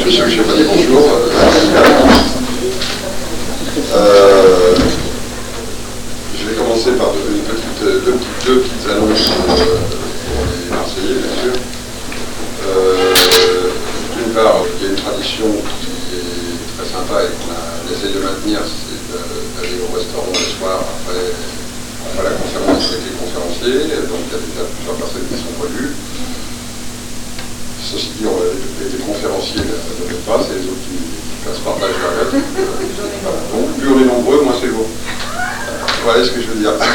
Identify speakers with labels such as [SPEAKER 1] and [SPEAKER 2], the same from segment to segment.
[SPEAKER 1] tous ceux que je n'ai pas dit bonjour. Je vais commencer par deux petites annonces pour les Marseillais, bien sûr. D'une part, il y a une tradition qui est très sympa et qu'on essaie de maintenir, c'est d'aller au restaurant le soir après la conférence avec les conférenciers. Donc il y a déjà plusieurs personnes qui sont prévues. Ceci dit, les conférenciers ne veulent pas, c'est les autres qui se partagent la lettre. Donc plus on est nombreux, moins c'est beau. Vous voyez ce que je veux dire.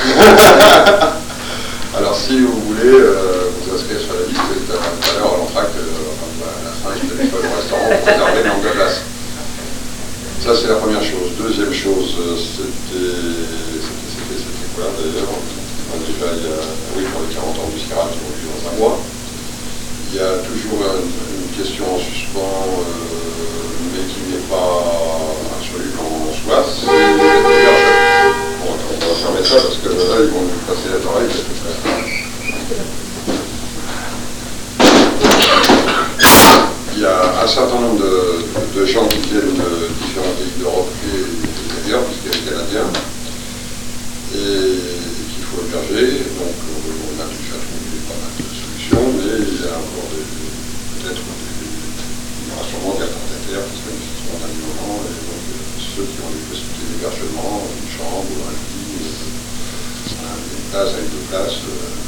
[SPEAKER 1] Alors si vous voulez vous inscrire sur la liste, tout à l'heure à l'entracte, à la fin, je vais au restaurant pour réserver les langues de glace. Ça c'est la première chose. Deuxième chose, c'était quoi d'ailleurs? Déjà il y a, oui, pour les 40 ans du SIRAD qui ont eu dans un mois. Il y a toujours une question en suspens, mais qui n'est pas absolue en soi, c'est l'hébergement. Bon, on va fermer ça parce que là, ils vont nous passer la oreille. Il y a un certain nombre de gens qui viennent de différents pays d'Europe et d'ailleurs, puisqu'il y a les Canadiens, et qu'il faut héberger. Donc, on a déjà trouvé pas mal de solutions, mais il y a encore peut-être il y aura sûrement des retardataires qui se manifesteront à un moment, et donc ceux qui ont les possibilités d'hébergement, une chambre, un lit, une place avec deux places,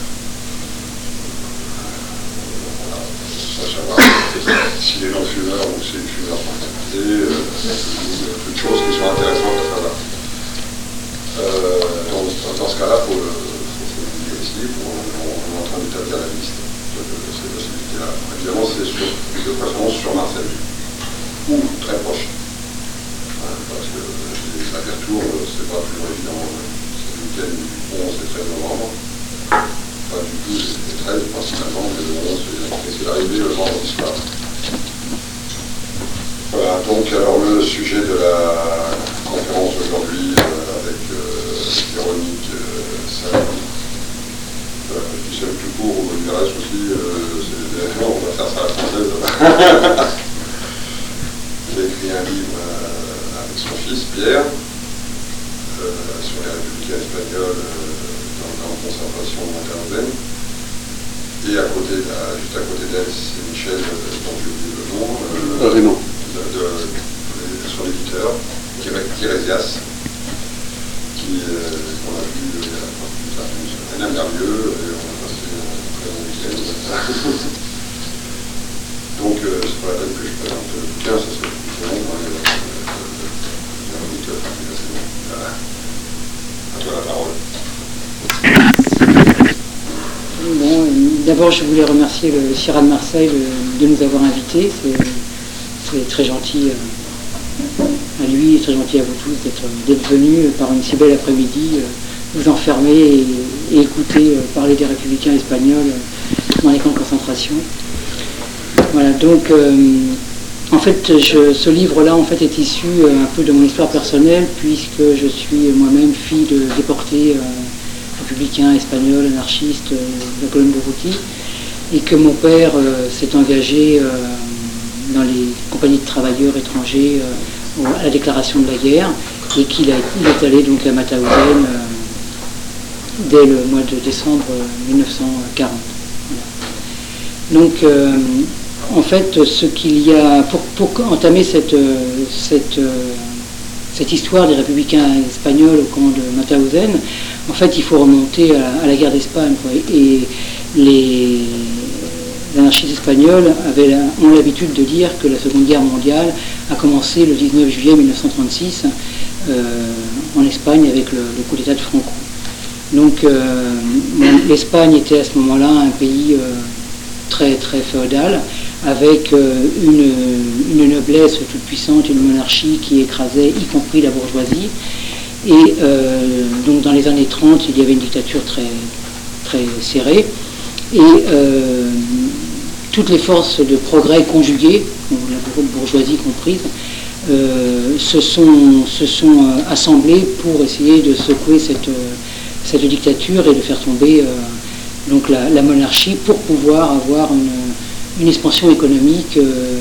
[SPEAKER 1] voilà, ça savoir si les non-fumeurs ou si les fumeurs sont acceptés, toutes choses qui sont intéressantes à savoir. Dans ce cas-là, il faut le dire ici, on est en train d'établir la liste de ces possibilités-là. Évidemment, c'est de préférence sur Marseille, ou très proche. Parce que les allers-retours, c'est pas toujours évident. C'est le week-end du 11 et 13 novembre. Pas du tout, c'était 13 principalement, mais le 11, c'est l'arrivée le vendredi soir. Voilà, donc alors le sujet de la conférence aujourd'hui avec Véronique Salami, qui c'est le plus court, ou le reste aussi, on va faire ça à la française. Il a écrit un livre avec son fils Pierre sur les républicains espagnols dans la conservation de Monterrey. Et à côté, juste à côté d'elle, c'est Michel, dont j'ai oublié le nom, Renaud. Son éditeur, Tirésias, qu'on a vu il y a une semaine à Merlieu, et on a passé un très bon week-end. Donc, c'est pas la peine que je présente le bouquin, ça serait plus long. À toi la parole.
[SPEAKER 2] Bon, d'abord, je voulais remercier le SIRAD de Marseille de nous avoir invités. C'est très gentil à lui et très gentil à vous tous d'être venus par une si belle après-midi vous enfermer et écouter parler des républicains espagnols dans les camps de concentration. Voilà, donc en fait ce livre-là en fait est issu un peu de mon histoire personnelle, puisque je suis moi-même fille de déportés républicains espagnols, anarchistes de la colonne Bourouti, et que mon père s'est engagé dans les compagnies de travailleurs étrangers à la déclaration de la guerre, et qu'il est allé donc à Mauthausen dès le mois de décembre 1940. Voilà. Donc en fait, ce qu'il y a pour entamer cette histoire des républicains espagnols au camp de Mauthausen, en fait il faut remonter à la guerre d'Espagne, et les anarchistes espagnols ont l'habitude de dire que la Seconde Guerre mondiale a commencé le 19 juillet 1936 en Espagne avec le coup d'État de Franco. Donc l'Espagne était à ce moment-là un pays très très féodal, avec une noblesse toute puissante, une monarchie qui écrasait y compris la bourgeoisie. Et donc dans les années 30, il y avait une dictature très, très serrée. Et toutes les forces de progrès conjuguées, la bourgeoisie comprise, se sont assemblées pour essayer de secouer cette dictature et de faire tomber donc la monarchie, pour pouvoir avoir une expansion économique qui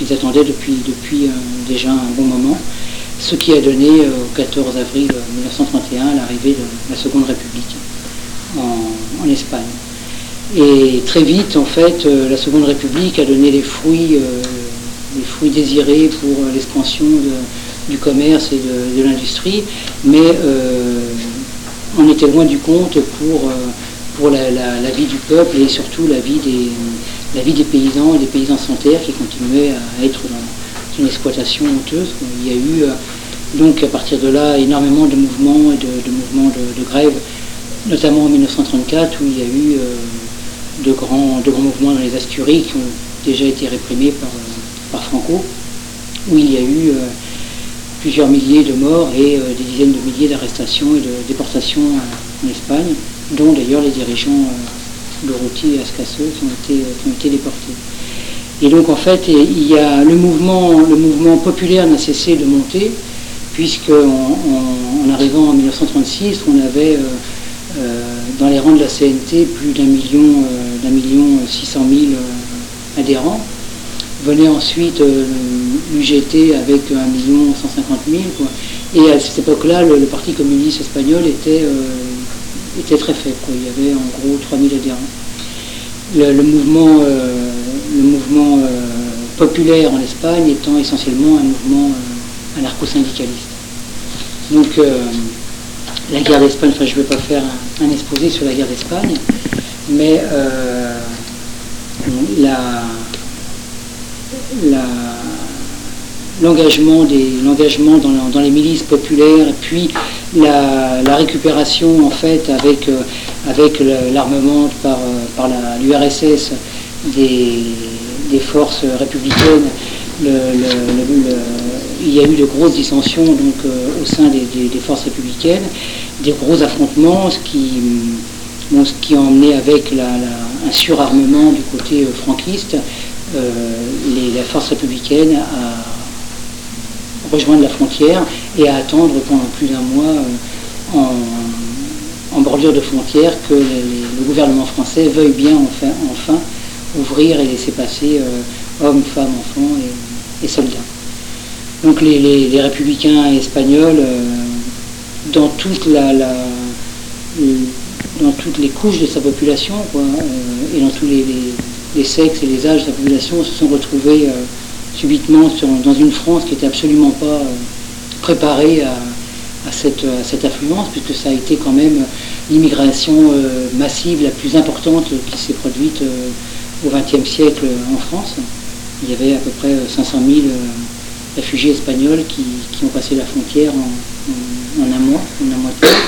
[SPEAKER 2] qu'ils attendaient depuis déjà un bon moment, ce qui a donné au 14 avril 1931 l'arrivée de la Seconde République en Espagne. Et très vite, en fait, la Seconde République a donné les fruits désirés pour l'expansion du commerce et de l'industrie, mais on était loin du compte pour la vie du peuple et surtout la vie des paysans et des paysans sans terre qui continuaient à être dans une exploitation honteuse. Il y a eu donc à partir de là énormément de mouvements et de mouvements de grève, notamment en 1934 où il y a eu de grands mouvements dans les Asturies qui ont déjà été réprimés par Franco, où il y a eu plusieurs milliers de morts et des dizaines de milliers d'arrestations et de déportations en Espagne, dont d'ailleurs les dirigeants Dorothy et Ascaso qui ont été déportés. Et donc en fait, il y a le mouvement populaire n'a cessé de monter, puisque en arrivant en 1936, on avait dans les rangs de la CNT plus d'1 million 600 000 adhérents. Venait ensuite l'UGT avec 1 150 000. Quoi. Et à cette époque-là, le Parti communiste espagnol était très faible. Quoi. Il y avait en gros 3 000 adhérents. Le mouvement populaire en Espagne étant essentiellement un mouvement anarcho-syndicaliste. Donc la guerre d'Espagne, enfin je ne vais pas faire un exposé sur la guerre d'Espagne, mais l'engagement dans les milices populaires et puis la récupération en fait avec l'armement par l'URSS des forces républicaines, il y a eu de grosses dissensions donc, au sein des forces républicaines, des gros affrontements, ce qui a emmené avec un surarmement du côté franquiste, la force républicaine à rejoindre la frontière et à attendre pendant plus d'un mois en bordure de frontière que le gouvernement français veuille bien enfin ouvrir et laisser passer hommes, femmes, enfants et soldats. Donc les républicains espagnols, dans toutes les couches de sa population, quoi, et dans tous les sexes et les âges de sa population, se sont retrouvés subitement dans une France qui n'était absolument pas préparée à cette affluence, puisque ça a été quand même l'immigration massive la plus importante qui s'est produite au XXe siècle en France. Il y avait à peu près 500 000 réfugiés espagnols qui ont passé la frontière en un mois de temps.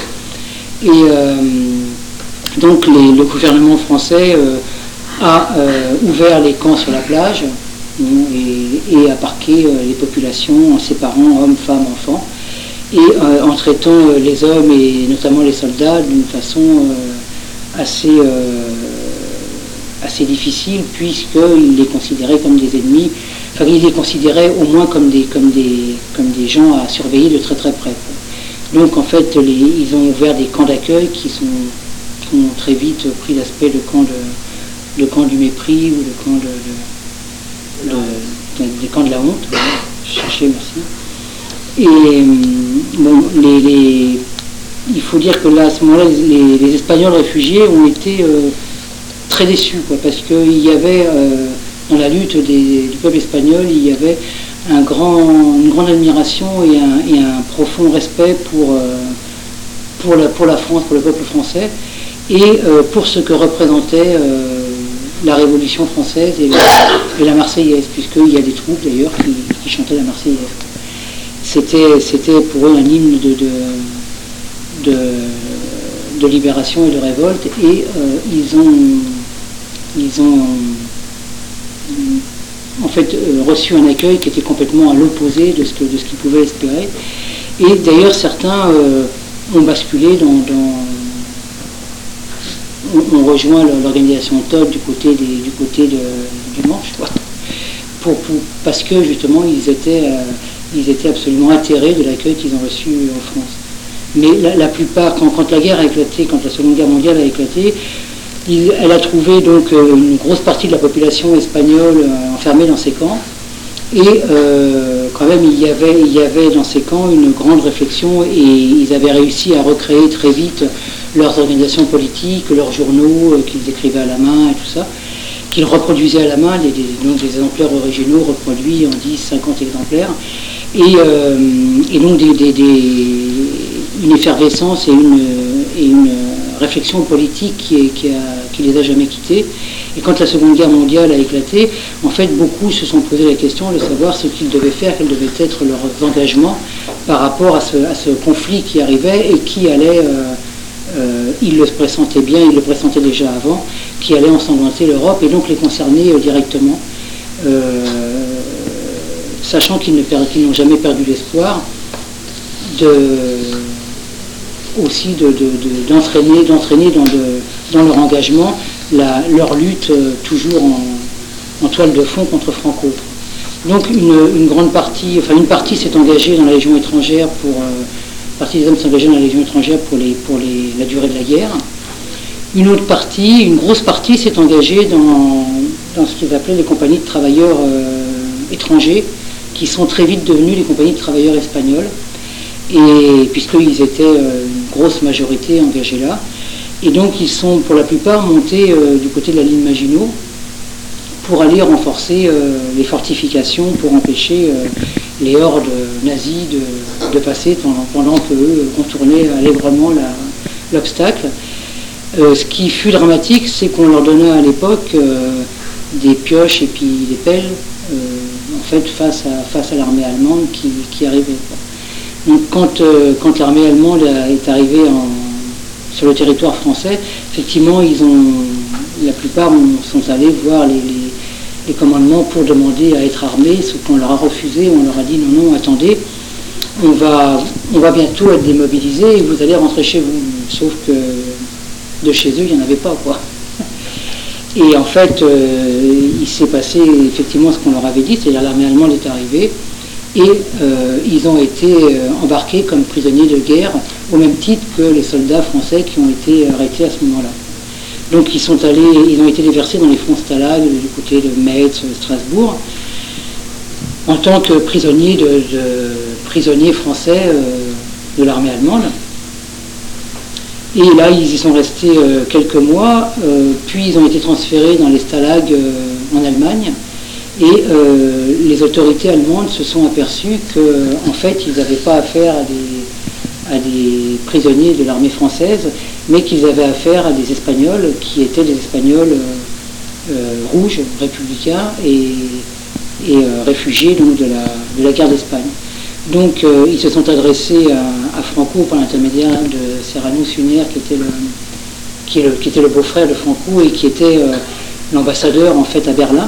[SPEAKER 2] Et donc le gouvernement français a ouvert les camps sur la plage et a parqué les populations en séparant hommes, femmes, enfants et en traitant les hommes et notamment les soldats d'une façon assez difficile, puisqu'il les considérait comme des ennemis, enfin il les considérait au moins comme des gens à surveiller de très très près. Donc en fait ils ont ouvert des camps d'accueil qui ont très vite pris l'aspect de camp du mépris ou de camp des camps de la honte. Cherchez, merci. Et bon, il faut dire que là à ce moment-là les Espagnols réfugiés ont été très déçus, quoi, parce qu'il y avait dans la lutte du peuple espagnol, il y avait une grande admiration et un profond respect pour la France, pour le peuple français, et pour ce que représentait la Révolution française et la Marseillaise, puisqu'il y a des troupes d'ailleurs qui chantaient la Marseillaise. C'était pour eux un hymne de libération et de révolte, et ils ont en fait reçu un accueil qui était complètement à l'opposé de ce qu'ils pouvaient espérer. Et d'ailleurs certains ont basculé ont rejoint l'organisation TOD du côté du Manche, quoi, parce que justement ils étaient absolument atterrés de l'accueil qu'ils ont reçu en France. Mais la plupart, quand la guerre a éclaté, quand la Seconde Guerre mondiale a éclaté, elle a trouvé donc une grosse partie de la population espagnole enfermée dans ces camps, Et quand même, il y avait dans ces camps une grande réflexion, et ils avaient réussi à recréer très vite leurs organisations politiques, leurs journaux qu'ils écrivaient à la main et tout ça, qu'ils reproduisaient à la main, donc des exemplaires originaux reproduits en 10-50 exemplaires, et donc une effervescence et une réflexion politique qui les a jamais quittés. Et quand la Seconde Guerre mondiale a éclaté, en fait, beaucoup se sont posé la question de savoir ce qu'ils devaient faire, quels devaient être leurs engagements par rapport à ce conflit qui arrivait et qui allait, ils le pressentaient bien, ils le pressentaient déjà avant, qui allait ensanglanter l'Europe et donc les concerner directement, sachant qu'ils n'ont jamais perdu l'espoir aussi d'entraîner dans leur engagement leur lutte toujours en toile de fond contre Franco. Donc une partie s'est engagée dans la Légion étrangère partie des hommes s'est engagée dans la Légion étrangère pour la durée de la guerre. Une autre partie, une grosse partie, s'est engagée dans ce qu'ils appelaient les compagnies de travailleurs étrangers, qui sont très vite devenues les compagnies de travailleurs espagnols, et puisqu'ils étaient une grosse majorité engagés là. Et donc ils sont pour la plupart montés du côté de la ligne Maginot pour aller renforcer les fortifications, pour empêcher les hordes nazies de passer pendant qu'eux contournaient allègrement l'obstacle. Ce qui fut dramatique, c'est qu'on leur donna à l'époque des pioches et puis des pelles, en fait, face à l'armée allemande qui arrivait. Donc quand l'armée allemande est arrivée sur le territoire français, effectivement, la plupart sont allés voir les commandements pour demander à être armés, ce qu'on leur a refusé. On leur a dit non, attendez, on va bientôt être démobilisés et vous allez rentrer chez vous. Sauf que de chez eux, il n'y en avait pas, quoi. Et en fait, il s'est passé effectivement ce qu'on leur avait dit, c'est-à-dire l'armée allemande est arrivée et ils ont été embarqués comme prisonniers de guerre au même titre que les soldats français qui ont été arrêtés à ce moment-là. Donc ils ont été déversés dans les fonds Stalag du côté de Metz, Strasbourg, en tant que prisonniers français de l'armée allemande. Et là, ils y sont restés quelques mois, puis ils ont été transférés dans les stalags en Allemagne. Et les autorités allemandes se sont aperçues qu'en fait, ils n'avaient pas affaire à des prisonniers de l'armée française, mais qu'ils avaient affaire à des Espagnols qui étaient des Espagnols rouges, républicains et réfugiés donc, de la guerre d'Espagne. Donc ils se sont adressés à Franco par l'intermédiaire de Serrano Suñer, qui était le beau-frère de Franco et qui était l'ambassadeur en fait à Berlin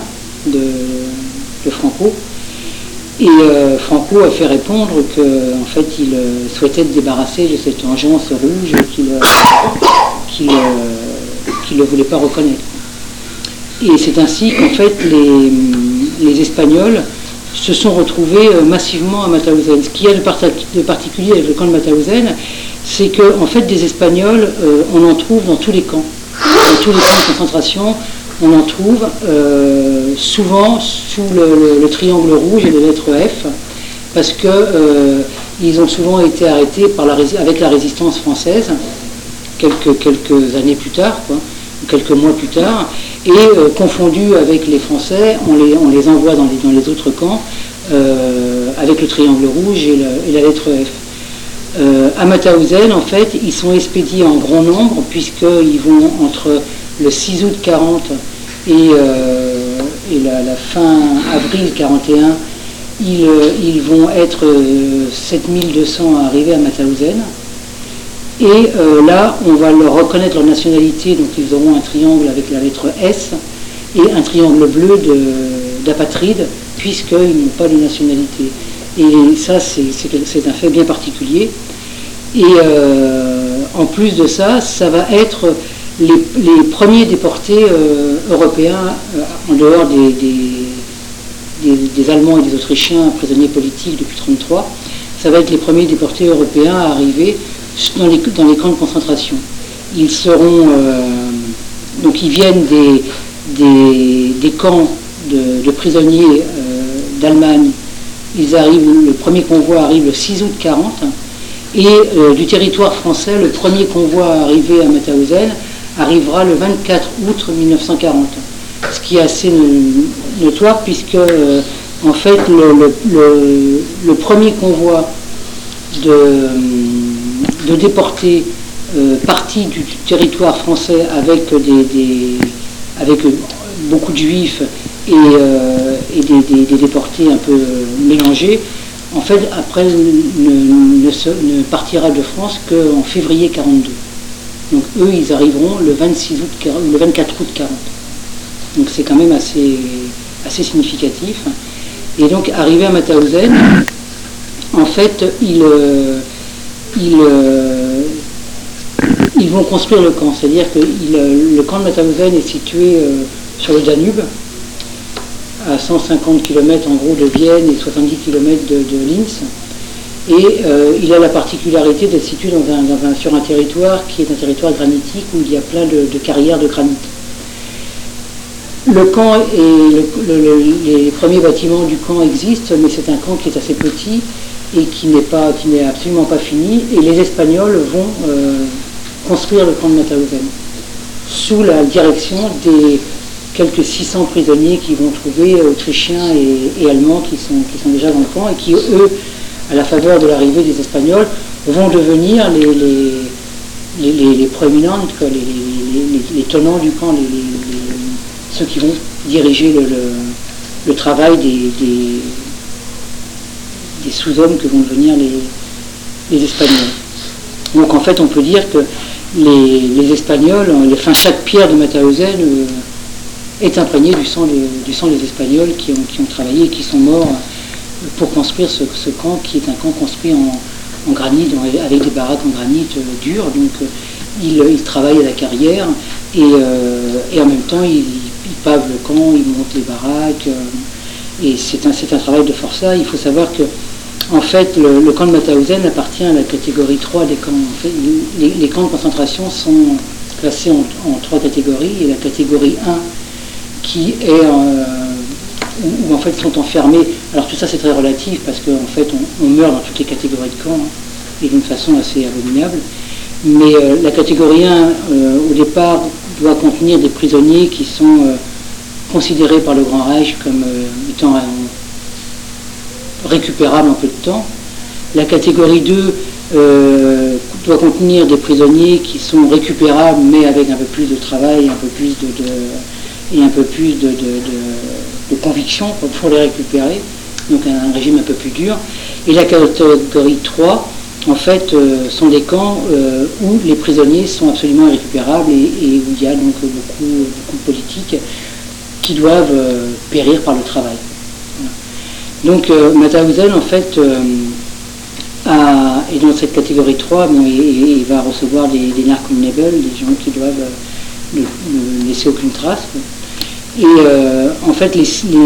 [SPEAKER 2] de Franco. Et Franco a fait répondre qu'en fait il souhaitait se débarrasser de cette engeance rouge qu'il ne voulait pas reconnaître. Et c'est ainsi qu'en fait les Espagnols se sont retrouvés massivement à Mauthausen. Ce qu'il y a de particulier avec le camp de Mauthausen, c'est qu'en fait des Espagnols, on en trouve dans tous les camps. Dans tous les camps de concentration, on en trouve souvent sous le triangle rouge et les lettres F, parce qu'ils ont souvent été arrêtés avec la résistance française, quelques années plus tard, quoi, quelques mois plus tard, et confondus avec les Français, on les envoie dans les autres camps avec le triangle rouge et la lettre F. À Mauthausen, en fait, ils sont expédiés en grand nombre, puisqu'ils vont entre le 6 août 40 et la fin avril 41, ils vont être 7200 à arriver à Mauthausen. Et là, on va leur reconnaître leur nationalité, donc ils auront un triangle avec la lettre S et un triangle bleu d'apatride, puisqu'ils n'ont pas de nationalité. Et ça, c'est un fait bien particulier. Et en plus de ça, ça va être les premiers déportés européens, en dehors des Allemands et des Autrichiens prisonniers politiques depuis 1933, ça va être les premiers déportés européens à arriver dans les camps de concentration. Ils seront donc ils viennent des camps de prisonniers d'Allemagne, le premier convoi arrive le 6 août 40, et du territoire français, le premier convoi arrivé à Mauthausen arrivera le 24 août 1940. Ce qui est assez notoire, puisque en fait le premier convoi de déportés partis du territoire français avec beaucoup de juifs et des déportés un peu mélangés, en fait après ne partira de France qu'en février 42. Donc eux, ils arriveront le 24 août 40. Donc c'est quand même assez significatif. Et donc arrivé à Mauthausen, en fait, ils vont construire le camp. C'est-à-dire que le camp de Mauthausen est situé sur le Danube, à 150 km en gros de Vienne et 70 km de Linz. Et il a la particularité d'être situé sur un territoire qui est un territoire granitique où il y a plein de carrières de granit. Le camp et les premiers bâtiments du camp existent, mais c'est un camp qui est assez petit et qui n'est absolument pas fini. Et les Espagnols vont construire le camp de Mauthausen sous la direction des quelques 600 prisonniers qu'ils vont trouver, autrichiens et allemands, qui sont déjà dans le camp et qui, eux, à la faveur de l'arrivée des Espagnols, vont devenir les proéminents, les tenants du camp, ceux qui vont diriger le travail des sous-hommes que vont devenir les Espagnols. Donc en fait, on peut dire que les Espagnols, chaque pierre de Mauthausen est imprégnée du sang des Espagnols qui ont travaillé et qui sont morts pour construire ce camp, qui est un camp construit en granit, avec des baraques en granit dur. Donc ils travaillent à la carrière et en même temps ils pavent le camp, ils montent les baraques. Et c'est un travail de forçat. Il faut savoir que en fait, le camp de Mauthausen appartient à la catégorie 3 des camps. En fait, les camps de concentration sont classés en 3 catégories. Et la catégorie 1, qui est où en fait sont enfermés. Alors tout ça c'est très relatif parce qu'en fait on meurt dans toutes les catégories de camps et d'une façon assez abominable. Mais la catégorie 1 au départ doit contenir des prisonniers qui sont considérés par le Grand Reich comme étant récupérables en peu de temps. La catégorie 2 doit contenir des prisonniers qui sont récupérables mais avec un peu plus de travail, un peu plus de conviction pour les récupérer, donc un régime un peu plus dur. Et la catégorie 3, en fait, sont des camps où les prisonniers sont absolument irrécupérables et où il y a donc beaucoup de politiques qui doivent périr par le travail. Voilà. Donc Mauthausen, en fait, est dans cette catégorie 3, il va recevoir des Nachkommenebel, des gens qui doivent ne laisser aucune trace. Et en fait, les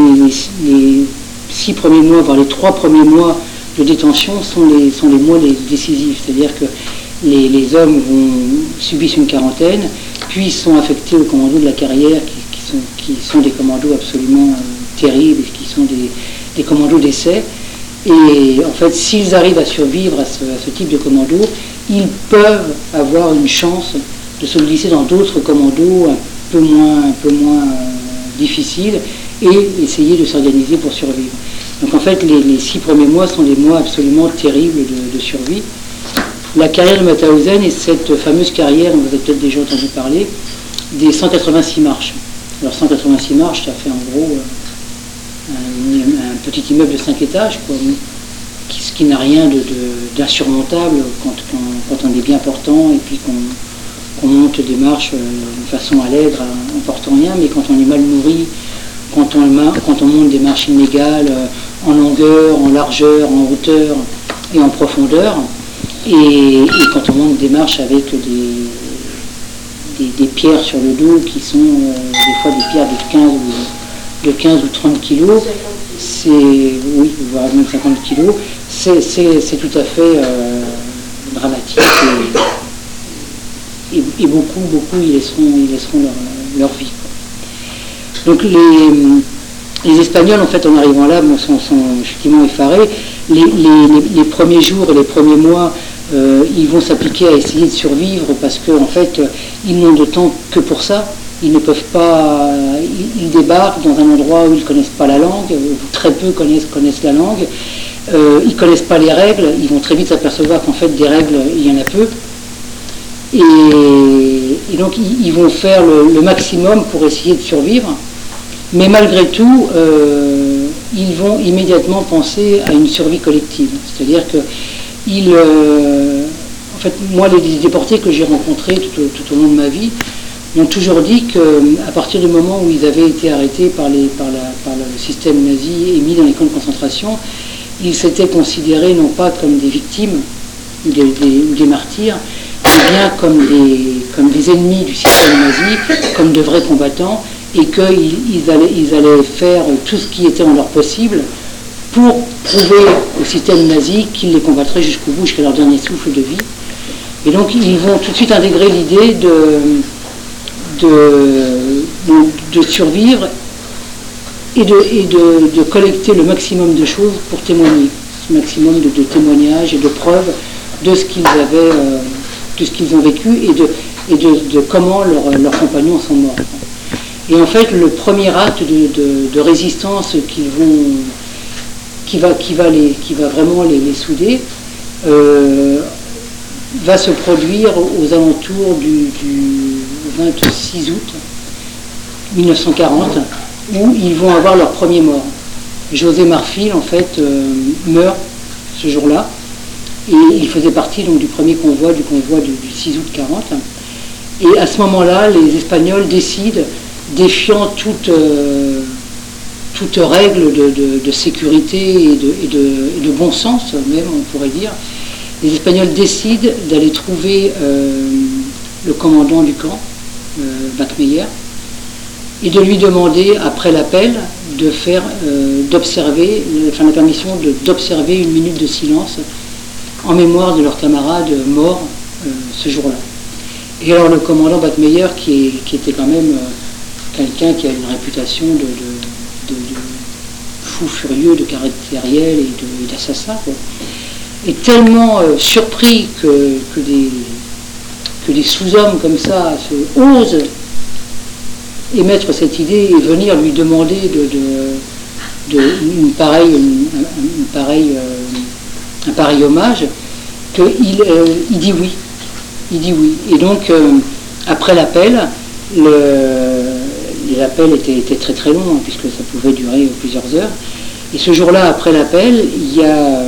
[SPEAKER 2] 6 premiers mois, voire les 3 premiers mois de détention sont les mois décisifs. C'est-à-dire que les hommes subissent une quarantaine, puis ils sont affectés aux commandos de la carrière, qui sont des commandos absolument terribles, qui sont des commandos d'essai. Et en fait, s'ils arrivent à survivre à ce type de commando, ils peuvent avoir une chance de se glisser dans d'autres commandos un peu moins difficiles et essayer de s'organiser pour survivre. Donc en fait, les 6 premiers mois sont des mois absolument terribles de survie. La carrière de Mauthausen est cette fameuse carrière, dont vous avez peut-être déjà entendu parler, des 186 marches. Alors 186 marches, ça fait en gros un petit immeuble de 5 étages, quoi, ce qui n'a rien d'insurmontable quand on est bien portant et puis qu'on monte des marches de façon allègre en portant rien, mais quand on est mal nourri, quand on monte des marches inégales en longueur, en largeur, en hauteur et en profondeur, et quand on monte des marches avec des pierres sur le dos qui sont des fois des pierres de 15 ou 30 kilos, oui, voire même 50 kilos, c'est tout à fait dramatique et beaucoup y laisseront leur vie. Donc les Espagnols, en fait, en arrivant là, sont effectivement effarés. Les premiers jours et les premiers mois, ils vont s'appliquer à essayer de survivre parce qu'en fait, ils n'ont de temps que pour ça. Ils ne peuvent pas. Ils débarquent dans un endroit où ils ne connaissent pas la langue, où très peu connaissent la langue. Ils ne connaissent pas les règles. Ils vont très vite s'apercevoir qu'en fait, des règles, il y en a peu. Et donc, ils vont faire le maximum pour essayer de survivre. Mais malgré tout, ils vont immédiatement penser à une survie collective. C'est-à-dire que en fait, moi, les déportés que j'ai rencontrés tout au long de ma vie m'ont toujours dit qu'à partir du moment où ils avaient été arrêtés par le système nazi et mis dans les camps de concentration, ils s'étaient considérés non pas comme des victimes ou des martyrs, mais bien comme des ennemis du système nazi, comme de vrais combattants, et qu'ils allaient faire tout ce qui était en leur possible pour prouver au système nazi qu'ils les combattraient jusqu'au bout, jusqu'à leur dernier souffle de vie. Et donc ils vont tout de suite intégrer l'idée de survivre et de collecter le maximum de choses pour témoigner, ce maximum de témoignages et de preuves de ce qu'ils avaient, de ce qu'ils ont vécu et de comment leurs compagnons sont morts. Et en fait, le premier acte de résistance qui va vraiment les souder va se produire aux alentours du 26 août 1940, où ils vont avoir leur premier mort. José Marfil, en fait, meurt ce jour-là, et il faisait partie donc du premier convoi, du 6 août 40. Et à ce moment-là, les Espagnols décident, défiant toute règle de sécurité et de bon sens, même, on pourrait dire, les Espagnols décident d'aller trouver le commandant du camp, Backmeyer, et de lui demander, après l'appel, d'observer, enfin la permission d'observer une minute de silence en mémoire de leurs camarades morts ce jour-là. Et alors le commandant Backmeyer, qui était quand même quelqu'un qui a une réputation de fou furieux, de caractériel et d'assassin, est tellement surpris que des sous-hommes comme ça osent émettre cette idée et venir lui demander un pareil hommage, qu'il dit oui. Il dit oui. Et donc, après l'appel, les appels étaient très très longs, hein, puisque ça pouvait durer plusieurs heures. Et ce jour-là, après l'appel, il y a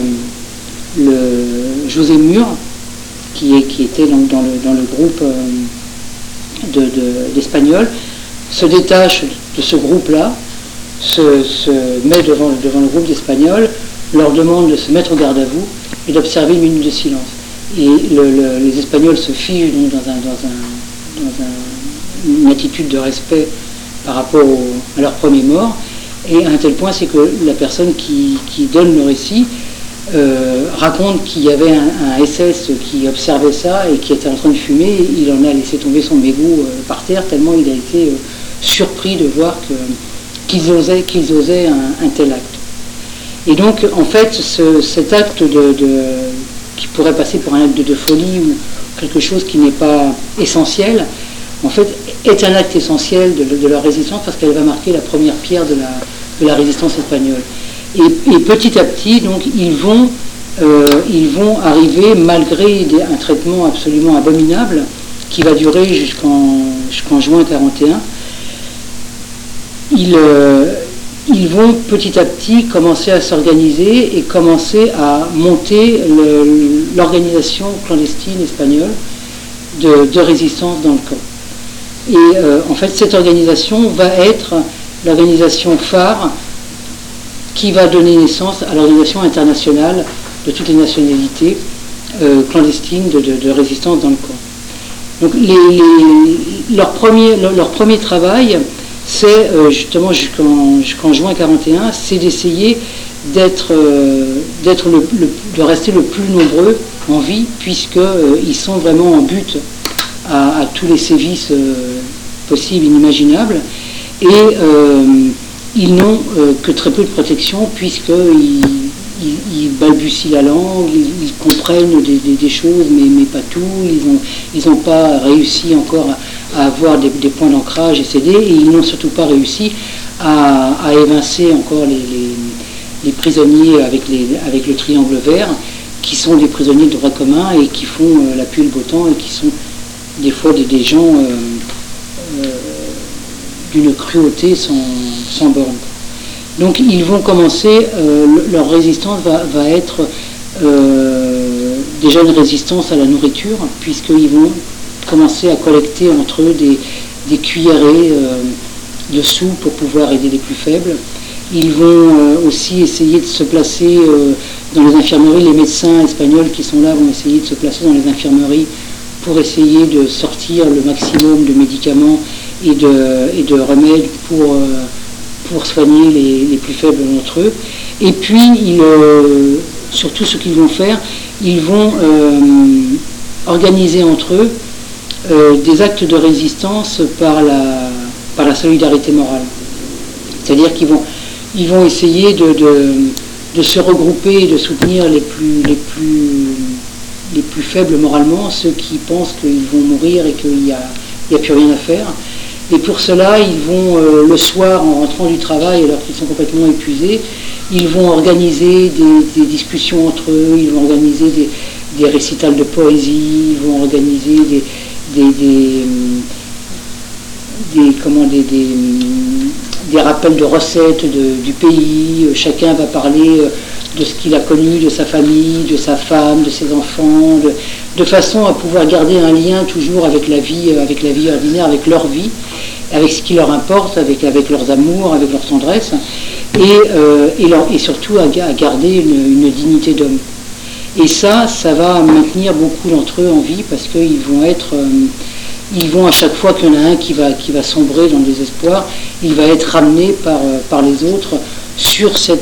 [SPEAKER 2] José Mur, qui était donc dans le groupe d'Espagnols, se détache de ce groupe-là, se met devant le groupe d'Espagnols, leur demande de se mettre au garde à vous et d'observer une minute de silence. Et les Espagnols se figent dans une attitude de respect par rapport à leur premier mort, et à un tel point, c'est que la personne qui donne le récit raconte qu'il y avait un SS qui observait ça et qui était en train de fumer, et il en a laissé tomber son mégot par terre, tellement il a été surpris de voir qu'ils osaient un tel acte. Et donc, en fait, cet acte qui pourrait passer pour un acte de folie ou quelque chose qui n'est pas essentiel, en fait, est un acte essentiel de leur résistance, parce qu'elle va marquer la première pierre de la résistance espagnole. Et petit à petit, donc, ils vont arriver, malgré un traitement absolument abominable, qui va durer jusqu'en juin 41, ils vont petit à petit commencer à s'organiser et commencer à monter l'organisation clandestine espagnole de résistance dans le camp. Et en fait, cette organisation va être l'organisation phare qui va donner naissance à l'organisation internationale de toutes les nationalités clandestines de résistance dans le camp. Donc leur premier travail, c'est justement jusqu'en juin 41, c'est d'essayer de rester le plus nombreux en vie, puisqu'ils sont vraiment en but à tous les sévices possibles, inimaginables. Et ils n'ont que très peu de protection, puisqu'ils balbutient la langue, ils comprennent des choses, mais pas tout. Ils n'ont pas réussi encore à avoir des points d'ancrage et céder, et ils n'ont surtout pas réussi à évincer encore les prisonniers avec le triangle vert, qui sont des prisonniers de droit commun et qui font la pluie et le beau temps, et qui sont des fois des gens d'une cruauté sans borne. Donc ils vont commencer, leur résistance va être déjà une résistance à la nourriture, puisqu'ils vont commencer à collecter entre eux des cuillerées de soupe pour pouvoir aider les plus faibles. Ils vont aussi essayer de se placer dans les infirmeries. Les médecins espagnols qui sont là vont essayer de se placer dans les infirmeries pour essayer de sortir le maximum de médicaments et de remèdes pour soigner les plus faibles d'entre eux. Et puis, surtout ce qu'ils vont faire, ils vont organiser entre eux des actes de résistance par la solidarité morale. C'est-à-dire qu'ils vont essayer de se regrouper et de soutenir les plus faibles moralement, ceux qui pensent qu'ils vont mourir et qu'il n'y a plus rien à faire. Et pour cela, ils vont, le soir, en rentrant du travail, alors qu'ils sont complètement épuisés, ils vont organiser des discussions entre eux, ils vont organiser des récitals de poésie, ils vont organiser des rappels de recettes du pays. Chacun va parler de ce qu'il a connu, de sa famille, de sa femme, de ses enfants, de façon à pouvoir garder un lien toujours avec la vie ordinaire, avec leur vie, avec ce qui leur importe, avec leurs amours, avec leur tendresse, et surtout à garder une dignité d'homme. Et ça va maintenir beaucoup d'entre eux en vie, parce qu'ils vont à chaque fois qu'il y en a un qui va sombrer dans le désespoir, il va être ramené par les autres sur ce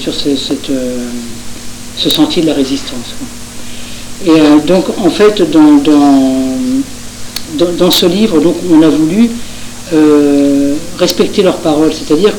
[SPEAKER 2] sentier de la résistance. Et donc en fait dans ce livre, donc, on a voulu respecter leurs paroles, c'est-à-dire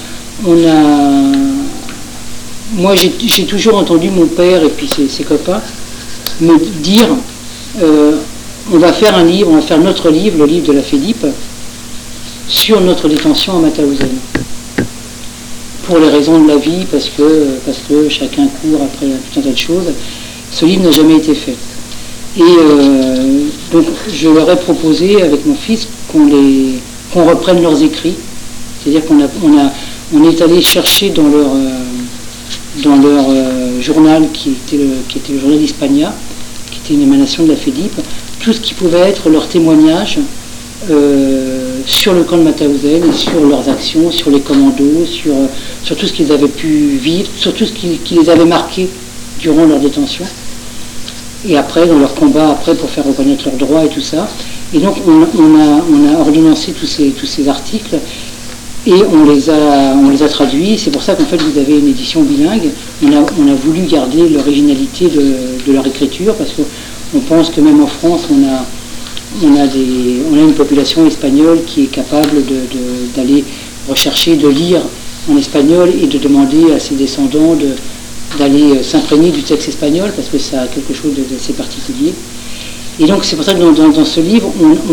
[SPEAKER 2] moi j'ai toujours entendu mon père et puis ses copains me dire on va faire un livre, on va faire notre livre, le livre de la FEDIP, sur notre détention à Mauthausen. Pour les raisons de la vie, parce que chacun court après tout un tas de choses. Ce livre n'a jamais été fait. Et donc je leur ai proposé avec mon fils qu'on reprenne leurs écrits. C'est-à-dire qu'on est allé chercher dans leur journal qui était le journal d'Hispania, qui était une émanation de la FEDIP, tout ce qui pouvait être leur témoignage sur le camp de Mauthausen et sur leurs actions, sur les commandos, sur tout ce qu'ils avaient pu vivre, sur tout ce qui les avait marqués durant leur détention, et après, dans leur combat pour faire reconnaître leurs droits et tout ça. Et donc on a ordonnancé tous ces articles et on les a traduits. C'est pour ça qu'en fait vous avez une édition bilingue. On a voulu garder l'originalité de leur écriture, parce qu'on pense que même en France on a une population espagnole qui est capable d'aller rechercher, de lire en espagnol et de demander à ses descendants d'aller s'imprégner du texte espagnol, parce que ça a quelque chose d'assez particulier. Et donc c'est pour ça que dans ce livre,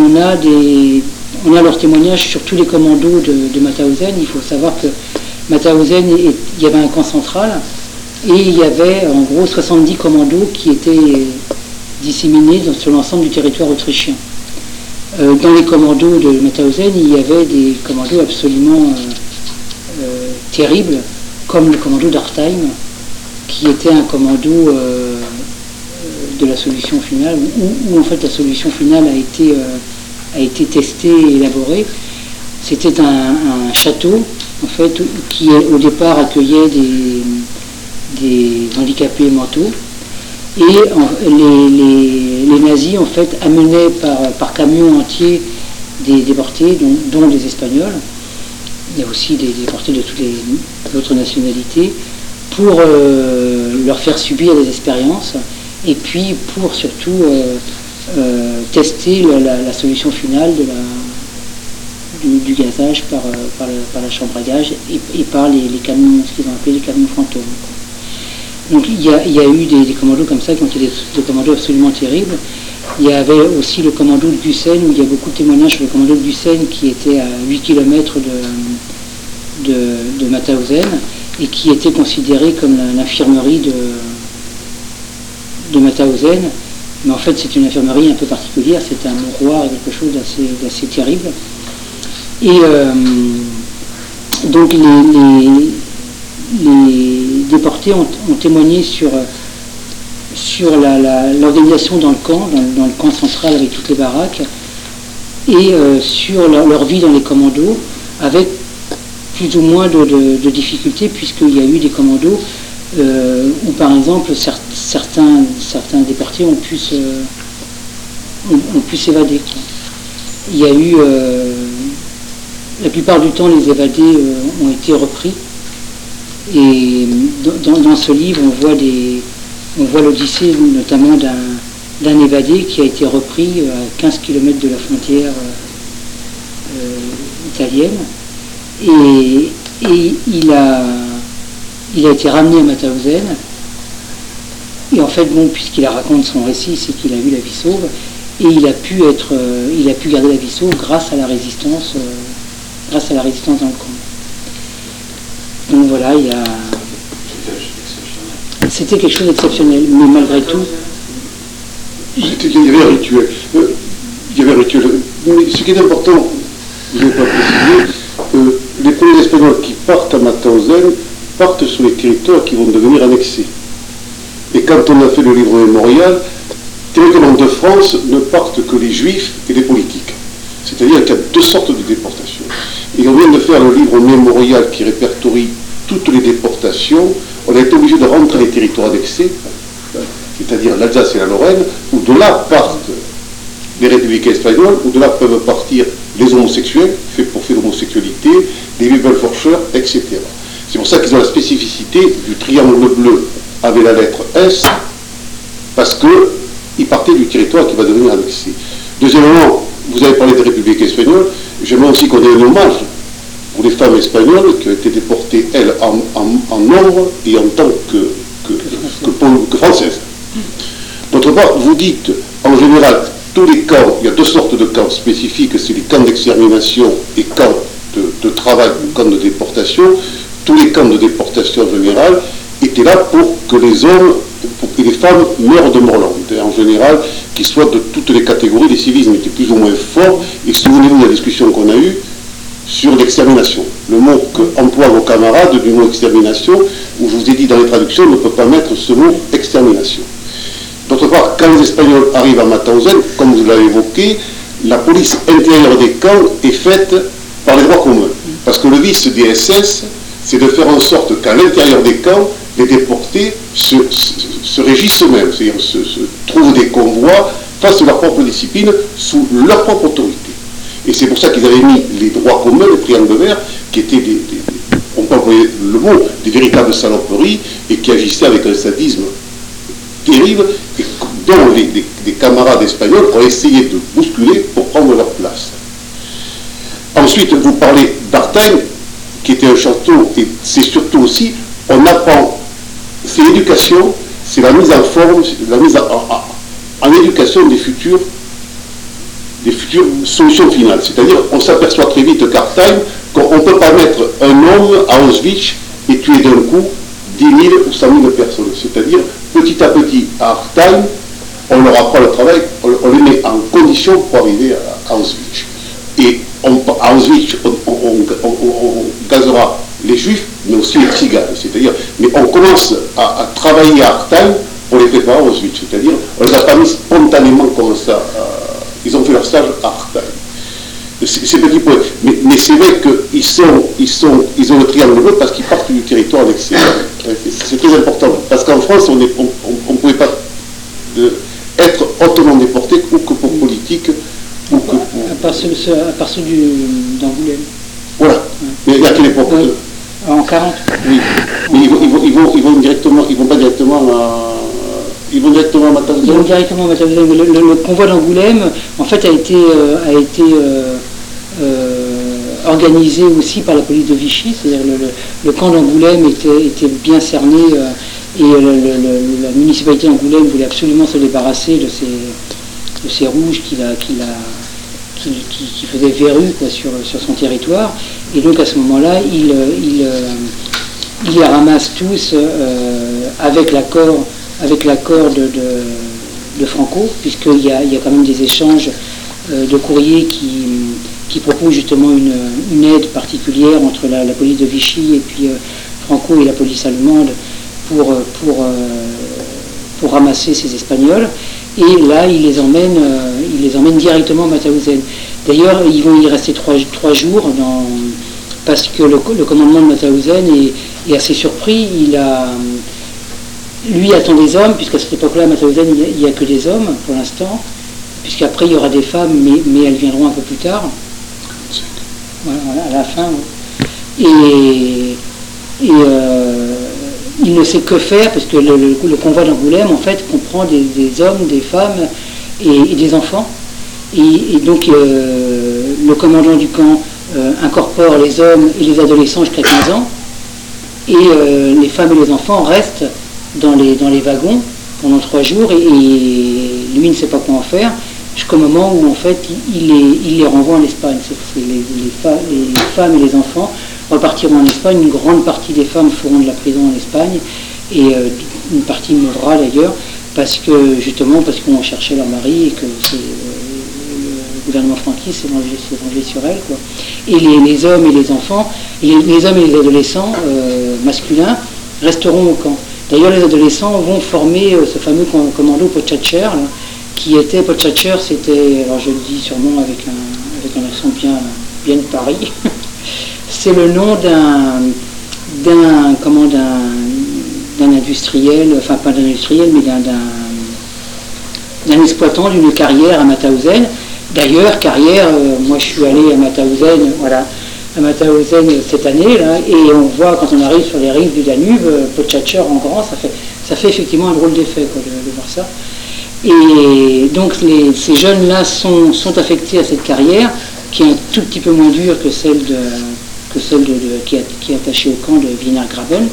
[SPEAKER 2] on a leurs témoignages sur tous les commandos de Mauthausen. Il faut savoir que Mauthausen, il y avait un camp central, et il y avait en gros 70 commandos qui étaient disséminés sur l'ensemble du territoire autrichien. Dans les commandos de Mauthausen, il y avait des commandos absolument terribles, comme le commando d'Artheim, qui était un commando de la solution finale, où en fait la solution finale a été testée et élaborée. C'était un château en fait qui au départ accueillait des handicapés mentaux, et les nazis en fait amenaient par camion entier des déportés, dont des Espagnols. Il y a aussi des déportés de toutes les autres nationalités, pour leur faire subir des expériences, et puis pour surtout tester la solution finale du gazage par la chambre à gaz et par les camions, ce qu'ils ont appelé les camions fantômes. Donc il y a eu des commandos comme ça qui ont été des commandos absolument terribles. Il y avait aussi le commando de Gusen, où il y a beaucoup de témoignages sur le commando de Gusen qui était à 8 km de Mauthausen et qui était considéré comme l'infirmerie de Mauthausen. Mais en fait, c'est une infirmerie un peu particulière, c'était un mouroir et quelque chose d'assez terrible. Et donc les déportés ont témoigné sur l'organisation dans le camp central avec toutes les baraques, et sur leur vie dans les commandos, avec plus ou moins de difficultés, puisqu'il y a eu des commandos où, par exemple, certains déportés ont pu s'évader. Il y a eu, la plupart du temps, les évadés ont été repris. Et dans ce livre, on voit l'odyssée notamment d'un évadé qui a été repris à 15 km de la frontière italienne. Et il a été ramené à Mauthausen. Et en fait, bon, puisqu'il raconte son récit, c'est qu'il a eu la vie sauve. Et il a pu garder la vie sauve grâce à la résistance dans le camp. Donc voilà, c'était quelque chose d'exceptionnel, mais malgré tout...
[SPEAKER 3] Il y avait un rituel. Mais ce qui est important, je ne vais pas préciser, les premiers Espagnols qui partent à Mauthausen partent sur les territoires qui vont devenir annexés. Et quand on a fait le livre mémorial, théoriquement de France ne partent que les juifs et les politiques. C'est-à-dire qu'il y a deux sortes de déportations. Et on vient de faire le livre mémorial qui répertorie toutes les déportations. On a été obligé de rentrer les territoires annexés, c'est-à-dire l'Alsace et la Lorraine, où de là partent les républicains espagnols, où de là peuvent partir les homosexuels, faits pour faire l'homosexualité, les Wibelforschers, etc. C'est pour ça qu'ils ont la spécificité du triangle bleu avec la lettre S, parce qu'ils partaient du territoire qui va devenir annexé. Deuxièmement, vous avez parlé des républicains espagnols, j'aimerais aussi qu'on ait un hommage pour les femmes espagnoles qui ont été déportées, elles, en nombre et en tant que françaises. D'autre part, vous dites, en général, tous les camps, il y a deux sortes de camps spécifiques, c'est les camps d'extermination et camps de travail ou camps de déportation. Tous les camps de déportation en général étaient là pour que les hommes, pour que les femmes meurent de mort lente. Et en général, qu'ils soient de toutes les catégories, les civismes étaient plus ou moins forts. Et souvenez-vous de la discussion qu'on a eue sur l'extermination. Le mot qu'emploient vos camarades du mot extermination, où je vous ai dit dans les traductions, on ne peut pas mettre ce mot extermination. D'autre part, quand les Espagnols arrivent à Mauthausen, comme vous l'avez évoqué, la police intérieure des camps est faite par les droits communs. Parce que le vice des SS, c'est de faire en sorte qu'à l'intérieur des camps, les déportés se régissent eux-mêmes, c'est-à-dire se trouvent des convois, fassent leur propre discipline, sous leur propre autorité. Et c'est pour ça qu'ils avaient mis les droits communs, les triangles verts, qui étaient on peut employer le mot, des véritables saloperies, et qui agissaient avec un sadisme terrible, et dont les camarades espagnols ont essayé de bousculer pour prendre leur place. Ensuite, vous parlez d'Artagnan, qui était un château, et c'est surtout aussi, on apprend, c'est l'éducation, c'est la mise en forme, la mise en éducation des futures solutions finales. C'est-à-dire, on s'aperçoit très vite qu'Artagnan, qu'on ne peut pas mettre un homme à Auschwitz et tuer d'un coup 10 000 ou 100 000 personnes. C'est-à-dire, petit à petit, à Artagnan, on leur apprend le travail, on les met en condition pour arriver à Auschwitz. Et à Auschwitz, on gazera les juifs, mais aussi les tziganes. C'est-à-dire, mais on commence à travailler à Artagnan pour les préparer à Auschwitz. C'est-à-dire, on ne les a pas mis spontanément comme ça. Ils ont fait leur stage à Artagnan. C'est petit point. Mais c'est vrai qu'ils ont le triangle bleu parce qu'ils partent du territoire annexé. C'est très important. Parce qu'en France, on ne pouvait pas être hautement déporté ou que pour politique ou que pour...
[SPEAKER 2] À part ceux d'Angoulême.
[SPEAKER 3] Voilà. Ouais. Mais à quelle époque
[SPEAKER 2] En 40.
[SPEAKER 3] Oui. Mais ils vont directement, ils vont pas directement à... Ils vont directement à Mauthausen.
[SPEAKER 2] Ils vont directement à Mauthausen. Le convoi d'Angoulême, en fait, a été organisé aussi par la police de Vichy, c'est-à-dire le camp d'Angoulême était bien cerné et la municipalité d'Angoulême voulait absolument se débarrasser de ces rouges qui faisaient verrue quoi, sur son territoire. Et donc à ce moment-là, il les ramasse tous avec l'accord de Franco, puisqu'il y a quand même des échanges de courriers qui proposent justement une aide particulière entre la police de Vichy et puis Franco et la police allemande pour ramasser ces Espagnols. Et là, il les emmène directement à Mauthausen. D'ailleurs, ils vont y rester trois jours parce que le commandement de Mauthausen est assez surpris. Lui attend des hommes, puisqu'à cette époque-là, à Mauthausen, il n'y a que des hommes pour l'instant, puisqu'après il y aura des femmes, mais elles viendront un peu plus tard. Voilà, à la fin. Et il ne sait que faire, parce que le convoi d'Angoulême, en fait, comprend des hommes, des femmes et des enfants. Et donc, le commandant du camp incorpore les hommes et les adolescents jusqu'à 15 ans, et les femmes et les enfants restent dans les wagons pendant 3 jours, et lui ne sait pas quoi en faire, jusqu'au moment où, en fait, il les renvoie en Espagne. Les femmes et les enfants repartiront en Espagne. Une grande partie des femmes feront de la prison en Espagne, et une partie mourra d'ailleurs, parce qu'on cherchait leur mari, et que le gouvernement franquiste s'est vengé sur elles, quoi. Et les hommes et les enfants, les hommes et les adolescents masculins resteront au camp. D'ailleurs, les adolescents vont former ce fameux commando Podchacher, Podchacher, c'était, alors je le dis sûrement avec un accent bien de Paris, c'est le nom d'un industriel, enfin pas d'un industriel, mais d'un exploitant d'une carrière à Mauthausen. D'ailleurs, carrière, moi je suis allé à Mauthausen, cette année, là, et on voit quand on arrive sur les rives du Danube, Podchacher en grand, ça fait effectivement un drôle d'effet quoi, de voir ça. Et donc ces jeunes-là sont affectés à cette carrière, qui est un tout petit peu moins dure que celle qui est attachée au camp de Wienergraben.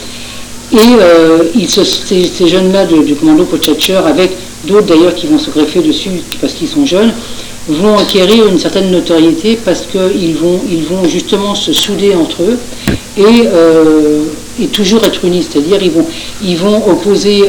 [SPEAKER 2] Et ces jeunes-là du commando Podchacher, avec d'autres d'ailleurs qui vont se greffer dessus parce qu'ils sont jeunes, vont acquérir une certaine notoriété parce qu'ils vont justement se souder entre eux et toujours être unis, c'est-à-dire ils vont opposer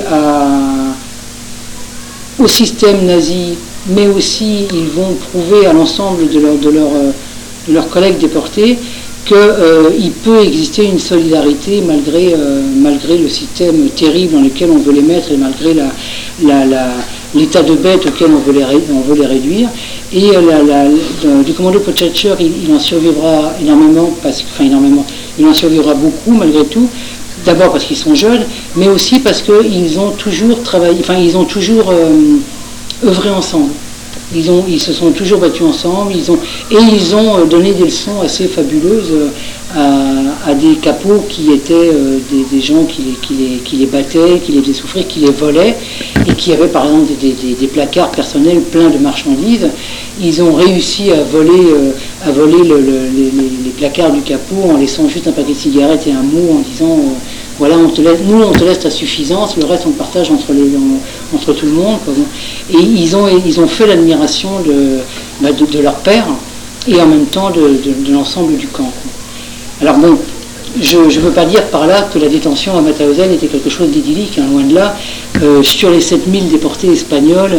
[SPEAKER 2] au système nazi, mais aussi ils vont prouver à l'ensemble de leurs collègues déportés qu'il peut exister une solidarité malgré le système terrible dans lequel on veut les mettre et malgré l'état de bête auquel on veut les réduire. Et du commando Podchacher, il en survivra énormément, il en survivra beaucoup malgré tout. D'abord parce qu'ils sont jeunes, mais aussi parce qu'ils ont toujours travaillé, ils ont toujours œuvré ensemble. Ils se sont toujours battus ensemble, ils ont donné des leçons assez fabuleuses à des capots qui étaient des gens qui les battaient, qui les faisaient souffrir, qui les volaient, et qui avaient par exemple des placards personnels pleins de marchandises. Ils ont réussi à voler les placards du capot en laissant juste un paquet de cigarettes et un mot en disant voilà, on te laisse ta suffisance, le reste on le partage entre tout le monde, quoi. Et ils ont fait l'admiration de leur père et en même temps de l'ensemble du camp, quoi. Alors bon, je ne veux pas dire par là que la détention à Mauthausen était quelque chose d'idyllique, hein, loin de là. Sur les 7000 déportés espagnols,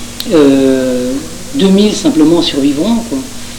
[SPEAKER 2] 2000 simplement survivront, quoi.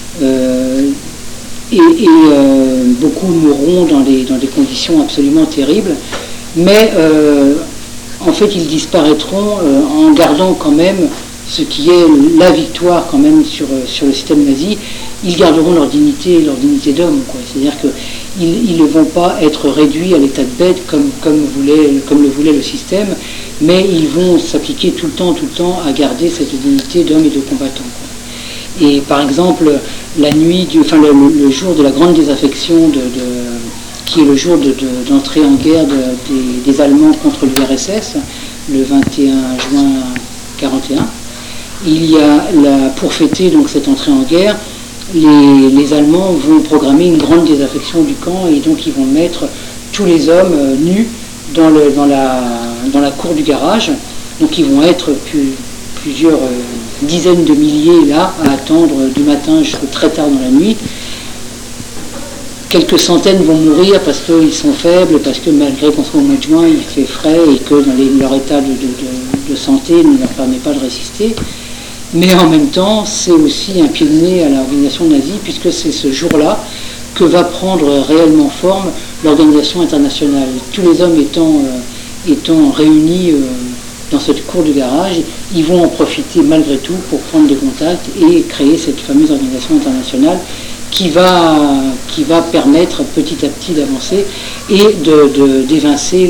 [SPEAKER 2] Beaucoup mourront dans des conditions absolument terribles, mais en fait ils disparaîtront en gardant quand même ce qui est la victoire quand même sur le système nazi. Ils garderont leur dignité d'homme, quoi. C'est-à-dire qu'ils ne vont pas être réduits à l'état de bête comme le voulait le système, mais ils vont s'appliquer tout le temps à garder cette dignité d'homme et de combattant, quoi. Et par exemple, la nuit, le jour de la grande désaffection, qui est le jour d'entrée en guerre des Allemands contre l'URSS, le 21 juin 1941, il y a pour fêter donc cette entrée en guerre, les Allemands vont programmer une grande désaffection du camp et donc ils vont mettre tous les hommes nus dans la cour du garage. Donc ils vont être plusieurs dizaines de milliers là à attendre du matin jusqu'à très tard dans la nuit. Quelques centaines vont mourir parce qu'ils sont faibles, parce que malgré qu'on soit au mois de juin, il fait frais et que leur état de santé ne leur permet pas de résister. Mais en même temps, c'est aussi un pied de nez à l'organisation nazie, puisque c'est ce jour-là que va prendre réellement forme l'organisation internationale. Tous les hommes étant réunis dans cette cour du garage, ils vont en profiter malgré tout pour prendre des contacts et créer cette fameuse organisation internationale qui va permettre petit à petit d'avancer et d'évincer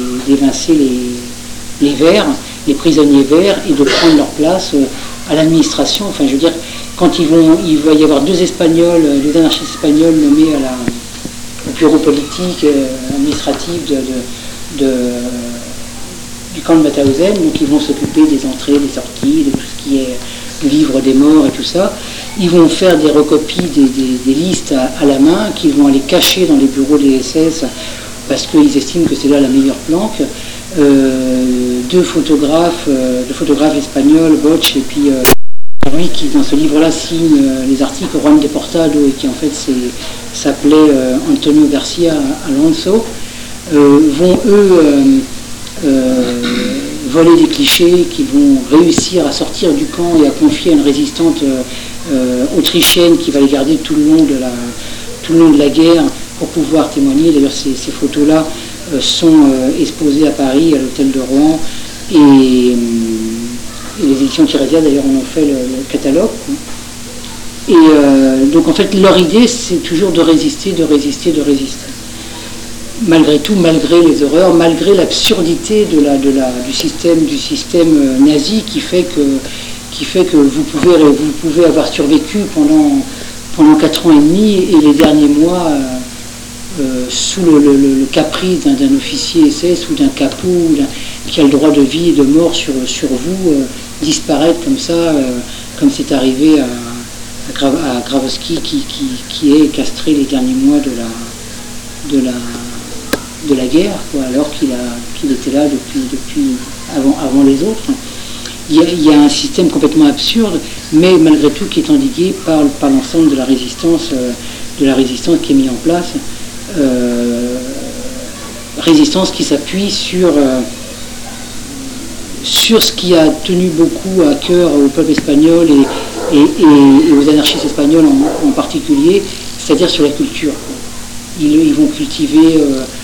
[SPEAKER 2] les Verts, les prisonniers verts, et de prendre leur place à l'administration. Enfin, je veux dire, quand il va y avoir deux anarchistes espagnols nommés au bureau politique, administratif du camp de Mauthausen, donc ils vont s'occuper des entrées, des sorties, de tout ce qui est le livre des morts et tout ça. Ils vont faire des recopies des listes à la main, qu'ils vont aller cacher dans les bureaux des SS parce qu'ils estiment que c'est là la meilleure planque. Deux photographes espagnols, Bosch et puis lui qui dans ce livre-là signe les articles Juan Deportado et qui en fait s'appelait Antonio Garcia Alonso, vont eux voler des clichés qui vont réussir à sortir du camp et à confier à une résistante autrichienne qui va les garder tout le long de la guerre pour pouvoir témoigner. D'ailleurs ces photos-là sont exposées à Paris, à l'hôtel de Rouen, et les éditions Tirésia d'ailleurs en ont fait le catalogue. Et donc en fait leur idée c'est toujours de résister. Malgré tout, malgré les horreurs, malgré l'absurdité du système nazi qui fait que vous pouvez avoir survécu pendant 4 ans et demi et les derniers mois sous le caprice d'un officier SS ou d'un capot qui a le droit de vie et de mort sur vous, disparaître comme ça, comme c'est arrivé à Grabowski qui est castré les derniers mois de la guerre, quoi, alors qu'il était là depuis avant les autres. Il y a un système complètement absurde, mais malgré tout qui est endigué par l'ensemble de la résistance qui est mise en place. Résistance qui s'appuie sur ce qui a tenu beaucoup à cœur au peuple espagnol et aux anarchistes espagnols en particulier, c'est-à-dire sur la culture. Ils vont cultiver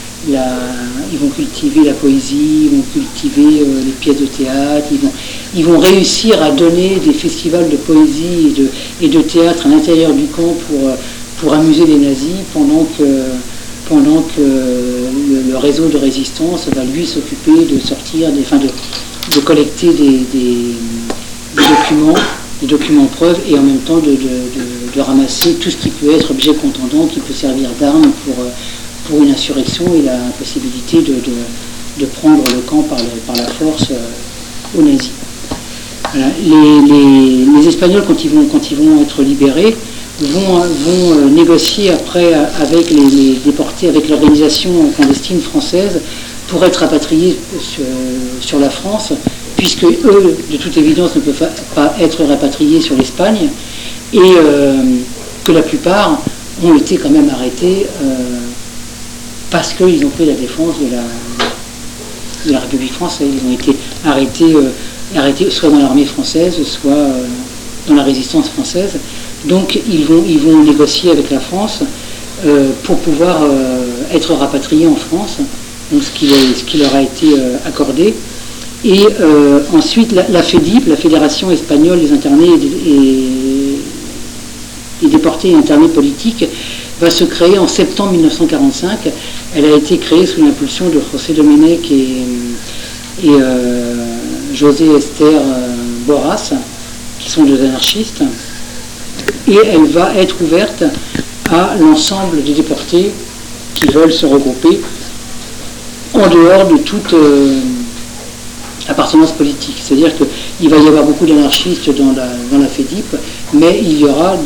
[SPEAKER 2] la poésie, ils vont cultiver les pièces de théâtre, ils vont réussir à donner des festivals de poésie et de théâtre à l'intérieur du camp pour amuser les nazis pendant que le réseau de résistance va lui s'occuper de sortir, de collecter des documents preuves et en même temps de ramasser tout ce qui peut être objet contendant, qui peut servir d'arme pour une insurrection et la possibilité de prendre le camp par la force aux nazis. Voilà. Les Espagnols, quand ils vont être libérés, vont négocier après avec les déportés, avec l'organisation clandestine française pour être rapatriés sur la France, puisque eux, de toute évidence, ne peuvent pas être rapatriés sur l'Espagne, et que la plupart ont été quand même arrêtés parce qu'ils ont fait la défense de la République française. Ils ont été arrêtés soit dans l'armée française, soit dans la résistance française. Donc ils vont négocier avec la France pour pouvoir être rapatriés en France, donc ce qui leur a été accordé. Et ensuite la FEDIP, la Fédération espagnole des internés et déportés et internés politiques, va se créer en septembre 1945. Elle a été créée sous l'impulsion de José Domenech et José Esther Borras, qui sont deux anarchistes. Et elle va être ouverte à l'ensemble des déportés qui veulent se regrouper en dehors de toute appartenance politique. C'est-à-dire qu'il va y avoir beaucoup d'anarchistes dans la FEDIP, mais il y aura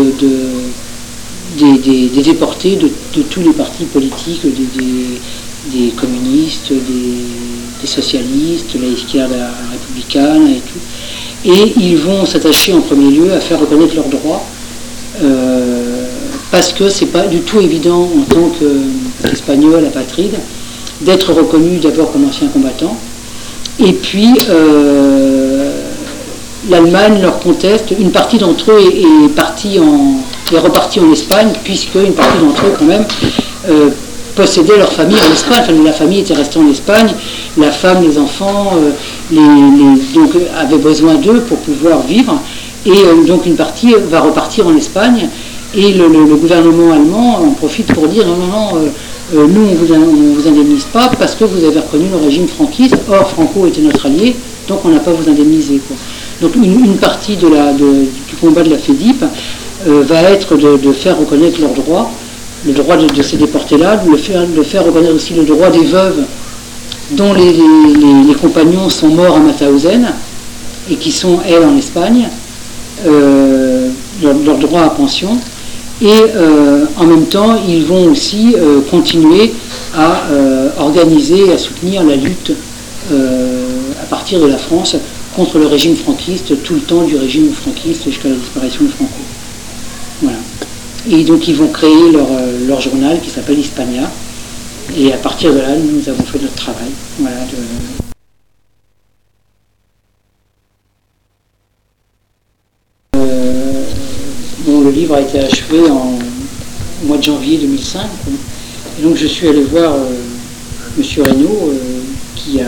[SPEAKER 2] des déportés de tous les partis politiques, des communistes, des socialistes, la izquierda républicaine et tout. Et ils vont s'attacher en premier lieu à faire reconnaître leurs droits, parce que c'est pas du tout évident en tant qu'Espagnol apatride d'être reconnu d'abord comme ancien combattant. Et puis, l'Allemagne leur conteste. Une partie d'entre eux est repartie en Espagne, puisque une partie d'entre eux, quand même, possédaient leur famille en Espagne. Enfin, la famille était restée en Espagne. La femme, les enfants, donc, avaient besoin d'eux pour pouvoir vivre. Et donc, une partie va repartir en Espagne. Et le gouvernement allemand en profite pour dire non, nous, on vous indemnise pas parce que vous avez reconnu le régime franquiste. Or, Franco était notre allié, donc on n'a pas vous indemniser, quoi. Donc une partie du combat de la FEDIP va être de faire reconnaître leurs droits, le droit de ces déportés-là, de faire reconnaître aussi le droit des veuves dont les compagnons sont morts à Mauthausen et qui sont, elles, en Espagne, leur droit à pension. Et en même temps, ils vont aussi continuer à organiser et à soutenir la lutte à partir de la France contre le régime franquiste, tout le temps du régime franquiste jusqu'à la disparition de Franco. Voilà. Et donc ils vont créer leur journal qui s'appelle Hispania. Et à partir de là, nous avons fait notre travail. Voilà, le livre a été achevé au mois de janvier 2005. Et donc je suis allé voir M. Reynaud, qui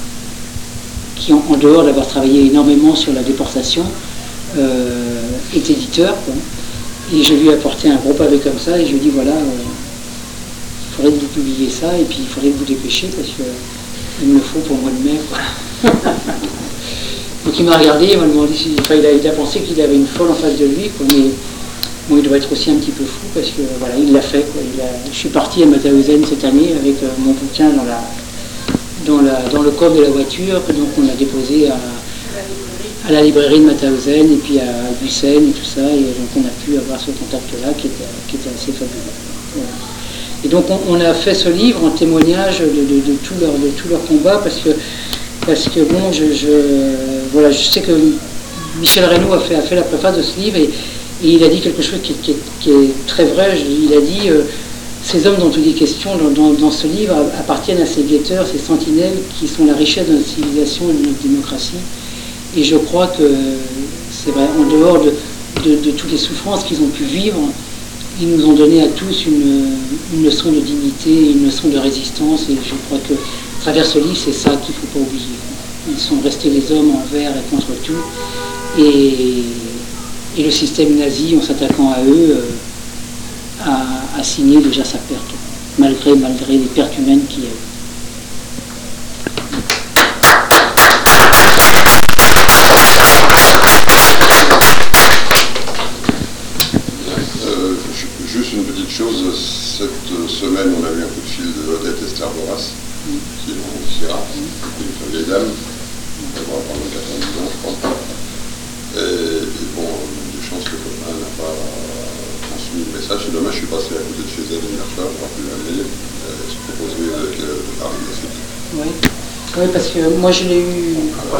[SPEAKER 2] en dehors d'avoir travaillé énormément sur la déportation, est éditeur, quoi. Et je lui ai apporté un gros pavé comme ça, et je lui ai dit voilà, il faudrait que vous publiez ça, et puis il faudrait que vous dépêchiez, parce qu'il me le faut pour le mois de mai, quoi. Donc il m'a regardé, il m'a demandé il a pensé qu'il avait une folle en face de lui, quoi, mais bon, il doit être aussi un petit peu fou, parce que voilà, il l'a fait, quoi. Je suis parti à Mauthausen cette année avec mon bouquin dans le coffre de la voiture, que donc on a déposé à la librairie de Mauthausen et puis à Bussen et tout ça, et donc on a pu avoir ce contact-là qui était assez fabuleux. Voilà. Et donc on a fait ce livre en témoignage de tout leur combat, parce que bon, je sais que Michel Reynaud a fait la préface de ce livre, et il a dit quelque chose qui est très vrai. Il a dit ces hommes dont il est question dans ce livre appartiennent à ces guetteurs, ces sentinelles qui sont la richesse de notre civilisation et de notre démocratie. Et je crois que c'est vrai, en dehors de toutes les souffrances qu'ils ont pu vivre, ils nous ont donné à tous une leçon de dignité, une leçon de résistance. Et je crois que à travers ce livre, c'est ça qu'il ne faut pas oublier. Ils sont restés les hommes envers et contre tout. Et le système nazi, en s'attaquant à eux, a signé déjà sa perte, malgré les pertes humaines qu'il y a eu.
[SPEAKER 1] Juste une petite chose, cette semaine on a eu un coup de fil de Odette Esther Boras, qui est mon Sierra, une vieille dame, elle va avoir 90 ans je crois. Et bon, des chances que le copain n'a pas transmis le message. C'est dommage, je suis passé à côté de chez elle hier soir, je n'aurais pu l'amener. Elle se proposait de parler de suite.
[SPEAKER 2] Oui, parce que moi je l'ai eu.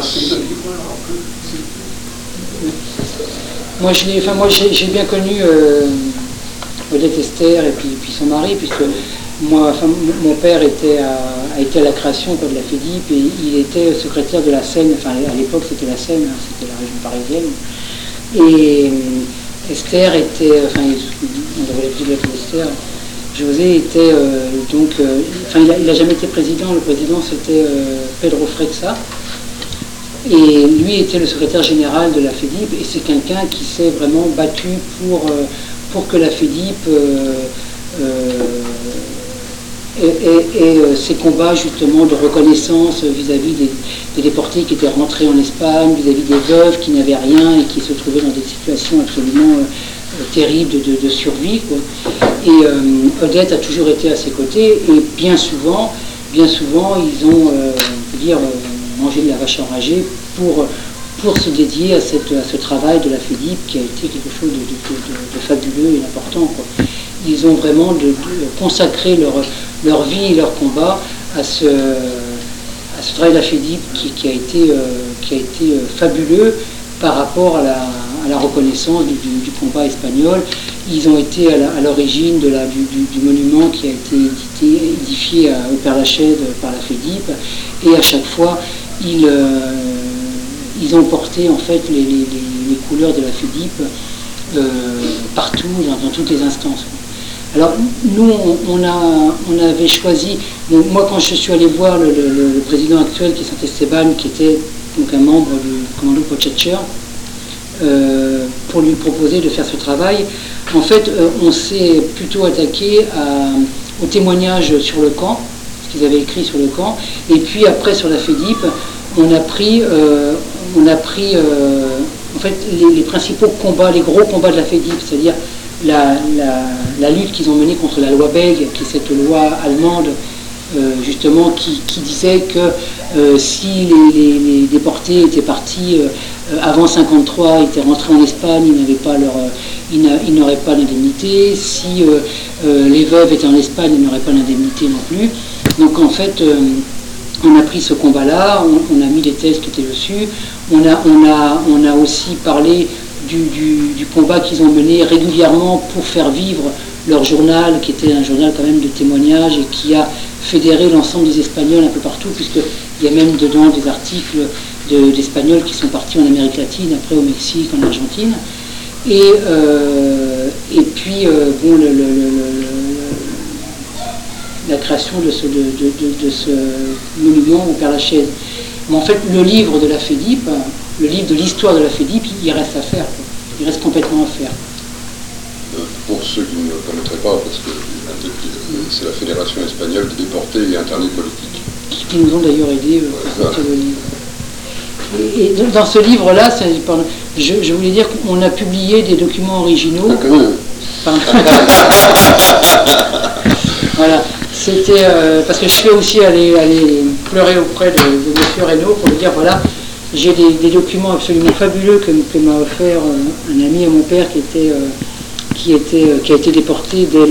[SPEAKER 2] Moi j'ai bien connu Odette Esther et puis son mari, puisque moi, mon père a été à la création de la FEDIP, et il était secrétaire de la Seine, enfin à l'époque c'était la Seine, hein, c'était la région parisienne. Et Esther était, enfin on devrait l'appeler Esther, José était il n'a jamais été président, le président c'était Pedro Frexa. Et lui était le secrétaire général de la FEDIP, et c'est quelqu'un qui s'est vraiment battu pour que la FEDIP et ses combats justement de reconnaissance vis-à-vis des déportés qui étaient rentrés en Espagne, vis-à-vis des veuves qui n'avaient rien et qui se trouvaient dans des situations absolument terribles de survie, quoi. Et Odette a toujours été à ses côtés, et bien souvent ils ont, manger de la vache enragée pour se dédier à ce travail de la FEDIP qui a été quelque chose de fabuleux et d'important, quoi. Ils ont vraiment consacré leur vie et leur combat à ce travail de la FEDIP qui a été fabuleux par rapport à la reconnaissance du combat espagnol. Ils ont été à l'origine du monument qui a été édifié au Père-Lachaise par la FEDIP, et à chaque fois ils ont porté en fait les couleurs de la FEDIP partout, dans toutes les instances. Alors nous, on avait choisi, donc moi quand je suis allé voir le président actuel qui est Saint-Esteban, qui était donc un membre du commando Pochacher, pour lui proposer de faire ce travail, en fait on s'est plutôt attaqué aux témoignages sur le camp, ce qu'ils avaient écrit sur le camp, et puis après sur la FEDIP, on a pris en fait les principaux combats, les gros combats de la FEDIP, c'est-à-dire la lutte qu'ils ont menée contre la loi Bègue, qui est cette loi allemande justement qui disait que si les déportés étaient partis avant 1953, étaient rentrés en Espagne, ils n'auraient pas d'indemnité. Si les veuves étaient en Espagne, ils n'auraient pas d'indemnité non plus. Donc en fait, on a pris ce combat-là, on a mis des thèses qui étaient dessus. On a aussi parlé du combat qu'ils ont mené régulièrement pour faire vivre leur journal, qui était un journal quand même de témoignages et qui a fédéré l'ensemble des Espagnols un peu partout, puisqu'il y a même dedans des articles d'Espagnols qui sont partis en Amérique latine, après au Mexique, en Argentine. Et puis, bon, la création de ce monument au Père-Lachaise. Mais en fait, le livre de la FEDIP, le livre de l'histoire de la FEDIP, il reste à faire, quoi. Il reste complètement à faire.
[SPEAKER 1] Pour ceux qui ne le connaîtraient pas, parce que c'est la Fédération espagnole des déportés et internés politiques.
[SPEAKER 2] Qui nous ont d'ailleurs aidés pour sortir le livre. Et dans ce livre-là, je voulais dire qu'on a publié des documents originaux. Voilà. C'était parce que je suis aussi allé pleurer auprès de M. Reynaud pour lui dire voilà, j'ai des documents absolument fabuleux que m'a offert un ami à mon père qui a été déporté dès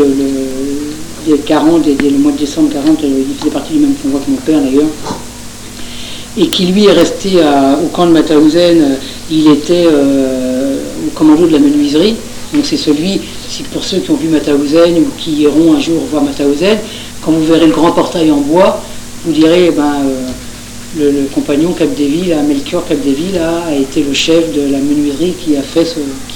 [SPEAKER 2] le mois de décembre 40, il faisait partie du même convoi que mon père d'ailleurs, et qui lui est resté au camp de Mauthausen. Il était au commando de la menuiserie, donc c'est celui, pour ceux qui ont vu Mauthausen ou qui iront un jour voir Mauthausen, quand vous verrez le grand portail en bois, vous direz, le compagnon Capdeville, Melchior Capdeville, a été le chef de la menuiserie qui a fait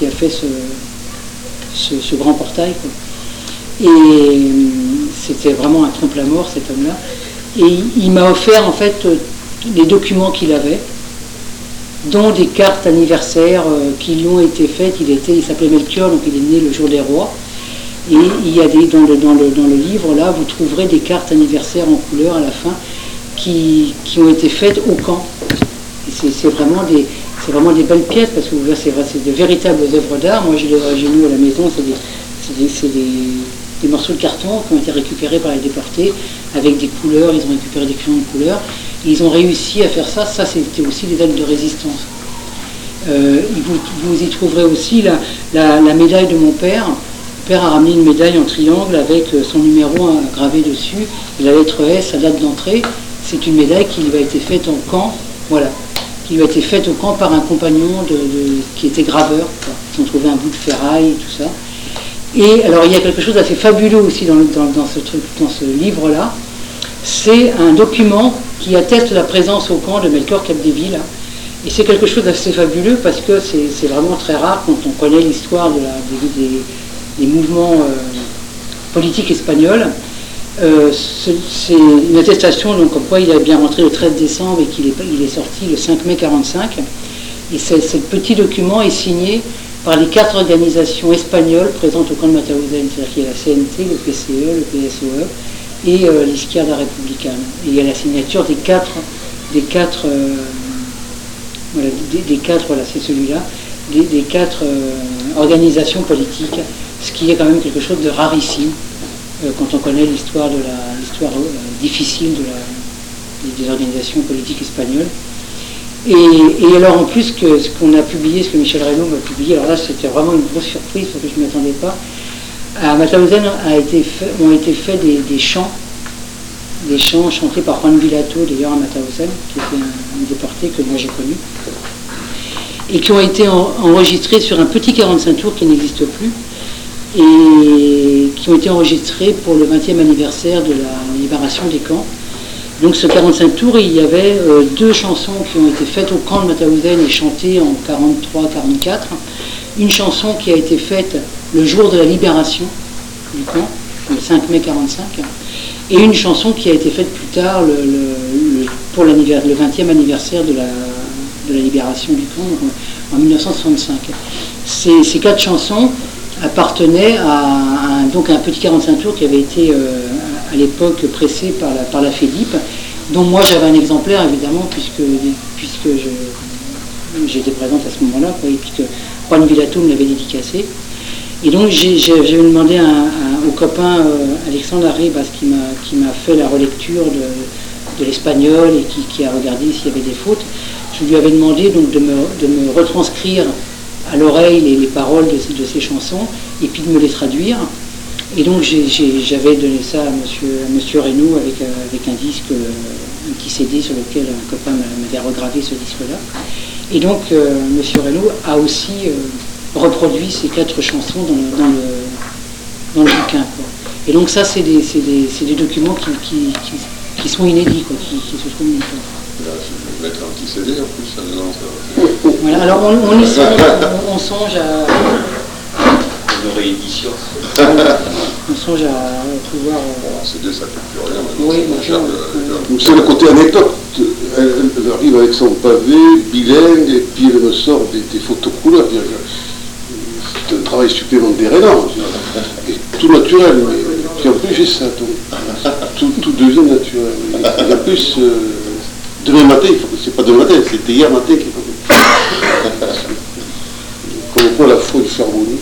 [SPEAKER 2] ce grand portail, quoi. Et c'était vraiment un trompe-la-mort, cet homme-là. Et il m'a offert en fait les documents qu'il avait, dont des cartes anniversaires qui lui ont été faites. Il s'appelait Melchior, donc il est né le jour des rois. Et il y a dans le livre là, vous trouverez des cartes anniversaires en couleur à la fin qui ont été faites au camp. Et c'est vraiment des belles pièces, parce que vous voyez, c'est de véritables œuvres d'art. Moi, j'ai mis à la maison, c'est des morceaux de carton qui ont été récupérés par les déportés avec des couleurs. Ils ont récupéré des crayons de couleurs. Et ils ont réussi à faire ça. Ça, c'était aussi des actes de résistance. Vous y trouverez aussi la médaille de mon père. Mon père a ramené une médaille en triangle avec son numéro gravé dessus et la lettre S, sa date d'entrée. C'est une médaille qui lui a été faite en camp, voilà, qui lui a été faite au camp par un compagnon qui était graveur. Ils ont trouvé un bout de ferraille et tout ça. Et alors il y a quelque chose d'assez fabuleux aussi dans ce livre-là. C'est un document qui atteste la présence au camp de Melchior Capdeville. Et c'est quelque chose d'assez fabuleux parce que c'est vraiment très rare quand on connaît l'histoire des mouvements politiques espagnols. C'est une attestation donc, comme quoi il est bien rentré le 13 décembre et qu'il est sorti le 5 mai 1945. Et ce petit document est signé par les 4 organisations espagnoles présentes au camp de Mauthausen. C'est-à-dire qu'il y a la CNT, le PCE, le PSOE et l'Izquierda Republicana. Et il y a la signature des quatre, voilà, c'est celui-là, des 4 organisations politiques, ce qui est quand même quelque chose de rarissime quand on connaît l'histoire difficile des organisations politiques espagnoles. Et alors en plus, ce qu'on a publié, ce que Michel Reynaud m'a publié, alors là c'était vraiment une grosse surprise parce que je ne m'y attendais pas. À Mauthausen ont été faits des chants chantés par Juan Vilato, d'ailleurs à Mauthausen, qui était un déporté que moi j'ai connu, et qui ont été enregistrés sur un petit 45 tours qui n'existe plus, et qui ont été enregistrés pour le 20e anniversaire de la libération des camps. Donc ce 45 tours, il y avait 2 chansons qui ont été faites au camp de Mauthausen et chantées en 43-44. Une chanson qui a été faite le jour de la libération du camp, le 5 mai 45, et une chanson qui a été faite plus tard pour le 20e anniversaire de la libération du camp en 1965. Ces 4 chansons appartenaient à un petit 45 tours qui avait été à l'époque pressé par la FEDIP, dont moi j'avais un exemplaire évidemment puisque j'étais présente à ce moment-là, et puisque Juan Vilato me l'avait dédicacé. Et donc j'ai demandé au copain Alexandre Arribas qui m'a fait la relecture de l'espagnol et qui a regardé s'il y avait des fautes. Je lui avais demandé donc de me retranscrire à l'oreille les paroles de ces chansons et puis de me les traduire. Et donc j'avais donné ça à monsieur Reynaud avec un disque, un petit CD sur lequel un copain m'avait regravé ce disque-là. Et donc monsieur Reynaud a aussi reproduit ces 4 chansons dans le bouquin, quoi. Et donc ça c'est des documents qui sont inédits, quoi, qui se trouvent nulle part.
[SPEAKER 1] Là, je vais mettre un petit CD en plus, ça nous en.
[SPEAKER 2] Voilà, alors on songe à
[SPEAKER 4] une réédition.
[SPEAKER 2] On songe à pouvoir.
[SPEAKER 1] Un CD, ça ne coûte plus rien.
[SPEAKER 2] Oui,
[SPEAKER 3] c'est le côté anecdote. Elle arrive avec son pavé, bilingue, et puis elle me sort des photos couleurs. C'est un travail supplémentaire énorme. Et tout naturel. Puis en plus, j'ai ça. Donc, tout devient naturel. Et en plus, demain matin, c'est pas demain matin, c'était hier matin qu'il faut. Comme quoi la foi du charbonnier.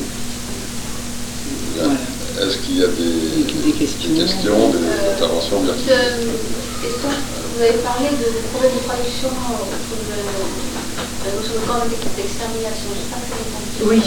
[SPEAKER 1] Est-ce qu'il y a des questions, des interventions?
[SPEAKER 5] Est-ce que vous avez parlé de problème de traduction sur le camp d'extermination?
[SPEAKER 2] Oui.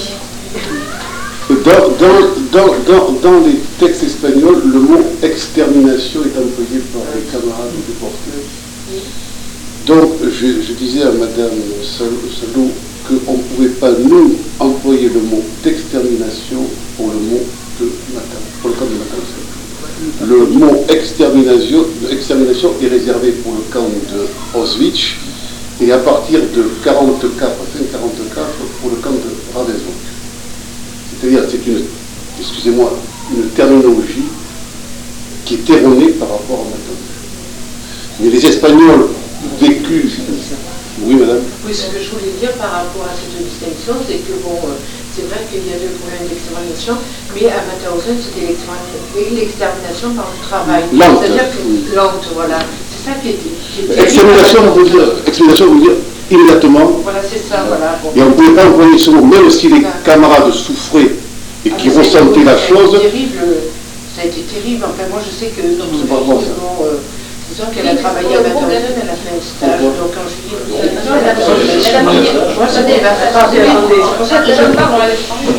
[SPEAKER 3] Dans les textes espagnols, le mot extermination est employé par les camarades déportés. Donc, je disais à Madame Salou qu'on ne pouvait pas, nous, employer le mot d'extermination pour le mot pour le camp de Mauthausen. Le mot extermination est réservé pour le camp de Auschwitz et à partir de 44, fin 44, pour le camp de Ravensbrück. C'est-à-dire, c'est une terminologie qui est erronée par rapport à Mauthausen. Mais les Espagnols vécus. Oui, madame.
[SPEAKER 6] Oui, ce que je voulais dire par rapport à cette distinction, c'est que bon, c'est vrai qu'il y a le problème d'extermination, mais à Mauthausen, c'était l'extermination par le travail.
[SPEAKER 3] Lente.
[SPEAKER 6] C'est-à-dire que lente, voilà. C'est ça qui était.
[SPEAKER 3] Extermination veut dire immédiatement.
[SPEAKER 6] Voilà, c'est ça, voilà. Bon.
[SPEAKER 3] Et on ne pouvait pas employer ce mot, même si les camarades souffraient et qui ressentaient la chose.
[SPEAKER 6] Ça a été terrible. Enfin, moi, je sais que notre fille, disons qu'elle a travaillé à Mauthausen, elle a fait un stage, donc en juillet. Moi, ça c'est pour ça que je parle dans l'espagnol.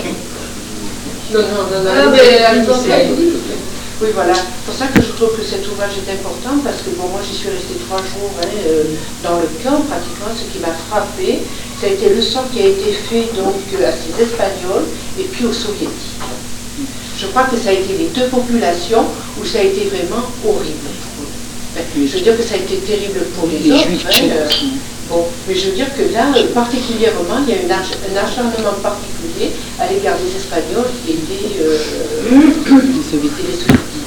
[SPEAKER 6] Non. Oui, voilà. C'est pour ça que je trouve que cet ouvrage est important, parce que bon, moi j'y suis restée 3 jours dans le camp, pratiquement. Ce qui m'a frappé, ça a été le sort qui a été fait donc à ces Espagnols et puis aux Soviétiques. Je crois que ça a été les 2 populations où ça a été vraiment horrible. Je veux dire que ça a été terrible pour les autres. Bon, mais je veux dire que là, particulièrement, il y a un acharnement particulier à l'égard des Espagnols et des Soviétiques.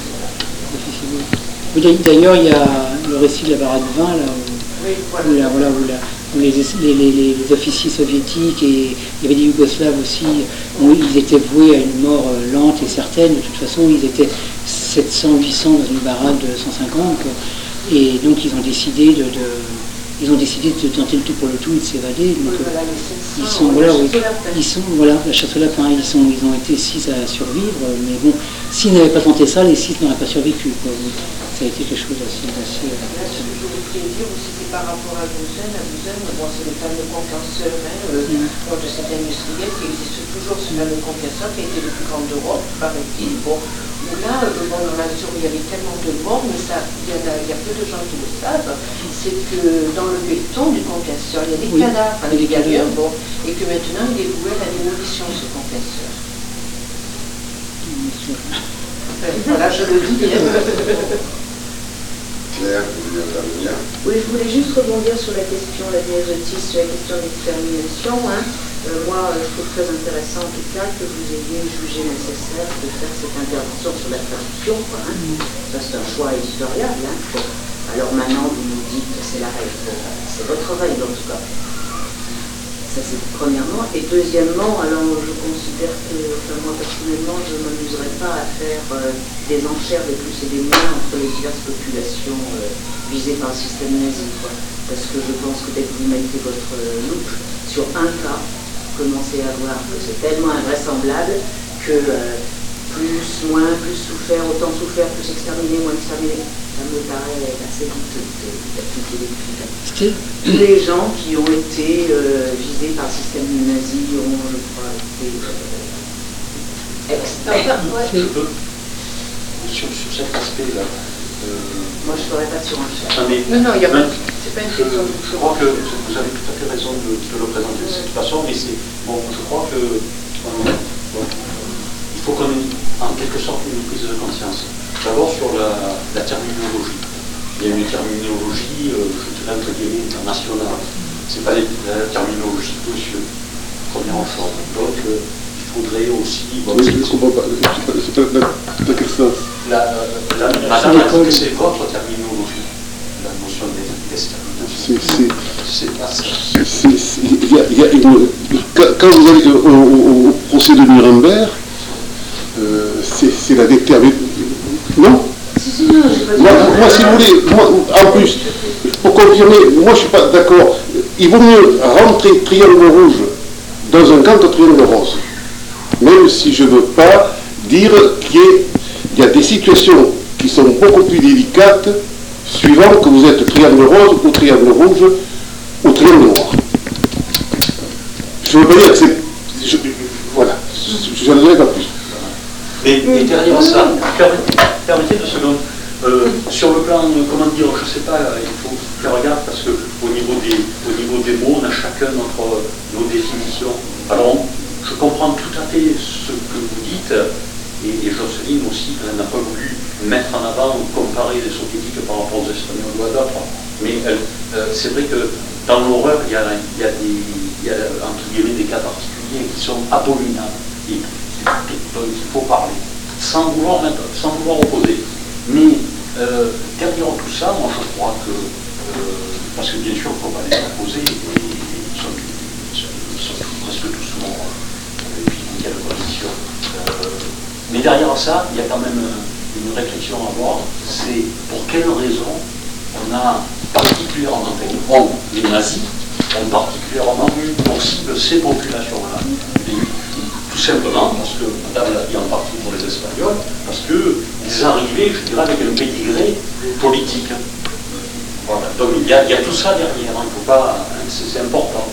[SPEAKER 2] D'ailleurs, il y a le récit de la baraque 20, là, où les officiers soviétiques et il y avait des Yougoslaves aussi, où ils étaient voués à une mort lente et certaine. De toute façon, ils étaient 700-800 dans une baraque de 150, quoi. Et donc ils ont décidé de tenter le tout pour le tout et de s'évader. Donc ils sont la chasse au lapin. Ils ont été 6 à survivre, mais bon, s'ils n'avaient pas tenté ça, les 6 n'auraient pas survécu, quoi. ça a été quelque chose d'assez...
[SPEAKER 6] Là, ce que je voulais dire aussi, c'est par rapport à Bouzen. À Bouzen, bon, c'est le fameux concasseur, de cet industriel qui existe toujours, ce fameux concasseur qui a été le plus grand d'Europe, paraît-il. Bon, où là, bon, dans la mesure où il y avait tellement de morts, mais il y a peu de gens qui le savent, c'est que dans le béton du concasseur, il y a des cadavres à l'intérieur, bon, et que maintenant il est voué à la démolition, ce concasseur. Voilà, je le dis.
[SPEAKER 1] Claire, vous voulez intervenir?
[SPEAKER 4] Oui, je voulais juste rebondir sur la question, la diazotis, sur la question d'extermination. Moi, je trouve très intéressant en tout cas que vous ayez jugé nécessaire de faire cette intervention sur la traduction. Ça, c'est un choix éditorial. Alors maintenant, vous nous dites que c'est la règle. C'est votre règle en tout cas. Ça, c'est premièrement. Et deuxièmement, alors je considère que, enfin, moi personnellement, je ne m'amuserais pas à faire des enchères des plus et des moins entre les diverses populations visées par le système nazi, parce que je pense que dès que vous mettez votre loupe sur un cas, vous commencez à voir que c'est tellement invraisemblable que plus, moins, plus souffert, autant souffert, plus exterminé, moins exterminé. Ça me paraît assez douteux d'appliquer les critères. Tous les gens qui ont été visés par le système nazi ont, je crois, été exterminés.
[SPEAKER 7] Sur cet aspect-là,
[SPEAKER 4] moi je ne ferai pas de surenchère.
[SPEAKER 6] Non, il n'y a pas. C'est pas une question.
[SPEAKER 7] Je crois que vous avez tout à fait raison de le présenter de cette façon, mais c'est bon. Je crois que il faut qu'on ait en quelque sorte une prise de conscience. D'abord sur la terminologie. Il y a une terminologie, je dirais entre guillemets, internationale. C'est pas la terminologie de monsieur, première chose. Donc il faudrait aussi. Bon,
[SPEAKER 3] je ne comprends pas. Dans quel sens?
[SPEAKER 7] La dramatique, c'est votre terminologie. La notion d'extermination. C'est pas ça.
[SPEAKER 3] Quand vous allez au procès de Nuremberg, c'est la détermination. Non? Moi, si vous voulez, en plus, pour confirmer, moi je ne suis pas d'accord. Il vaut mieux rentrer triangle rouge dans un camp que triangle rose. Même si je ne veux pas dire qu'il y a des situations qui sont beaucoup plus délicates suivant que vous êtes triangle rose ou triangle rouge ou triangle noir. Je ne veux pas dire que c'est... Voilà, je n'en dirai pas plus.
[SPEAKER 7] Mais derrière ça, permettez 2 secondes. Sur le plan, comment dire, je ne sais pas, il faut faire regarde parce qu'au niveau des mots, on a chacun nos définitions. Alors, je comprends tout à fait ce que vous dites, et Jocelyne aussi, elle n'a pas voulu mettre en avant ou comparer les soviétiques par rapport aux Espagnols ou à d'autres. Mais c'est vrai que dans l'horreur, il y a entre guillemets des cas particuliers qui sont abominables. Donc il faut parler, sans vouloir opposer. Mais derrière tout ça, moi je crois que, parce que bien sûr il ne faut pas les opposer, et ils sont presque tous morts, et puis il y a la position. Mais derrière ça, il y a quand même une réflexion à avoir, c'est pour quelles raisons on a particulièrement, les nazis ont particulièrement eu pour cible ces populations-là. Tout simplement parce que, madame l'a dit en partie pour les Espagnols, parce qu'ils arrivaient, je dirais, avec un pédigré politique. Voilà. Donc il y a tout ça derrière, il ne faut pas, c'est important.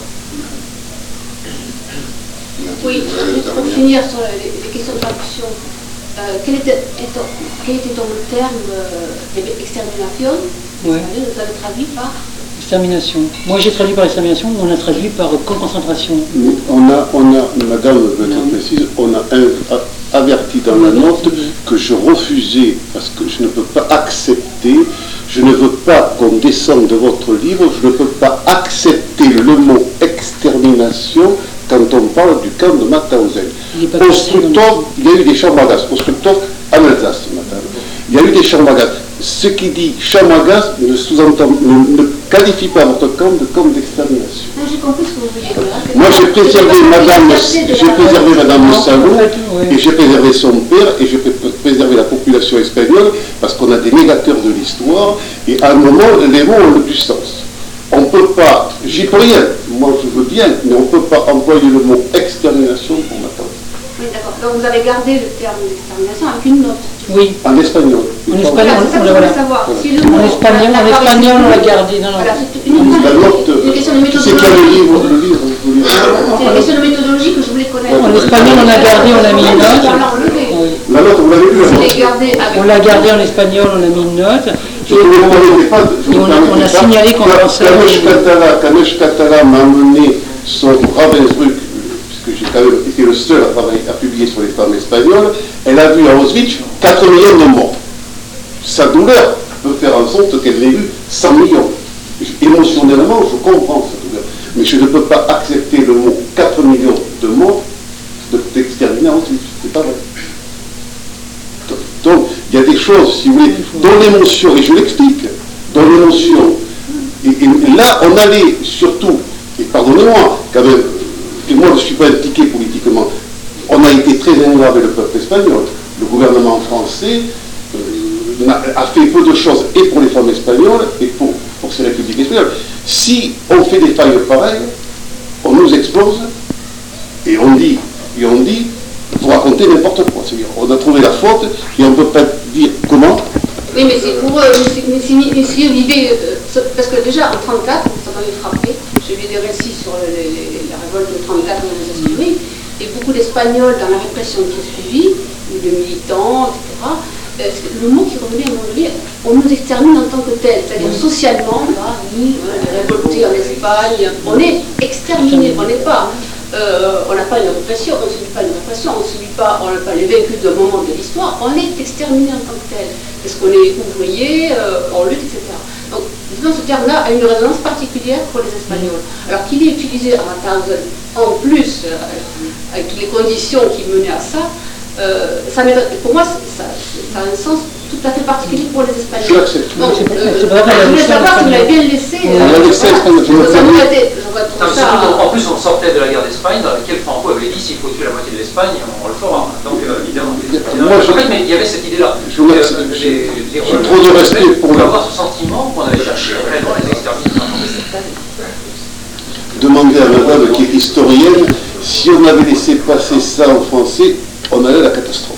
[SPEAKER 5] Oui, juste pour finir sur les questions de traduction, quel était donc le terme extermination? Vous avez traduit par
[SPEAKER 2] Extermination. Moi j'ai traduit par extermination, on a traduit par camp de concentration.
[SPEAKER 3] On a, madame veut être précise, on a averti dans la note que je refusais, parce que je ne peux pas accepter, je ne veux pas qu'on descende de votre livre, je ne peux pas accepter le mot extermination quand on parle du camp de Mauthausen. Au Struktorf, il y a eu des chambres à gaz. Au Struktorf, en Alsace, madame. Il y a eu des chambres à gaz. Ce qui dit chambre à gaz ne qualifie pas votre camp de camp d'extermination.
[SPEAKER 5] J'ai compris ce que vous voulez dire.
[SPEAKER 3] Moi, j'ai préservé Madame Salon, et j'ai préservé son père, et j'ai préservé la population espagnole, parce qu'on a des négateurs de l'histoire, et à un moment, les mots ont du sens. On ne peut pas, j'y peux rien, moi je veux bien, mais on ne peut pas employer le mot extermination pour Mauthausen.
[SPEAKER 5] Oui, d'accord. Donc vous avez gardé le terme d'extermination avec une note.
[SPEAKER 2] Oui.
[SPEAKER 3] En espagnol.
[SPEAKER 2] En espagnol,
[SPEAKER 5] C'est ça que je voulais savoir. Si le mot
[SPEAKER 2] En espagnol, on l'a gardé. Non, non.
[SPEAKER 5] Voilà, c'est une question de
[SPEAKER 3] Tu sais qu'il y a
[SPEAKER 5] méthodologie.
[SPEAKER 3] le livre.
[SPEAKER 5] C'est une question de méthodologie que je voulais connaître.
[SPEAKER 2] En espagnol, on a gardé, on a mis une note.
[SPEAKER 5] On l'a enlevé.
[SPEAKER 2] Oui.
[SPEAKER 3] La note, vous l'avez vu, la
[SPEAKER 5] Je
[SPEAKER 3] note.
[SPEAKER 5] l'ai gardé avec.
[SPEAKER 2] On l'a gardé en espagnol, on a mis une note.
[SPEAKER 3] Je ne me permettais pas de- je me
[SPEAKER 2] on a
[SPEAKER 3] permettais pas.
[SPEAKER 2] signalé qu'on pensait-
[SPEAKER 3] Kanesh Katala m'a amené son Ravensbrück, puisque j'ai quand même été le seul à publier sur les femmes espagnoles. Elle a vu à Auschwitz 4 millions de morts. Sa douleur peut faire en sorte qu'elle ait eu 100 millions. Émotionnellement, je comprends cette douleur. Mais je ne peux pas accepter le mot 4 millions de morts d'exterminer à Auschwitz. C'est pas vrai. Donc, il y a des choses, si vous voulez, dans l'émotion, et je l'explique, dans l'émotion. Et là, on allait surtout, et pardonnez-moi, quand même, et moi je ne suis pas impliqué politiquement, on a été très ingrat avec le peuple espagnol. Le gouvernement français a fait peu de choses, et pour les femmes espagnoles, et pour ces républiques espagnoles. Si on fait des failles pareilles, on nous expose, et on dit, vous racontez n'importe quoi. C'est-à-dire, on a trouvé la faute, et on ne peut pas dire comment.
[SPEAKER 5] Oui, mais c'est pour eux, mais si l'idée, parce que déjà en 1934, ça m'avait frappé, j'ai lu des récits sur la révolte de 1934 dans les Esprits, et beaucoup d'Espagnols dans la répression qui a suivi, ou de militants, etc., le mot qui revenait à un moment donné, on nous extermine en tant que tel, c'est-à-dire socialement, là, nous, les révoltés en Espagne, on est exterminés, on n'est pas. On n'a pas une répression, on ne subit pas une répression, on n'a pas les vécus d'un moment de l'histoire, on est exterminé en tant que tel. Parce qu'on est ouvrier, on lutte, etc. Donc, disons, ce terme-là a une résonance particulière pour les Espagnols. Alors qu'il est utilisé à Mauthausen, en plus, avec toutes les conditions qui menaient à ça, pour moi, ça a un sens tout à fait particulier pour les Espagnols.
[SPEAKER 3] Je l'accepte.
[SPEAKER 5] Donc, je voulais savoir si vous l'avez bien laissé.
[SPEAKER 8] En plus, on sortait de la guerre d'Espagne, dans laquelle Franco avait dit s'il faut tuer la moitié de l'Espagne, on le fera. Donc, évidemment, mais il y avait cette idée-là.
[SPEAKER 3] J'ai trop de respect pour
[SPEAKER 8] la... avoir ce sentiment qu'on avait cherché réellement les exterminateurs.
[SPEAKER 3] Demander à madame qui est historienne, si on avait laissé passer ça en français, on allait à la catastrophe.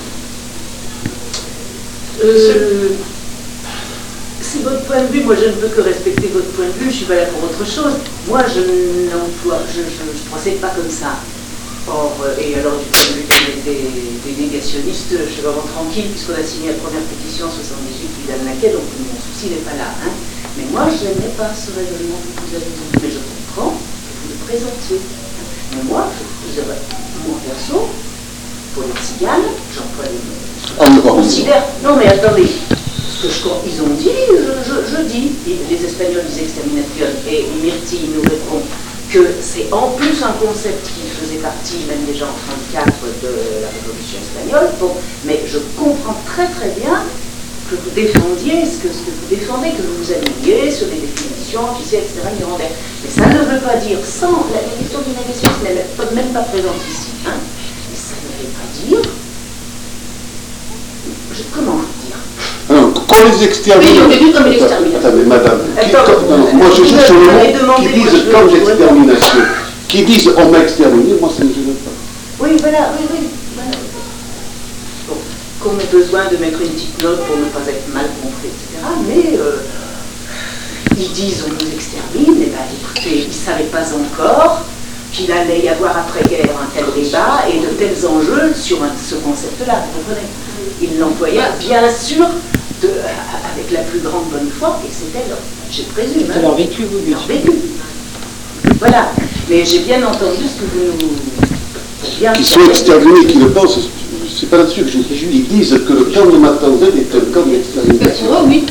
[SPEAKER 4] C'est votre point de vue, moi je ne peux que respecter votre point de vue, je suis pas là pour autre chose. Moi je ne procède pas comme ça. Or, et alors du point de vue des négationnistes, je suis vraiment tranquille puisqu'on a signé la première pétition en 78 puis d'Alnaquet, donc mon souci n'est pas là. Hein. Mais moi je n'aimais pas ce raisonnement que vous avez dit. Mais je comprends que vous le présentiez. Mais moi, mon perso, pour les tziganes, j'emploie les mots. Considère. Non mais attendez. Ils ont dit, je dis, les Espagnols disent extermination, et Myrti nous répond que c'est en plus un concept qui faisait partie même déjà en 1934 de la Révolution espagnole. Bon, mais je comprends très très bien que vous défendiez ce que vous défendez, que vous vous aligniez sur les définitions officielles, etc. irlandaises. Mais ça ne veut pas dire, sans la question du négationnisme n'est même pas présente ici, hein, mais ça ne veut pas dire, comment vous dire?
[SPEAKER 3] Quand les exterminateurs...
[SPEAKER 5] Oui, comme l'extermination.
[SPEAKER 3] Attendez, madame. Moi, je joue sur le mot qui disent comme l'extermination. Qui disent on m'a exterminé, moi, ça ne me gêne pas.
[SPEAKER 4] Oui, voilà, oui. Voilà. Bon, qu'on ait besoin de mettre une petite note pour ne pas être mal compris, etc. Mais ils disent on nous extermine, et bien écoutez, ils ne savaient pas encore qu'il allait y avoir après-guerre un tel débat et de tels enjeux sur ce concept-là, vous comprenez? Il l'employa bien sûr avec la plus grande bonne foi, et c'était leur, je présume,
[SPEAKER 2] c'était leur vécu, oui, bien
[SPEAKER 4] sûr. Vécu. Voilà, mais j'ai bien entendu ce que vous nous...
[SPEAKER 3] Qu'ils soient exterminés, qu'ils le pensent, c'est pas là-dessus que je dis. Ils disent que le camp de Mauthausen est un camp d'extermination.
[SPEAKER 5] Pour eux, oui.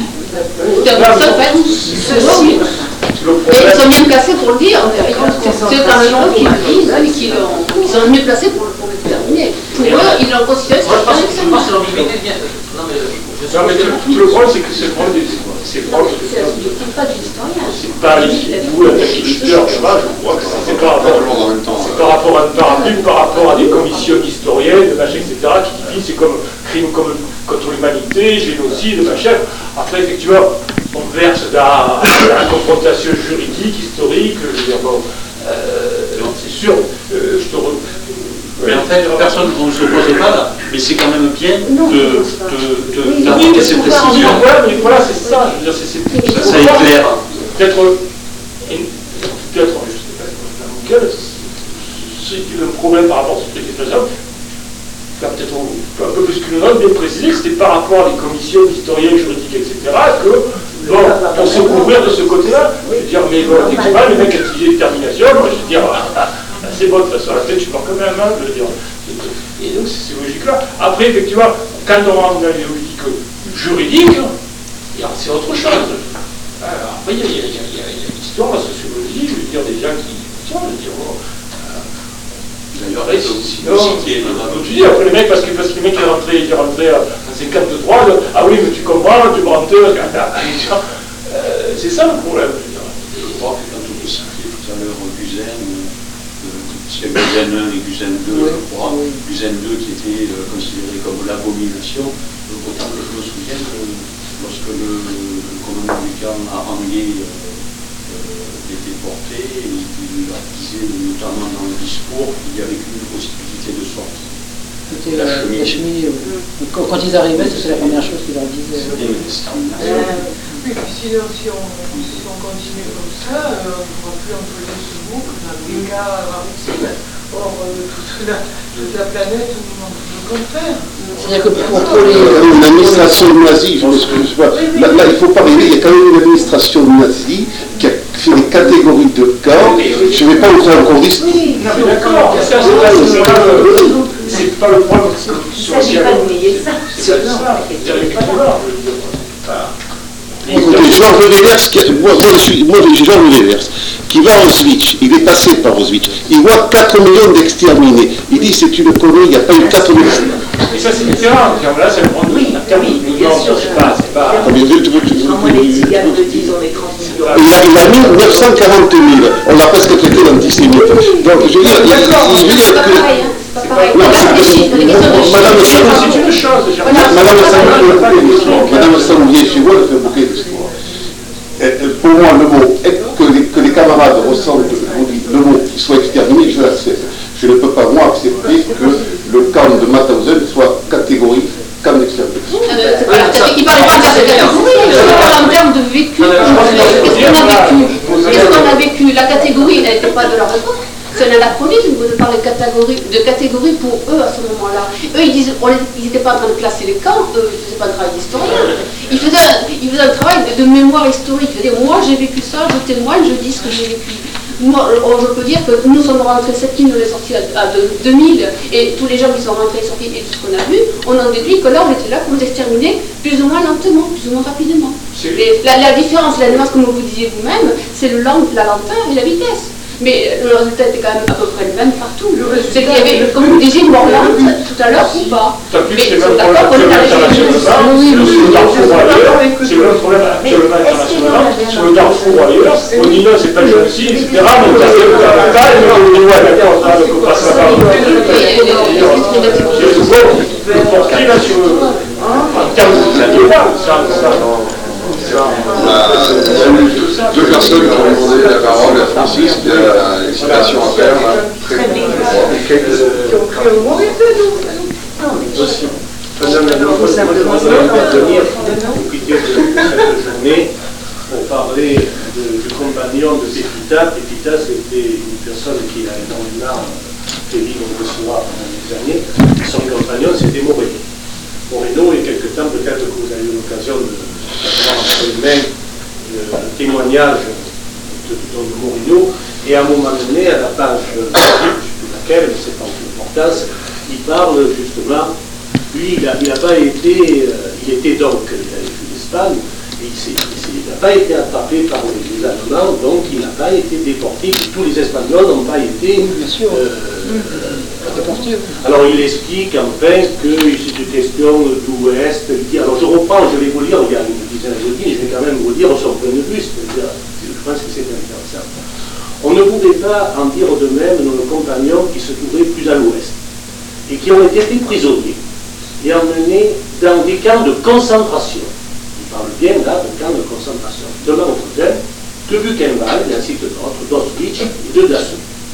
[SPEAKER 5] Ceci. Mais ils sont mieux placés pour le dire. C'est un gens qui le disent, qui sont mieux placés pour le terminer. Pour eux, ils l'ont considéré.
[SPEAKER 8] Moi, je pense que l'ambiguïté vient.
[SPEAKER 9] Non, mais le problème, c'est que c'est le problème c'est
[SPEAKER 5] pas du historien.
[SPEAKER 9] C'est pas vous, l'interlocuteur, je crois que c'est par rapport à une parapluie, par rapport à des commissions historiennes, machin, etc., qui disent c'est comme crime contre l'humanité, génocide, machin. Après, effectivement, on verse dans la confrontation juridique, historique, je veux dire, bon, c'est sûr, je te
[SPEAKER 7] fait, personne ne s'oppose pas là, mais c'est quand même bien
[SPEAKER 9] d'apporter
[SPEAKER 7] cette précision.
[SPEAKER 9] Mais voilà, c'est ça. Je veux dire,
[SPEAKER 7] ça éclaire.
[SPEAKER 9] Peut-être, je sais pas, c'est un problème par rapport à ce qui était présent. Peut-être un peu plus qu'une note, bien préciser que c'était par rapport à des commissions d'historiens juridiques, etc., que, bon, pour se couvrir de ce côté-là, je veux dire, mais bon, effectivement, le mec a utilisé détermination, moi, je veux dire, c'est bon, de toute façon, la tête, tu pars quand même, je veux dire. Et donc, c'est ces logiques-là. Après, effectivement, quand on rentre dans les logiques juridiques, c'est autre chose. Après, il y a l'histoire, la sociologie, je veux dire, des gens qui, je veux dire,
[SPEAKER 7] d'ailleurs,
[SPEAKER 9] tu dis après le mec, parce que le mec il est rentré à 53, ah oui, mais tu comprends, tu me rentres, c'est ça le problème.
[SPEAKER 7] Je crois que quand on citait tout à l'heure Guzen, c'est Guzen 1 et Guzen 2, je crois, Guzen 2 qui était considéré comme l'abomination, autant que je me souviens que lorsque le commandant du camp à Angers était porté, il leur disait notamment dans le discours qu'il n'y avait qu'une possibilité de sortie.
[SPEAKER 2] C'était la cheminée. Quand ils arrivaient, c'était la première chose qu'ils leur disaient.
[SPEAKER 7] C'était extraordinaire.
[SPEAKER 6] Oui, puis si on continue comme ça, on ne pourra plus employer ce mot que la or, toute la planète, on ne peut pas faire.
[SPEAKER 2] C'est-à-dire que pour les...
[SPEAKER 3] L'administration nazie, je pense que je sais pas. Là, il ne faut pas rêver, il y a quand même une administration nazie qui a fait des catégories de camps. Je ne vais pas entrer encore d'ici.
[SPEAKER 9] Oui, non, mais d'accord, c'est pas le problème.
[SPEAKER 4] Il ne s'agit pas de payer ça.
[SPEAKER 9] C'est ça.
[SPEAKER 3] Écoutez, Georges Levers, moi j'ai Georges Levers, qui va à Auschwitz, il est passé par Auschwitz, il voit 4 millions d'exterminés. Il dit c'est une connerie, il n'y a pas eu 4 millions.
[SPEAKER 9] Et ça c'est différent, là c'est le prendre.
[SPEAKER 4] Oui, bien sûr, c'est pas. En moins les Tziganes le disent, on est 30 millions.
[SPEAKER 3] Il a mis 940 000, on l'a presque traité d'antisémite. Donc je veux dire,
[SPEAKER 5] C'est pas pareil.
[SPEAKER 3] non, Madame Sanglier, je vois le fait bouquet d'histoire. Pour moi, le mot, que les camarades ressentent, le mot qui soit exterminé, je l'accepte. Je ne peux pas, moi, accepter que le camp de Mauthausen soit catégorie camp d'extermination.
[SPEAKER 5] Il parle pas de catégorie, il parle en termes de vécu. Qu'est-ce qu'on a vécu? La catégorie n'était pas de leur époque. C'est un anachronisme de parler de catégorie pour eux à ce moment-là. Eux, ils n'étaient pas en train de classer les camps, eux, ils ne faisaient pas de travail d'historien. Ils faisaient un travail de mémoire historique. C'est-à-dire, moi j'ai vécu ça, je témoigne, je dis ce que j'ai vécu. Moi, je peux dire que nous sommes rentrés, cette ligne est sortie à 2000, et tous les gens qui sont rentrés, sortis, et tout ce qu'on a vu, on en déduit que là, on était là pour nous exterminer plus ou moins lentement, plus ou moins rapidement. Et la différence, la nuance, comme vous disiez vous-même, c'est la lenteur et la vitesse. Mais le résultat était quand même à peu près le même partout. C'est qu'il y avait, comme vous disiez, mort lente tout à l'heure ou pas. Mais ils sont d'accord qu'on est arrivé.
[SPEAKER 9] Sur le Darfour ailleurs, c'est le même problème actuellement international. Sur le Darfour ailleurs, on dit non, c'est pas gentil, etc. Mais on a fait le cas, et on dit ouais, d'accord, on ne peut pas se faire. Le portrait là sur en termes de ça.
[SPEAKER 1] Deux personnes qui ont demandé la parole à Francis, qui a une citation à faire.
[SPEAKER 4] Très bien. Qui ont cru au mot.
[SPEAKER 10] Aussi. Madame la venir au milieu de cette journée pour parler du compagnon de Pépita. Pépita, c'était une personne qui a énormément fait vivre le Sira pendant des années. Son compagnon, c'était Moreno. Moreno, il y a quelque temps, peut-être que vous avez eu l'occasion d'avoir entre les mains le témoignage de Moreno, et à un moment donné, à la page de laquelle, mais c'est pas une importance, il parle justement, lui, il n'a pas été, il était donc, il avait fait l'Espagne, et il n'a pas été attrapé par les Allemands, donc il n'a pas été déporté, tous les Espagnols n'ont pas été déportés. Alors il explique enfin que c'est une question d'Ouest, alors je reprends, je vais vous lire, il y a une dizaine de lignes, je vais quand même vous lire son point de vue, c'est-à-dire, je pense que c'est intéressant. On ne pouvait pas en dire de même nos compagnons qui se trouvaient plus à l'ouest et qui ont été pris prisonniers et emmenés dans des camps de concentration. Il parle bien là de camps de concentration de Mauthausen, de Buchenwald, ainsi que d'autres, d'Auschwitz et de Dachau.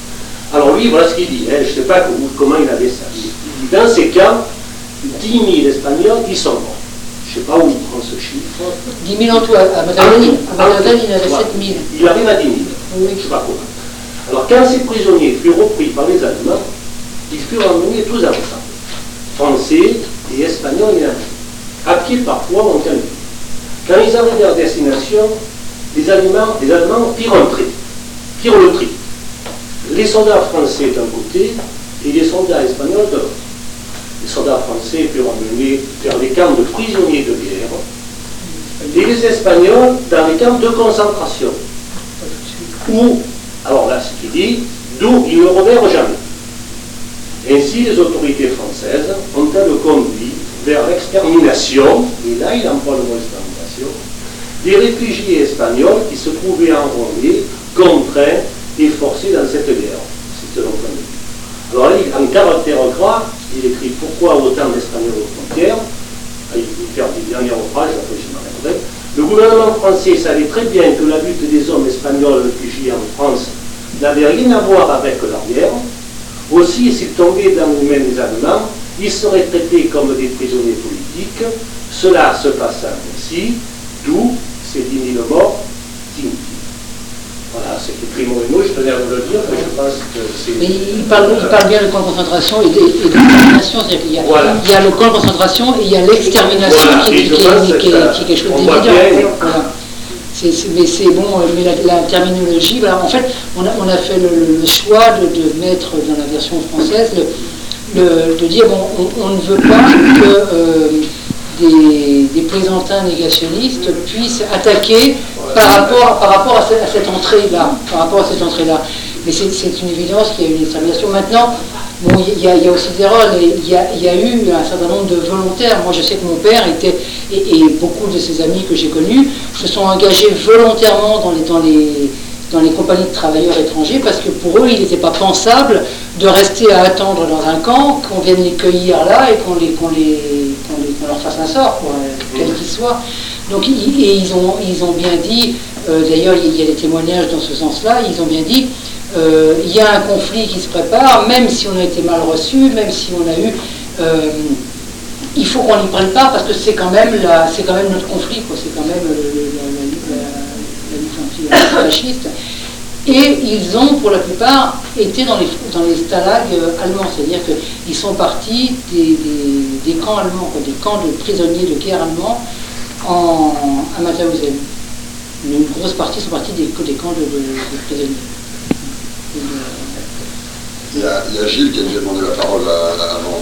[SPEAKER 10] Alors lui, voilà ce qu'il dit, hein, je ne sais pas comment il avait ça. Il dit, dans ces camps, 10 000 Espagnols qui sont morts. Je ne sais pas où il prend ce chiffre.
[SPEAKER 2] 10 000 en tout, à Mataouzen, il y en avait 7 000.
[SPEAKER 10] Il arrive à 10 000, je ne sais pas comment. Alors quand ces prisonniers furent repris par les Allemands, ils furent emmenés tous ensemble, Français et Espagnols et Allemands, à pied parfois montagneux. Quand ils arrivèrent à destination, les Allemands firent le tri. Les soldats français d'un côté et les soldats espagnols de l'autre. Les soldats français furent emmenés vers les camps de prisonniers de guerre et les Espagnols dans les camps de concentration. Où, alors là, ce qu'il dit, d'où ils ne revinrent jamais. Ainsi, les autorités françaises ont-elles conduit vers l'extermination, et là il emploie le mot extermination, des réfugiés espagnols qui se trouvaient enrôlés, contraints et forcés dans cette guerre. C'était leur point de vue. Alors là, en caractère gras, il écrit pourquoi autant d'Espagnols aux frontières. Il fait des dernières phrases, après je m'arrêterai. Le gouvernement français savait très bien que la lutte des hommes espagnols réfugiés en France n'avait rien à voir avec leur guerre. Aussi, s'ils tombaient dans les mains des Allemands, ils seraient traités comme des prisonniers politiques. Cela se passa ainsi, d'où ces 10 000 morts dignes. Voilà, c'est écrit mot et mot, je tenais à vous le dire, mais je pense que c'est...
[SPEAKER 2] Mais il parle bien de camp de concentration et d'extermination, c'est-à-dire qu'il y a le camp de concentration et il y a l'extermination qui est quelque chose d'évident. Voilà. Mais c'est bon, mais la terminologie, voilà, en fait, on a fait le choix de mettre dans la version française, de dire, bon, on ne veut pas que des plaisantins négationnistes puissent attaquer par rapport à cette entrée-là, Mais c'est une évidence qu'il y a une extermination. Maintenant, bon, il y a aussi des erreurs, il y a eu un certain nombre de volontaires. Moi, je sais que mon père était, et beaucoup de ses amis que j'ai connus, se sont engagés volontairement dans les compagnies de travailleurs étrangers, parce que pour eux, il n'était pas pensable de rester à attendre dans un camp, qu'on vienne les cueillir là et qu'on leur fasse un sort, quel qu'il soit. Donc, ils ont bien dit, d'ailleurs, il y a des témoignages dans ce sens-là, ils ont bien dit, il y a un conflit qui se prépare, même si on a été mal reçu, même si on a eu... il faut qu'on n'y prenne part, parce que c'est quand même notre conflit, quoi. C'est quand même la lutte anti-fasciste. Et ils ont, pour la plupart, été dans les stalags allemands, c'est-à-dire qu'ils sont partis des camps allemands, quoi, des camps de prisonniers de guerre allemands à Mauthausen. Une grosse partie sont partis des camps de prisonniers.
[SPEAKER 1] Il y a Gilles qui a déjà demandé la parole avant.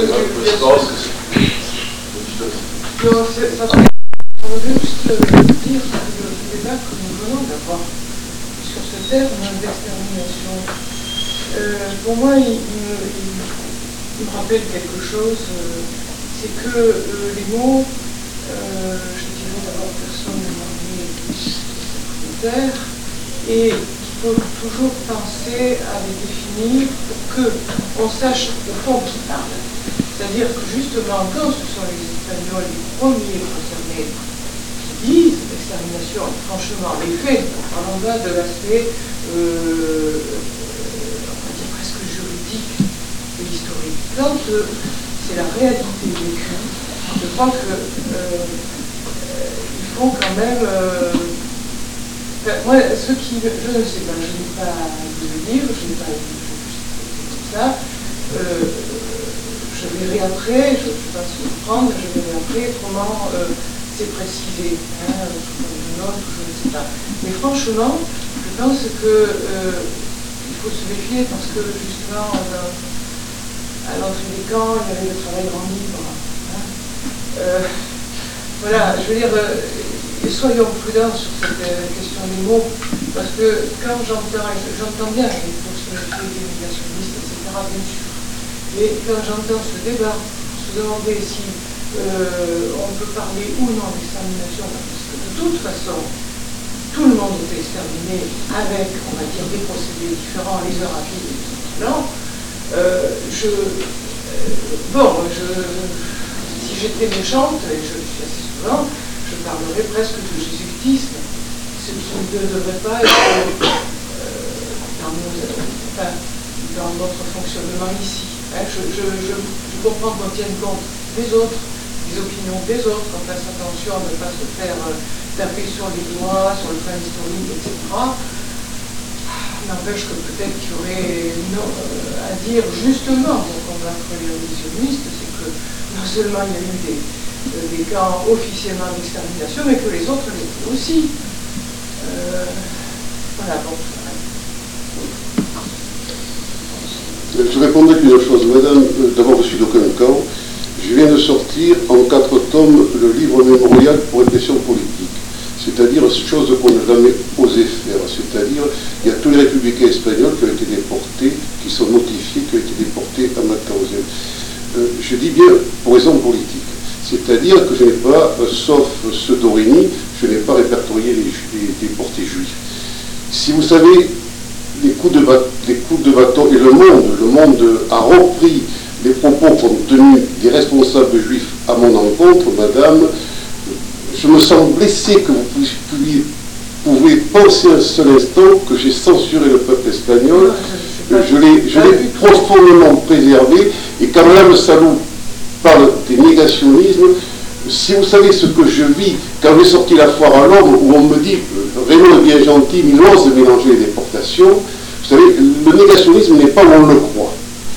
[SPEAKER 11] Je voudrais juste dire que le débat que nous venons d'avoir sur ce terme d'extermination, pour moi, il me rappelle quelque chose, c'est que les mots, je dirais d'abord personne ne terre, et qu'il faut toujours penser à les définir pour qu'on sache au fond qui parle. C'est-à-dire que justement, quand ce sont les Espagnols les premiers concernés qui disent l'extermination, franchement, les faits, parlons là de l'aspect, on va dire presque juridique et historique. Quand c'est la réalité vécue, je crois que il faut quand même... moi, ce qui... Je ne sais pas, je n'ai pas lu le livre, je n'ai pas lu comme ça. Je verrai après, je ne vais pas surprendre, je verrai après comment c'est précisé, une note, je ne sais pas. Mais franchement, je pense qu'il faut se méfier parce que justement, à l'entrée des camps, il y avait le travail en libre. Voilà, je veux dire, soyons prudents sur cette question des mots, parce que quand j'entends bien les proximités des négationnistes, etc., bien sûr. Et quand j'entends ce débat, se demander si on peut parler ou non d'extermination, parce que de toute façon, tout le monde était exterminé avec, on va dire, des procédés différents, les heures rapides, etc. Si j'étais méchante, et je le suis assez souvent, je parlerais presque de jésuitisme, ce qui ne devrait pas être dans notre fonctionnement ici. Hein. Je comprends qu'on tienne compte des autres, des opinions des autres, qu'on fasse attention à ne pas se faire taper sur les doigts, sur le plan historique, etc. N'empêche que peut-être qu'il y aurait à dire justement pour combattre les révisionnistes, c'est que non seulement il y a eu des camps officiellement d'extermination, mais que les autres l'étaient aussi. Voilà, bon.
[SPEAKER 3] Je répondrai qu'une chose, madame, d'abord je suis d'aucun camp. Je viens de sortir en 4 tomes le livre mémorial pour répression politique. C'est-à-dire chose qu'on n'a jamais osé faire. C'est-à-dire, il y a tous les républicains espagnols qui ont été déportés, qui sont notifiés, qui ont été déportés à Mauthausen. Je dis bien pour raison politique. C'est-à-dire que je n'ai pas, sauf ceux d'Aurigny, je n'ai pas répertorié les déportés juifs. Si vous savez, les coups de bâton, et le monde a repris les propos qu'ont tenus des responsables juifs à mon encontre, madame, je me sens blessé que vous pouvez penser un seul instant que j'ai censuré le peuple espagnol. Je l'ai profondément préservé, et quand Mme Salou parle des négationnismes, si vous savez ce que je vis quand j'ai sorti La Foire à l'homme, où on me dit Reynaud est bien gentil, mais il ose mélanger les déportations, vous savez, le négationnisme n'est pas où on le croit.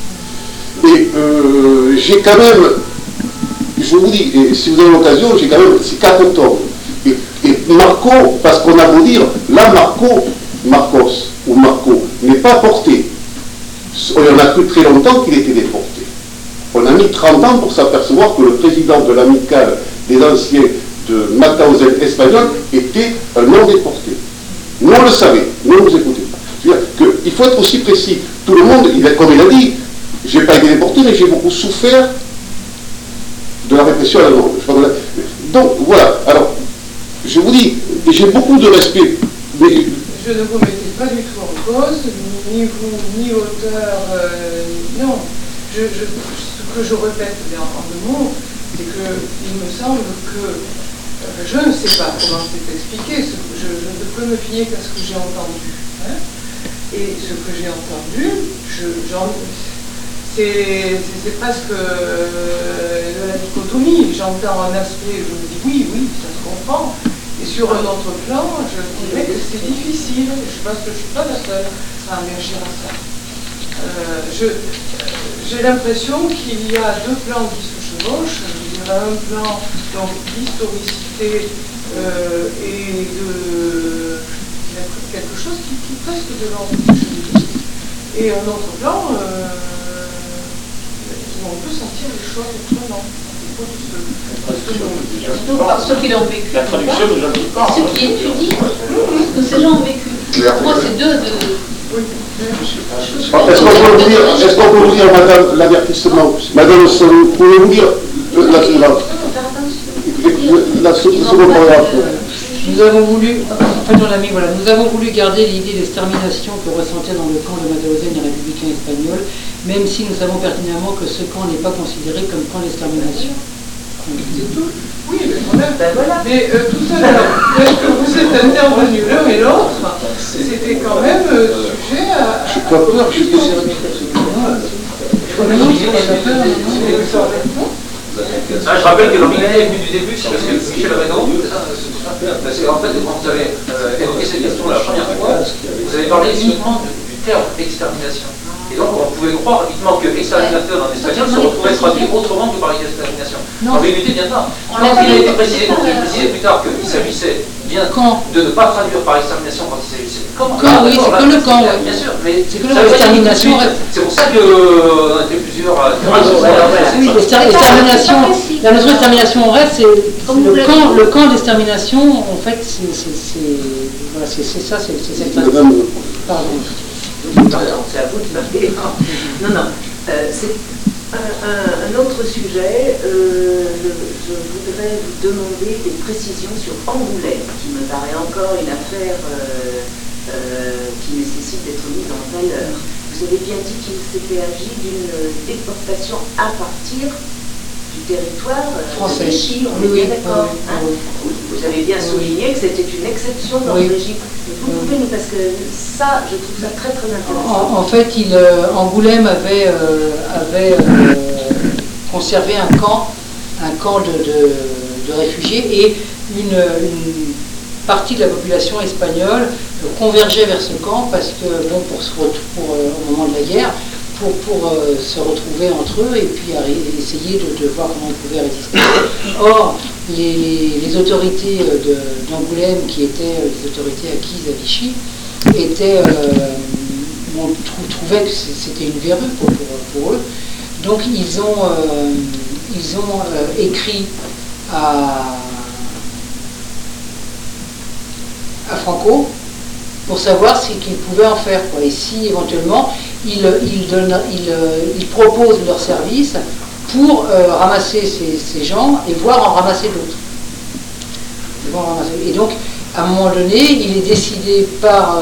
[SPEAKER 3] Et j'ai quand même, je vous dis, et si vous avez l'occasion, j'ai quand même ces 4 tomes. Et Marco, parce qu'on a beau dire, là Marcos ou Marco n'est pas porté. On en a cru très longtemps qu'il était déporté. On a mis 30 ans pour s'apercevoir que le président de l'amicale des anciens de Mauthausen espagnol était un non déporté. Nous on le savait, nous ne nous écoutez pas. C'est-à-dire qu'il faut être aussi précis. Tout le monde, comme il a dit, je n'ai pas été déporté, mais j'ai beaucoup souffert de la répression allemande. Donc voilà, alors, je vous dis, j'ai beaucoup de respect. Mais...
[SPEAKER 11] Je ne vous mettais pas du tout en cause, ni vous, ni l'auteur, non. Ce que je répète en 2 mots, c'est qu'il me semble que, je ne sais pas comment c'est expliqué, je ne peux me fier qu'à ce que j'ai entendu. Hein, et ce que j'ai entendu, c'est presque de la dichotomie. J'entends un aspect, je me dis oui, ça se comprend. Et sur un autre plan, je dirais que c'est difficile. Je pense que je ne suis pas la seule à réagir à ça. J'ai l'impression qu'il y a 2 plans qui se chevauchent. Il y a un plan d'historicité et de quelque chose qui est presque de l'ordre du juridique, et un autre plan où on peut sentir les choses autrement.
[SPEAKER 5] Surtout par ceux qui l'ont vécu.
[SPEAKER 9] La traduction ne j'invite pas.
[SPEAKER 5] Ceux qui étudient ce que ces gens ont vécu. Moi, c'est 2 de...
[SPEAKER 3] Est-ce qu'on peut vous dire, madame, l'avertissement, madame Salou, pouvez-vous dire la seconde paragraphe.
[SPEAKER 2] Nous avons voulu, en fait on l'a mis, voilà, nous avons voulu garder l'idée d'extermination que ressentait dans le camp de Mauthausen les républicains espagnols, même si nous savons pertinemment que ce camp n'est pas considéré comme camp d'extermination.
[SPEAKER 11] C'est tout. Oui, mais quand même, voilà. Mais tout à l'heure, que vous êtes intervenus l'un et l'autre, c'était quand même sujet à...
[SPEAKER 3] Je n'ai pas peur, je suis pas
[SPEAKER 8] je rappelle que l'ambiguïté est venue du début, c'est parce que Michel Reynaud, parce qu'en fait, quand vous avez évoqué cette question la première fois, vous avez parlé uniquement du terme extermination. Et donc, on pouvait croire rapidement que exterminateur en espagnol se retrouvait traduit autrement que par extermination. L'ambiguïté vient de là. Quand il a été précisé, plus tard qu'il s'agissait bien de ne pas traduire par extermination quand il s'agissait.
[SPEAKER 2] Oui, c'est que le camp,
[SPEAKER 8] bien sûr, mais
[SPEAKER 2] c'est que l'extermination.
[SPEAKER 8] C'est pour ça qu'on a été plusieurs.
[SPEAKER 2] Oui, l'extermination, la notion d'extermination reste, c'est le camp d'extermination, en fait, c'est ça, c'est cette façon. Pardon.
[SPEAKER 4] C'est à vous de m'appeler. Non, c'est un autre sujet. Je voudrais vous demander des précisions sur Angoulême, qui me paraît encore une affaire qui nécessite d'être mise en valeur. Vous avez bien dit qu'il s'était agi d'une déportation à partir territoire
[SPEAKER 2] français.
[SPEAKER 4] de Vichy, on est bien d'accord. Vous avez bien souligné que c'était une exception dans le régime. Vous pouvez nous, parce que ça, je trouve ça très très intéressant.
[SPEAKER 2] En fait, Angoulême avait conservé un camp de réfugiés, et une partie de la population espagnole convergeait vers ce camp parce que, bon, au moment de la guerre, pour se retrouver entre eux et puis essayer de voir comment ils pouvaient résister. Or, les autorités d'Angoulême, qui étaient les autorités acquises à Vichy, trouvaient que c'était une verrue pour eux. Donc ils ont écrit à Franco pour savoir ce qu'ils pouvaient en faire, quoi. Et si éventuellement ils proposent leur service pour ramasser ces gens et voir en ramasser d'autres. Et donc, à un moment donné, il est décidé par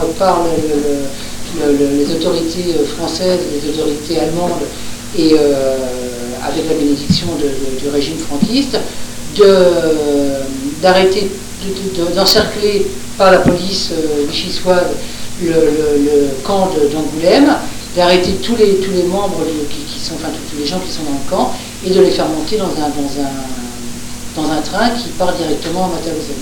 [SPEAKER 2] les autorités françaises, les autorités allemandes, et avec la bénédiction du régime franquiste, d'arrêter, d'encercler par la police vichysoise le camp d'Angoulême, d'arrêter tous les membres tous les gens qui sont dans le camp, et de les faire monter dans un train qui part directement à Mauthausen.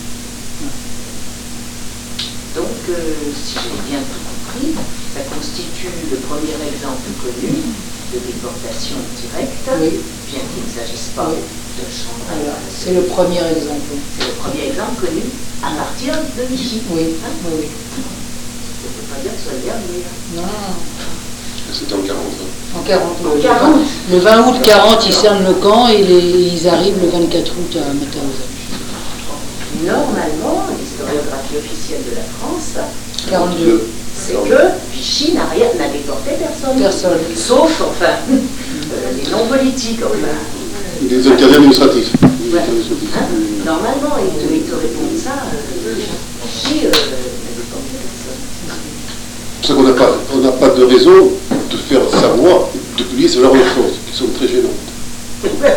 [SPEAKER 4] Donc, si j'ai bien tout compris, ça constitue le premier exemple connu de déportation directe, bien qu'il ne s'agisse pas de chambre.
[SPEAKER 2] Voilà, c'est le premier exemple.
[SPEAKER 4] C'est le premier exemple connu à partir de Vichy.
[SPEAKER 2] Oui,
[SPEAKER 4] Ça
[SPEAKER 2] oui.
[SPEAKER 4] ne veut pas dire que ce soit le dernier.
[SPEAKER 2] Non.
[SPEAKER 1] C'était en 40.
[SPEAKER 2] En 40.
[SPEAKER 4] En 40.
[SPEAKER 2] Le 20 août 40, ils cernent le camp et ils arrivent le 24 août à Mauthausen.
[SPEAKER 4] Normalement, l'historiographie officielle de la France,
[SPEAKER 2] 42.
[SPEAKER 4] C'est que Vichy n'a déporté personne.
[SPEAKER 2] Personne.
[SPEAKER 4] Sauf, enfin, les non-politiques, enfin.
[SPEAKER 3] Des intérêts administratifs.
[SPEAKER 4] Ouais. Normalement, ils te répondent ça, Vichy n'a déporté personne.
[SPEAKER 3] C'est pour ça qu'on n'a pas de raison de faire savoir, de publier ce genre de choses, qui sont très gênantes. Voilà.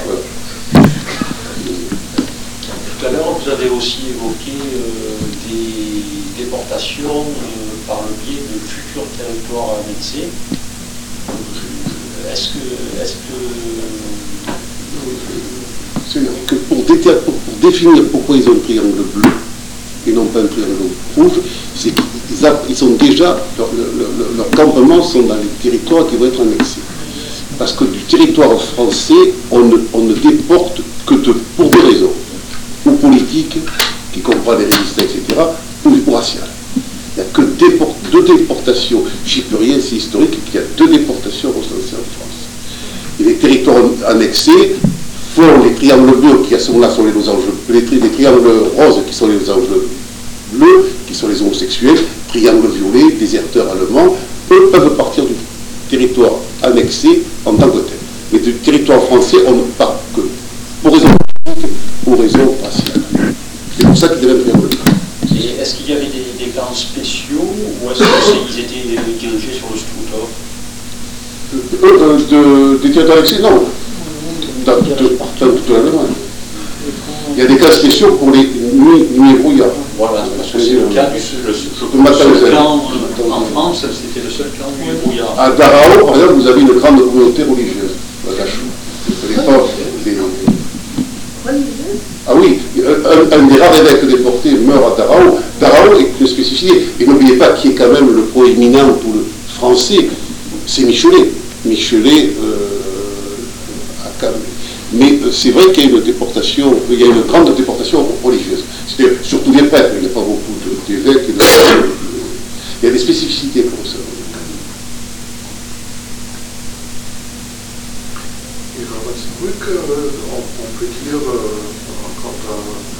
[SPEAKER 7] Tout à l'heure, vous avez aussi évoqué des déportations par le biais de futurs territoires annexés. Est-ce que...
[SPEAKER 3] C'est-à-dire que pour définir pourquoi ils ont un triangle bleu et non pas un triangle rouge, c'est qu'ils ont déjà, leurs campements sont dans les territoires qui vont être annexés. Parce que du territoire français, on ne déporte que pour des raisons, ou politiques, qui comprennent les résistants, etc., ou raciales. Il n'y a que deux déportations chypriotes, c'est historique, qu'il y a 2 déportations recensées en France. Et les territoires annexés font les triangles bleus, qui à ce moment-là sont les losanges, les triangles roses, qui sont les losanges bleus, qui sont les homosexuels, triangles violets, déserteurs allemands, eux peuvent partir du territoire annexé en tant que tel. Mais du territoire français, on ne part que pour raisons politiques, pour raisons raciales. C'est pour ça qu'ils deviennent triangles bleus.
[SPEAKER 7] Et est-ce qu'il y avait des plans spéciaux, ou est-ce qu'ils étaient dirigés sur le Struthof?
[SPEAKER 3] Des territoires annexés, non. Dans toute l'Allemagne. Il y a des cas spéciaux pour les nuits brouillards.
[SPEAKER 7] Voilà, parce que c'est le cas du seul clan en France, c'était le seul clan nuit brouillard.
[SPEAKER 3] À Dachau, par exemple, vous avez une grande communauté religieuse. À Dachau. Ah oui, un des rares évêques déportés meurt à Dachau. Dachau est une spécificité. Et n'oubliez pas qui est quand même le proéminent pour le français, c'est Michelet. Michelet mais c'est vrai qu'il y a une déportation, il y a une grande déportation religieuse. C'est-à-dire, surtout les prêtres, il n'y a pas beaucoup d'évêques. Il y a des spécificités comme ça.
[SPEAKER 12] Et Ravensbrück, on peut dire, quant à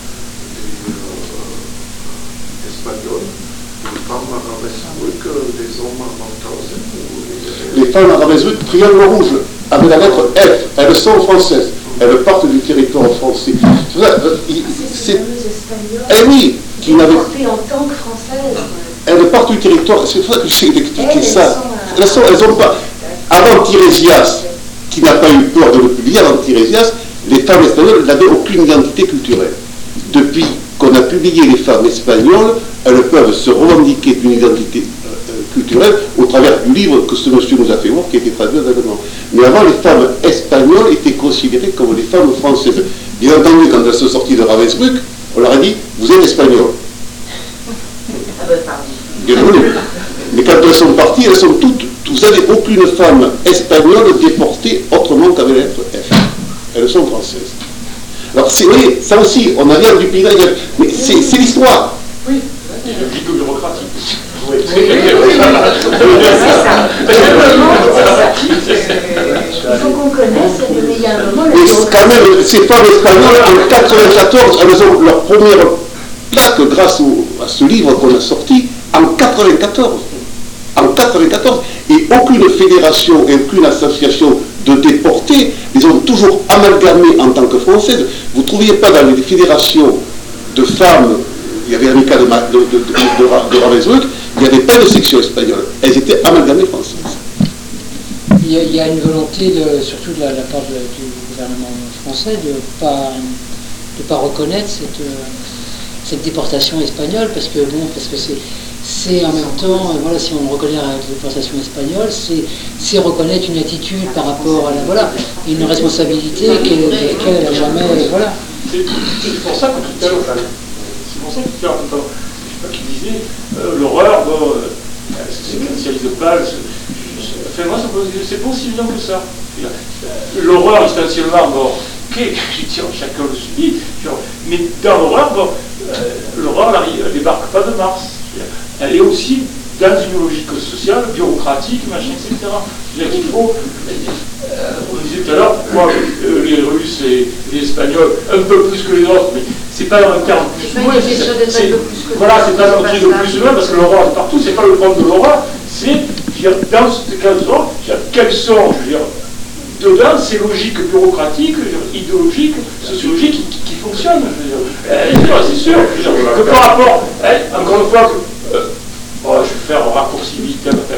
[SPEAKER 12] les Espagnols, les femmes à Ravensbrück, les hommes à Mauthausen.
[SPEAKER 3] Les femmes à Ravensbrück, triangle rouge, avec la lettre F, elles sont françaises. Elles partent du territoire français.
[SPEAKER 4] C'est
[SPEAKER 3] eh oui, qui n'avaient
[SPEAKER 4] en tant que françaises.
[SPEAKER 3] Elles partent du territoire. C'est pour ça que j'essaie d'expliquer ça. Elles ont pas. Avant Tirésias, qui n'a pas eu peur de le publier, avant Tirésias, les femmes espagnoles n'avaient aucune identité culturelle. Depuis qu'on a publié les femmes espagnoles, elles peuvent se revendiquer d'une identité culturelle au travers du livre que ce monsieur nous a fait voir, qui a été traduit en allemand. Mais avant, les femmes espagnoles étaient considérées comme les femmes françaises. Bien entendu, quand elles sont sorties de Ravensbrück, on leur a dit, vous êtes espagnol. Bien entendu. Mais quand elles sont parties, elles sont toutes, vous n'avez aucune femme espagnole déportée autrement qu'avec la lettre F. Elles sont françaises. Alors, vous voyez, ça aussi, on n'a rien du pays, mais c'est l'histoire.
[SPEAKER 11] Oui.
[SPEAKER 9] Il ne vit que bureaucratique.
[SPEAKER 4] Oui, c'est ça. Il faut qu'on connaisse, mais il y a un moment...
[SPEAKER 3] Mais quand même, ces femmes espagnoles, en 1994, elles ont leur première plaque grâce à ce livre qu'on a sorti en 1994. En 1994. Et aucune fédération et aucune association de déportés les ont toujours amalgamées en tant que françaises. Vous ne trouviez pas dans les fédérations de femmes, il y avait l'amical de Ravensbrück, il n'y avait pas de section espagnole. Elles étaient amalgamées françaises.
[SPEAKER 2] Il y a une volonté, surtout de la part du gouvernement français, de ne pas reconnaître cette déportation espagnole, parce que c'est en même temps, voilà, si on reconnaît la déportation espagnole, c'est reconnaître une attitude par rapport à une responsabilité de laquelle elle n'a jamais, voilà.
[SPEAKER 9] C'est pour ça que tout à l'heure, je sais pas qui disait, l'horreur, c'est essentialise pas, enfin moi c'est pas aussi évident que ça. L'horreur essentiellement, chacun le subit, mais dans l'horreur, l'horreur elle débarque pas de Mars. Elle est aussi dans une logique sociale, bureaucratique, machin, etc. C'est-à-dire qu'il faut, on disait tout à l'heure, pourquoi les Russes et les Espagnols, un peu plus que les autres, mais c'est pas dans un terme plus ou moins, voilà, c'est pas dans un truc de plus ou moins, parce que l'horreur est partout, c'est pas le problème de l'horreur, c'est, dans ce cas-là, quelles sont, je veux dire, dedans, ces logiques bureaucratiques, idéologiques, sociologiques qui fonctionnent, je veux dire. C'est sûr, que par rapport, encore une fois, je vais faire un raccourci vite,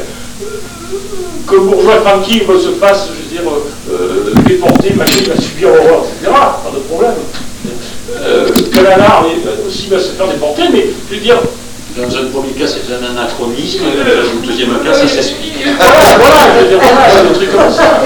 [SPEAKER 9] que bourgeois tranquille se fasse, je veux dire, déporter, machin, il va subir horreur, etc. Pas de problème. Que l'anard aussi va se faire déporter, mais je veux dire.
[SPEAKER 7] Dans un premier cas, c'est un anachronisme, dans un deuxième cas, ça s'explique.
[SPEAKER 9] Voilà, je veux dire, c'est un truc comme ça.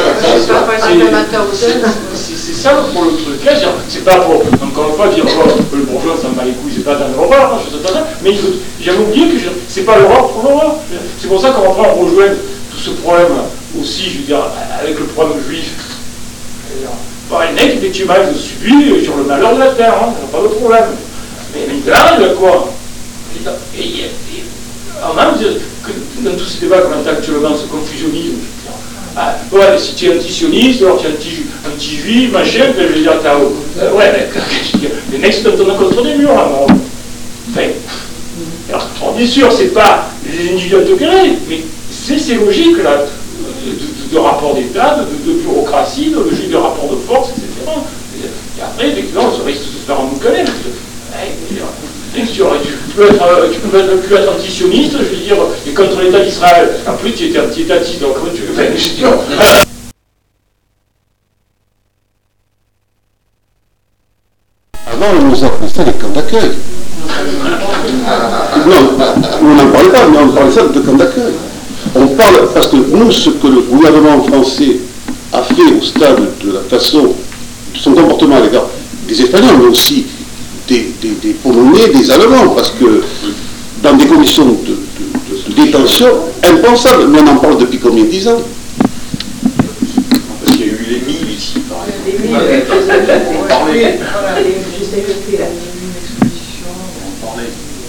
[SPEAKER 9] C'est ça pour le truc. C'est pas pour, encore une fois, dire que le bourgeois s'en bat les couilles, c'est pas dans l'horreur, je sais pas ça, mais j'avais oublié que c'est pas l'horreur pour l'horreur. C'est pour ça qu'on rejoint tout ce problème aussi, je veux dire, avec le problème juif. Les mecs, effectivement, ils subissent sur le malheur de la terre, pas de problème. Mais là, il y a quoi? Et en même temps, dans tous ces débats qu'on entend actuellement, ce confusionnisme, ouais, si tu es anti-sioniste, alors tu es anti-juif, machin, je veux dire, ouais, les mecs se donnent contre des murs, là, enfin, alors, bien sûr, c'est pas les individus autocrés, mais c'est ces logiques-là, de rapport d'État, de bureaucratie, de logique de rapport de force, etc. Et après, effectivement, on se risque de se faire emboucaner. Tu peux être anti-sioniste, je veux dire, et contre l'État d'Israël. En plus, tu étais anti-étatiste, donc comment tu veux faire une gestion?
[SPEAKER 3] Avant, on nous appelait ça les camps d'accueil. Non, on n'en parlait pas, mais on parlait ça de camps d'accueil. On parle, parce que nous, ce que le gouvernement français a fait au stade de la façon, de son comportement à l'égard des Espagnols, mais aussi des Polonais, des Allemands, parce que dans des conditions de détention impensables, mais on en parle depuis combien? 10 ans?
[SPEAKER 7] Parce qu'il y a eu les milles ici, par exemple.
[SPEAKER 11] On parlait. J'essaie de faire une exposition.
[SPEAKER 7] On parlait.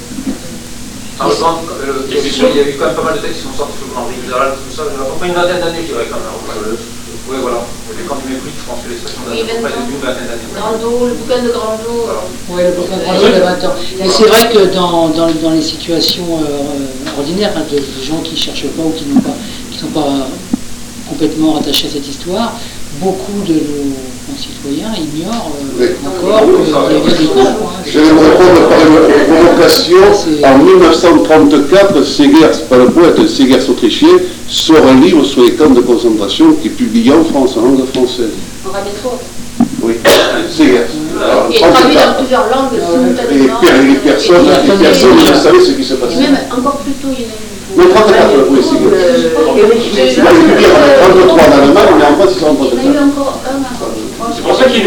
[SPEAKER 8] Il y a eu quand même pas mal de textes qui sont sortis sur le plan libéral, tout ça, à peu près une vingtaine d'années, je dirais quand même. Oui, voilà. Les camps du mépris, je pense que l'expression date à peu près d'une vingtaine d'années.
[SPEAKER 5] Grando, le bouquin de Grando.
[SPEAKER 2] Oui, le bouquin de Grando, il y a 20 ans. Mais c'est vrai que dans les situations ordinaires, de gens qui ne cherchent pas ou qui ne sont pas complètement rattachés à cette histoire, beaucoup de nos concitoyens ignorent encore qu'il y avait des camps.
[SPEAKER 3] Je vais me répondre par une provocation. En 1934, Segers, pas le poète, Segers autrichien, sort un livre sur les camps de concentration qui est publié en France, en langue française.
[SPEAKER 5] On va bien trop.
[SPEAKER 3] Oui, c'est
[SPEAKER 5] Et traduit dans plusieurs langues simultanément.
[SPEAKER 3] Et les personnes ne savaient ce qui se passait.
[SPEAKER 5] Et même encore plus tôt, il y a
[SPEAKER 3] Non, 34, oui, c'est bien. C'est pas le pire, 33 en Allemagne, mais en France, ils sont en 34.
[SPEAKER 5] Il y a eu encore un à 33.
[SPEAKER 9] C'est pour ça qu'il y a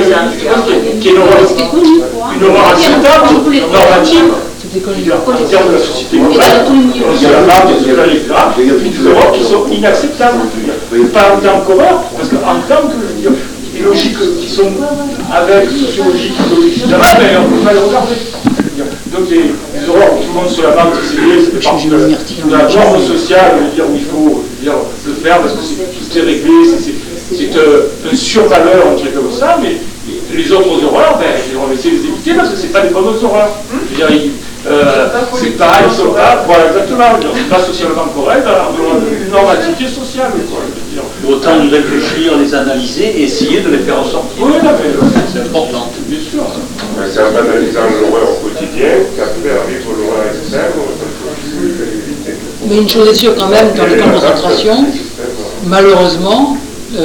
[SPEAKER 9] une horreur acceptable, normative, en termes de la société mondiale, il y a la marque, il y a les graphes, il y a des horreurs qui sont inacceptables. Pas en tant qu'horreur, parce qu'en tant que, je veux dire, des logiques qui sont avec sociologie, psychologie, etc., mais on ne peut pas les regarder. Donc des horreurs où tout le monde se la marque, c'est lié, c'est partie de la norme sociale, où il faut le faire parce que c'est réglé, c'est un survaleur, un truc comme ça, mais les autres horreurs, on va essayer de les éviter parce que c'est pas des bonnes horreurs. Je veux dire, c'est pareil, ils sont là, voilà, exactement, c'est pas socialement correct, alors une normativité sociale, quoi, je veux dire.
[SPEAKER 7] Autant y réfléchir, les analyser et essayer de les faire ressortir.
[SPEAKER 9] Oui,
[SPEAKER 7] c'est important.
[SPEAKER 9] Bien sûr.
[SPEAKER 12] C'est en analysant l'horreur au quotidien qu'après arrive l'horreur extrême.
[SPEAKER 2] Mais une chose est sûre quand même, dans les camps de concentration, malheureusement,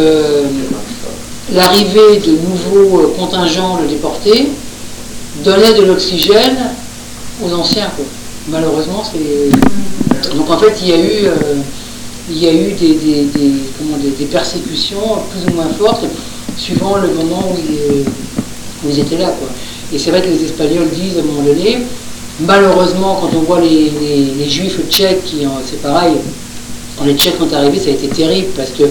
[SPEAKER 2] l'arrivée de nouveaux contingents de déportés donnait de l'oxygène aux anciens, quoi. Malheureusement, c'est... Donc en fait, il y a eu des persécutions plus ou moins fortes, suivant le moment où ils étaient là, quoi. Et c'est vrai que les Espagnols disent à un moment donné, malheureusement, quand on voit les Juifs tchèques, c'est pareil, quand les Tchèques sont arrivés, ça a été terrible, parce que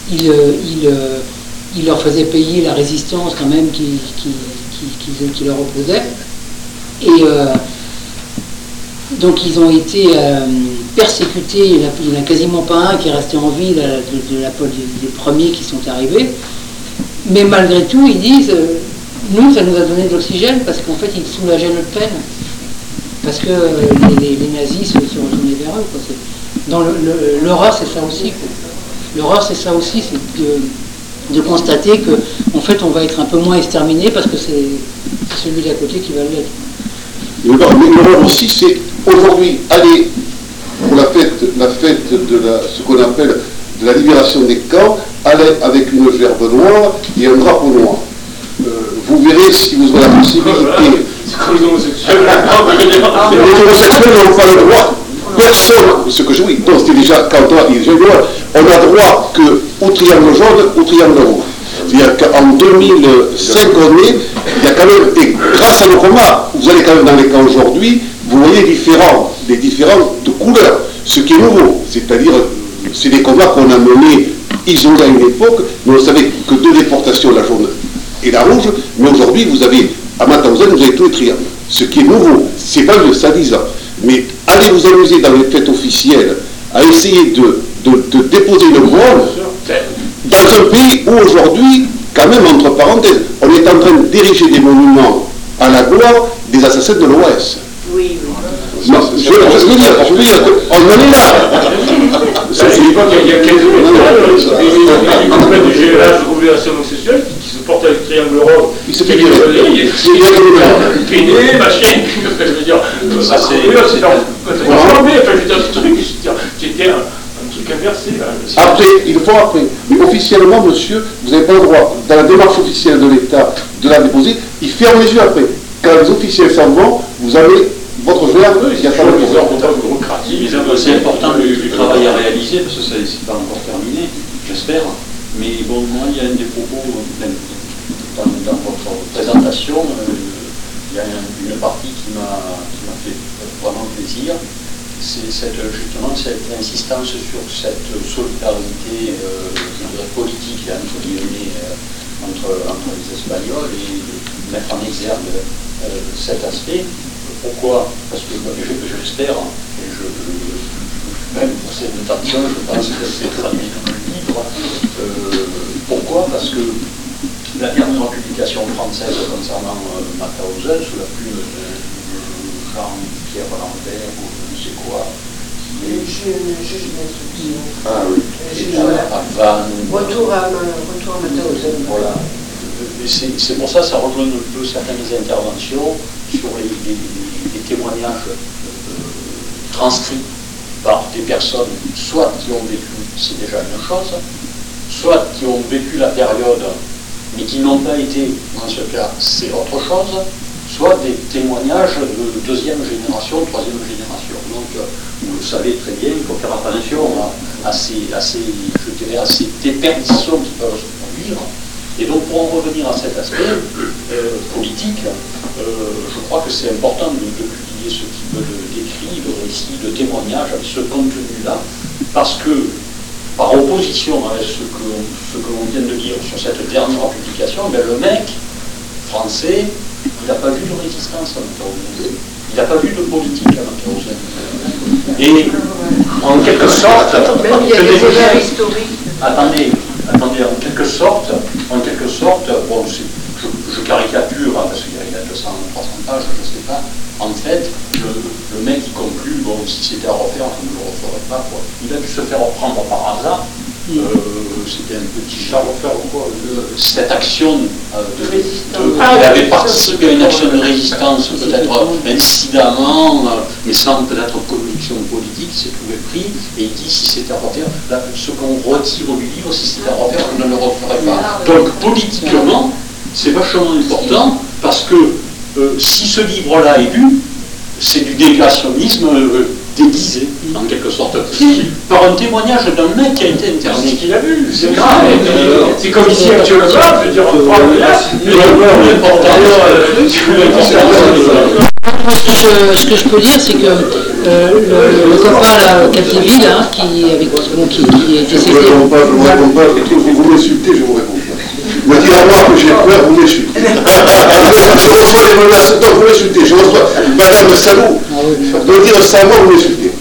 [SPEAKER 2] ils leur faisaient payer la résistance quand même qui leur opposait. Et donc ils ont été persécutés, il n'y en a quasiment pas un qui est resté en vie des premiers qui sont arrivés. Mais malgré tout, ils disent, nous, ça nous a donné de l'oxygène, parce qu'en fait, ils soulageaient notre peine. Parce que les nazis se retournaient vers eux, quoi. Dans l'horreur, c'est ça aussi, quoi. L'horreur, c'est ça aussi, c'est de constater que, en fait, on va être un peu moins exterminé parce que c'est celui d'à côté qui va l'être.
[SPEAKER 3] Mais l'horreur aussi, c'est aujourd'hui aller pour la fête de ce qu'on appelle de la libération des camps, aller avec une gerbe noire et un drapeau noir. Vous verrez si vous avez la possibilité.
[SPEAKER 9] C'est comme les homosexuels.
[SPEAKER 3] Les homosexuels n'ont pas le droit. Personne, ce que je dis, donc c'était déjà quand on a droit qu'au triangle jaune, au triangle rouge. C'est-à-dire qu'en 2005, il y a quand même, et grâce à nos combats, vous allez quand même dans les camps aujourd'hui, vous voyez les différentes couleurs, ce qui est nouveau, c'est-à-dire, c'est des combats qu'on a menés isolés à une époque, mais on savait que deux déportations, la jaune et la rouge, mais aujourd'hui, vous avez, à Mauthausen, vous avez tous les triangles, ce qui est nouveau, c'est pas de ça 10 ans, mais allez vous amuser dans les fêtes officielles, à essayer de déposer une voile, dans un pays où aujourd'hui, quand même, entre parenthèses, on est en train d'ériger des monuments à la gloire des assassins de l'OS.
[SPEAKER 6] Oui, oui.
[SPEAKER 3] Non, je veux dire qu'on en est là.
[SPEAKER 9] C'est l'époque, il y a 15 ans, les copains du GLH de population homosexuelle qui se portaient avec le triangle rose.
[SPEAKER 3] Il se fait virer.
[SPEAKER 9] Péné, machin, je veux dire. Ça, c'est transformé, enfin, je veux dire, ce truc qui était un truc inversé.
[SPEAKER 3] Après, il faut après. Mais officiellement, monsieur, vous n'avez pas le droit, dans la démarche officielle de l'État, de la déposer, il ferme les yeux après. Quand les officiels s'en vont, vous avez votre joueur, il y a pas de
[SPEAKER 9] bureaucratique.
[SPEAKER 7] C'est important du travail à réaliser, parce que ça n'est pas encore terminé, j'espère. Mais bon, moi, il y a un des propos, dans votre présentation, il y a une partie qui m'a fait vraiment plaisir. C'est justement cette insistance sur cette solidarité politique entre guillemets, entre les Espagnols et mettre en exergue cet aspect. Pourquoi? Parce que j'espère, et même pour cette intention, je pense que c'est traduit dans le livre. Pourquoi? Parce que la dernière publication française concernant Mauthausen, sous la plume de Jean-Pierre Lambert ou je ne sais quoi,
[SPEAKER 6] Le juge d'instruction.
[SPEAKER 3] Ah oui.
[SPEAKER 7] À Vannes.
[SPEAKER 6] Retour à Mauthausen.
[SPEAKER 7] Voilà. C'est pour ça que ça rejoint un peu certaines interventions sur les témoignages transcrits par des personnes, soit qui ont vécu, c'est déjà une chose, soit qui ont vécu la période, et qui n'ont pas été, dans ce cas, c'est autre chose, soit des témoignages de deuxième génération, troisième génération. Donc, vous le savez très bien, il faut faire attention à ces déperditions qui peuvent se produire. Et donc, pour en revenir à cet aspect politique, je crois que c'est important de publier ce type d'écrits, de récits, de témoignages avec ce contenu-là, parce que, par opposition à ce que l'on vient de dire sur cette dernière publication, le mec français, il n'a pas vu de résistance à Mauthausen. Il n'a pas vu de politique à Mauthausen. Et en quelque sorte, attendez, en quelque sorte, bon, je caricature, hein, parce qu'il y a 200, 300 pages, je ne sais pas. En fait, le mec qui conclut, bon, si c'était à refaire, je ne le referais pas, quoi. Il a dû se faire reprendre par hasard. C'était un petit genre, cette action il avait participé à une action de résistance, peut-être incidemment, mais sans peut-être conviction politique, il s'est trouvé pris, et il dit si c'était à refaire, là, ce qu'on retire du livre, si c'était à refaire, je ne le referais pas. Donc politiquement, c'est vachement important, parce que si ce livre-là est lu, c'est du négationnisme déguisé, en quelque sorte, par un témoignage d'un mec qui a été interné.
[SPEAKER 9] C'est ce qu'il a vu, c'est grave. C'est comme ici actuellement, je veux dire, on parle de là,
[SPEAKER 2] ce que je peux dire, c'est que le copain là, Capdeville, hein, qui a été cédé.
[SPEAKER 3] Je ne réponds pas, vous m'insultez, je vous réponds pas. Vous me dites à moi que j'ai peur, vous m'insultez. Je reçois des menaces, donc vous m'insultez. Je reçois Madame Salou, de dire ça à moi, vous m'insultez.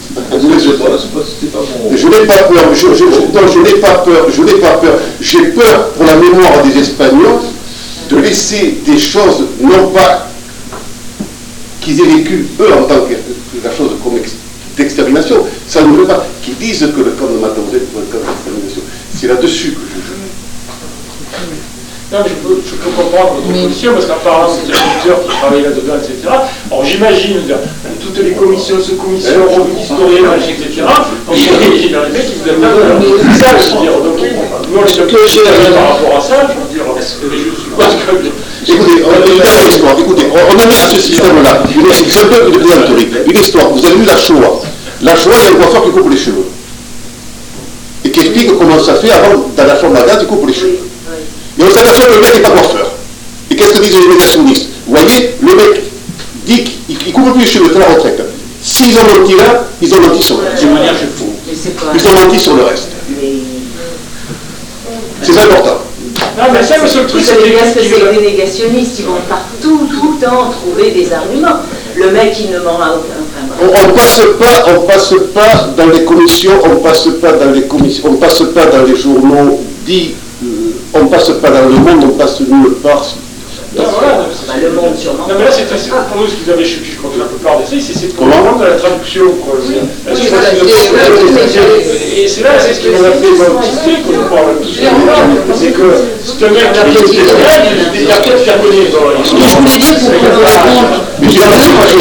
[SPEAKER 3] Je n'ai pas peur, je n'ai pas peur, j'ai peur pour la mémoire des Espagnols de laisser des choses, non pas qu'ils aient vécu eux en tant que la chose comme d'extermination, ça ne veut pas, qu'ils disent que le camp de Mauthausen est un camp d'extermination. C'est là-dessus que je joue.
[SPEAKER 9] Non, mais je peux comprendre votre position, parce qu'en parlant des agriculteurs qui travaillent là-dedans, etc., alors j'imagine toutes les commissions, sous-commissions, revues historiennes, etc., on est dirigé dans les mecs qui vous aiment pas. C'est ça, je veux dire. Donc, nous, on est par rapport à ça, je veux dire, je suis pas
[SPEAKER 3] Écoutez, on a mis à ce système-là c'est un peu de plaisanterie. Une histoire. Vous avez vu la Shoah. La Shoah, il y a un coiffeur qui coupe les cheveux. Et qui explique comment ça fait avant, dans la chambre à gaz, il coupe les cheveux. Et on s'aperçoit que le mec n'est pas coiffeur. Et qu'est-ce que disent les négationnistes? Vous voyez, le mec dit qu'il coupe plus les cheveux, c'est la retraite. S'ils ont menti là, ils ont menti sur le reste. Ils ont menti sur le reste. C'est important.
[SPEAKER 9] Non, mais ça, le seul truc,
[SPEAKER 4] c'est les négationnistes, ils vont partout, tout le temps trouver des arguments. Le mec, il ne ment à aucun.
[SPEAKER 3] On passe pas dans les commissions, on passe pas dans les journaux dits, on passe pas dans le monde, on passe nulle part.
[SPEAKER 9] Non, voilà,
[SPEAKER 4] le monde sûrement.
[SPEAKER 9] Non, mais là, c'est pour nous ce que vous avez, je crois que la plupart des faits, c'est comment de la traduction. Et c'est là, c'est ce qui nous a fait insister, qu'on nous parle tous les jours, c'est que c'est un mec qui a été il y a peut-être faire connaître dans la histoire.
[SPEAKER 2] Je voulais dire pour
[SPEAKER 3] mais j'ai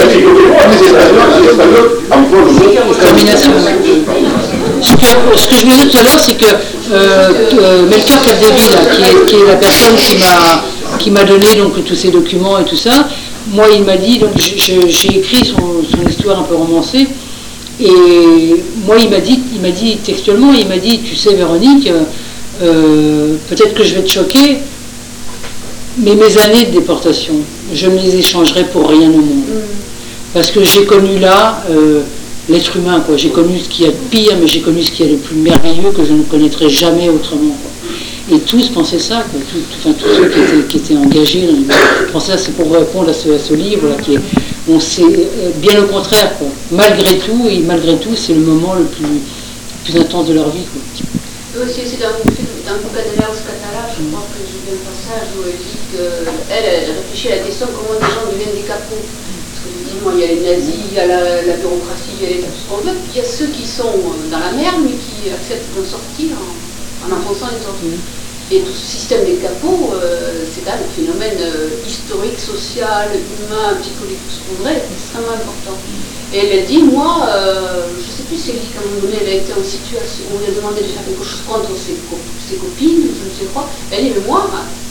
[SPEAKER 2] ce que je voulais dire tout à l'heure, c'est que Melchior Capdeville, qui est la personne qui m'a donné donc tous ces documents et tout ça, moi il m'a dit, donc j'ai écrit son histoire un peu romancée, et moi il m'a dit textuellement, il m'a dit, tu sais Véronique, peut-être que je vais te choquer, mais mes années de déportation, je ne les échangerai pour rien au monde. Parce que j'ai connu là l'être humain, quoi. J'ai connu ce qu'il y a de pire, mais j'ai connu ce qu'il y a de plus merveilleux que je ne connaîtrai jamais autrement, quoi. Et tous pensaient ça, quoi. Tous ceux qui étaient engagés pensaient ça. C'est pour répondre à ce livre, là, on sait bien au contraire, quoi. Malgré tout, c'est le moment le plus intense de leur vie, quoi.
[SPEAKER 5] Aussi, c'est dans le bouquin de Léa Scatala, je crois que j'ai vu un passage où elle dit qu'elle réfléchit à la question comment des gens deviennent des capots. Parce que effectivement, il y a les nazis, il y a la bureaucratie, il y a tout ce qu'on veut. Puis il y a ceux qui sont dans la merde, mais qui acceptent d'en sortir en enfonçant les autres. Et tout ce système des capots, c'est quand même un phénomène historique, social, humain, psychologique, tout ce qu'on voudrait, extrêmement important. Et elle dit, moi, je ne sais plus si elle dit qu'à un moment donné, elle a été en situation où on lui a demandé de faire quelque chose contre ses copines, je ne sais quoi. Elle dit, mais moi,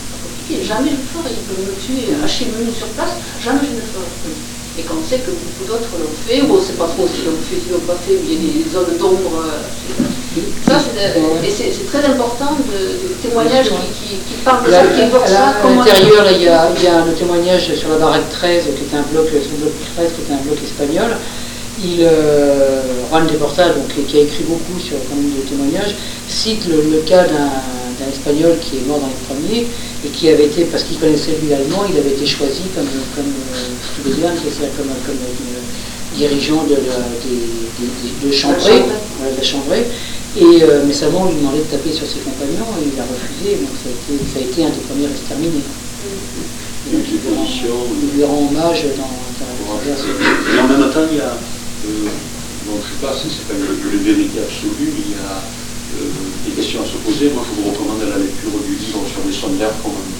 [SPEAKER 5] pied. Jamais je le ferai. Il peut me tuer à chez lui sur place. Jamais je ne le ferai. Et qu'on sait que beaucoup d'autres l'ont fait, ou on ne sait pas trop s'ils l'ont fait, s'ils l'ont pas fait, mais il y a des zones d'ombre. Ça, et c'est très important de témoignages qui parlent de ça, qui évoquent ça.
[SPEAKER 2] À l'intérieur, il y a le témoignage sur la baraque 13, qui est un bloc, sur le bloc 13, qui est un bloc espagnol. Juan de Portal, donc, qui a écrit beaucoup sur quand même de témoignages, cite le cas d'un Espagnol qui est mort dans les premiers et qui avait été, parce qu'il connaissait lui l'allemand, il avait été choisi comme c'est-à-dire comme dirigeant de Chambray, de Chambray. Mais seulement on lui demandait de taper sur ses compagnons et il a refusé, donc ça a été un des premiers exterminés. Il lui rend hommage dans
[SPEAKER 7] et en même temps, il y a, bon, je ne sais pas si c'est pas une vérité absolue, mais il y a des questions à se poser. Moi, je vous recommande la lecture du livre sur les sondaires commandos.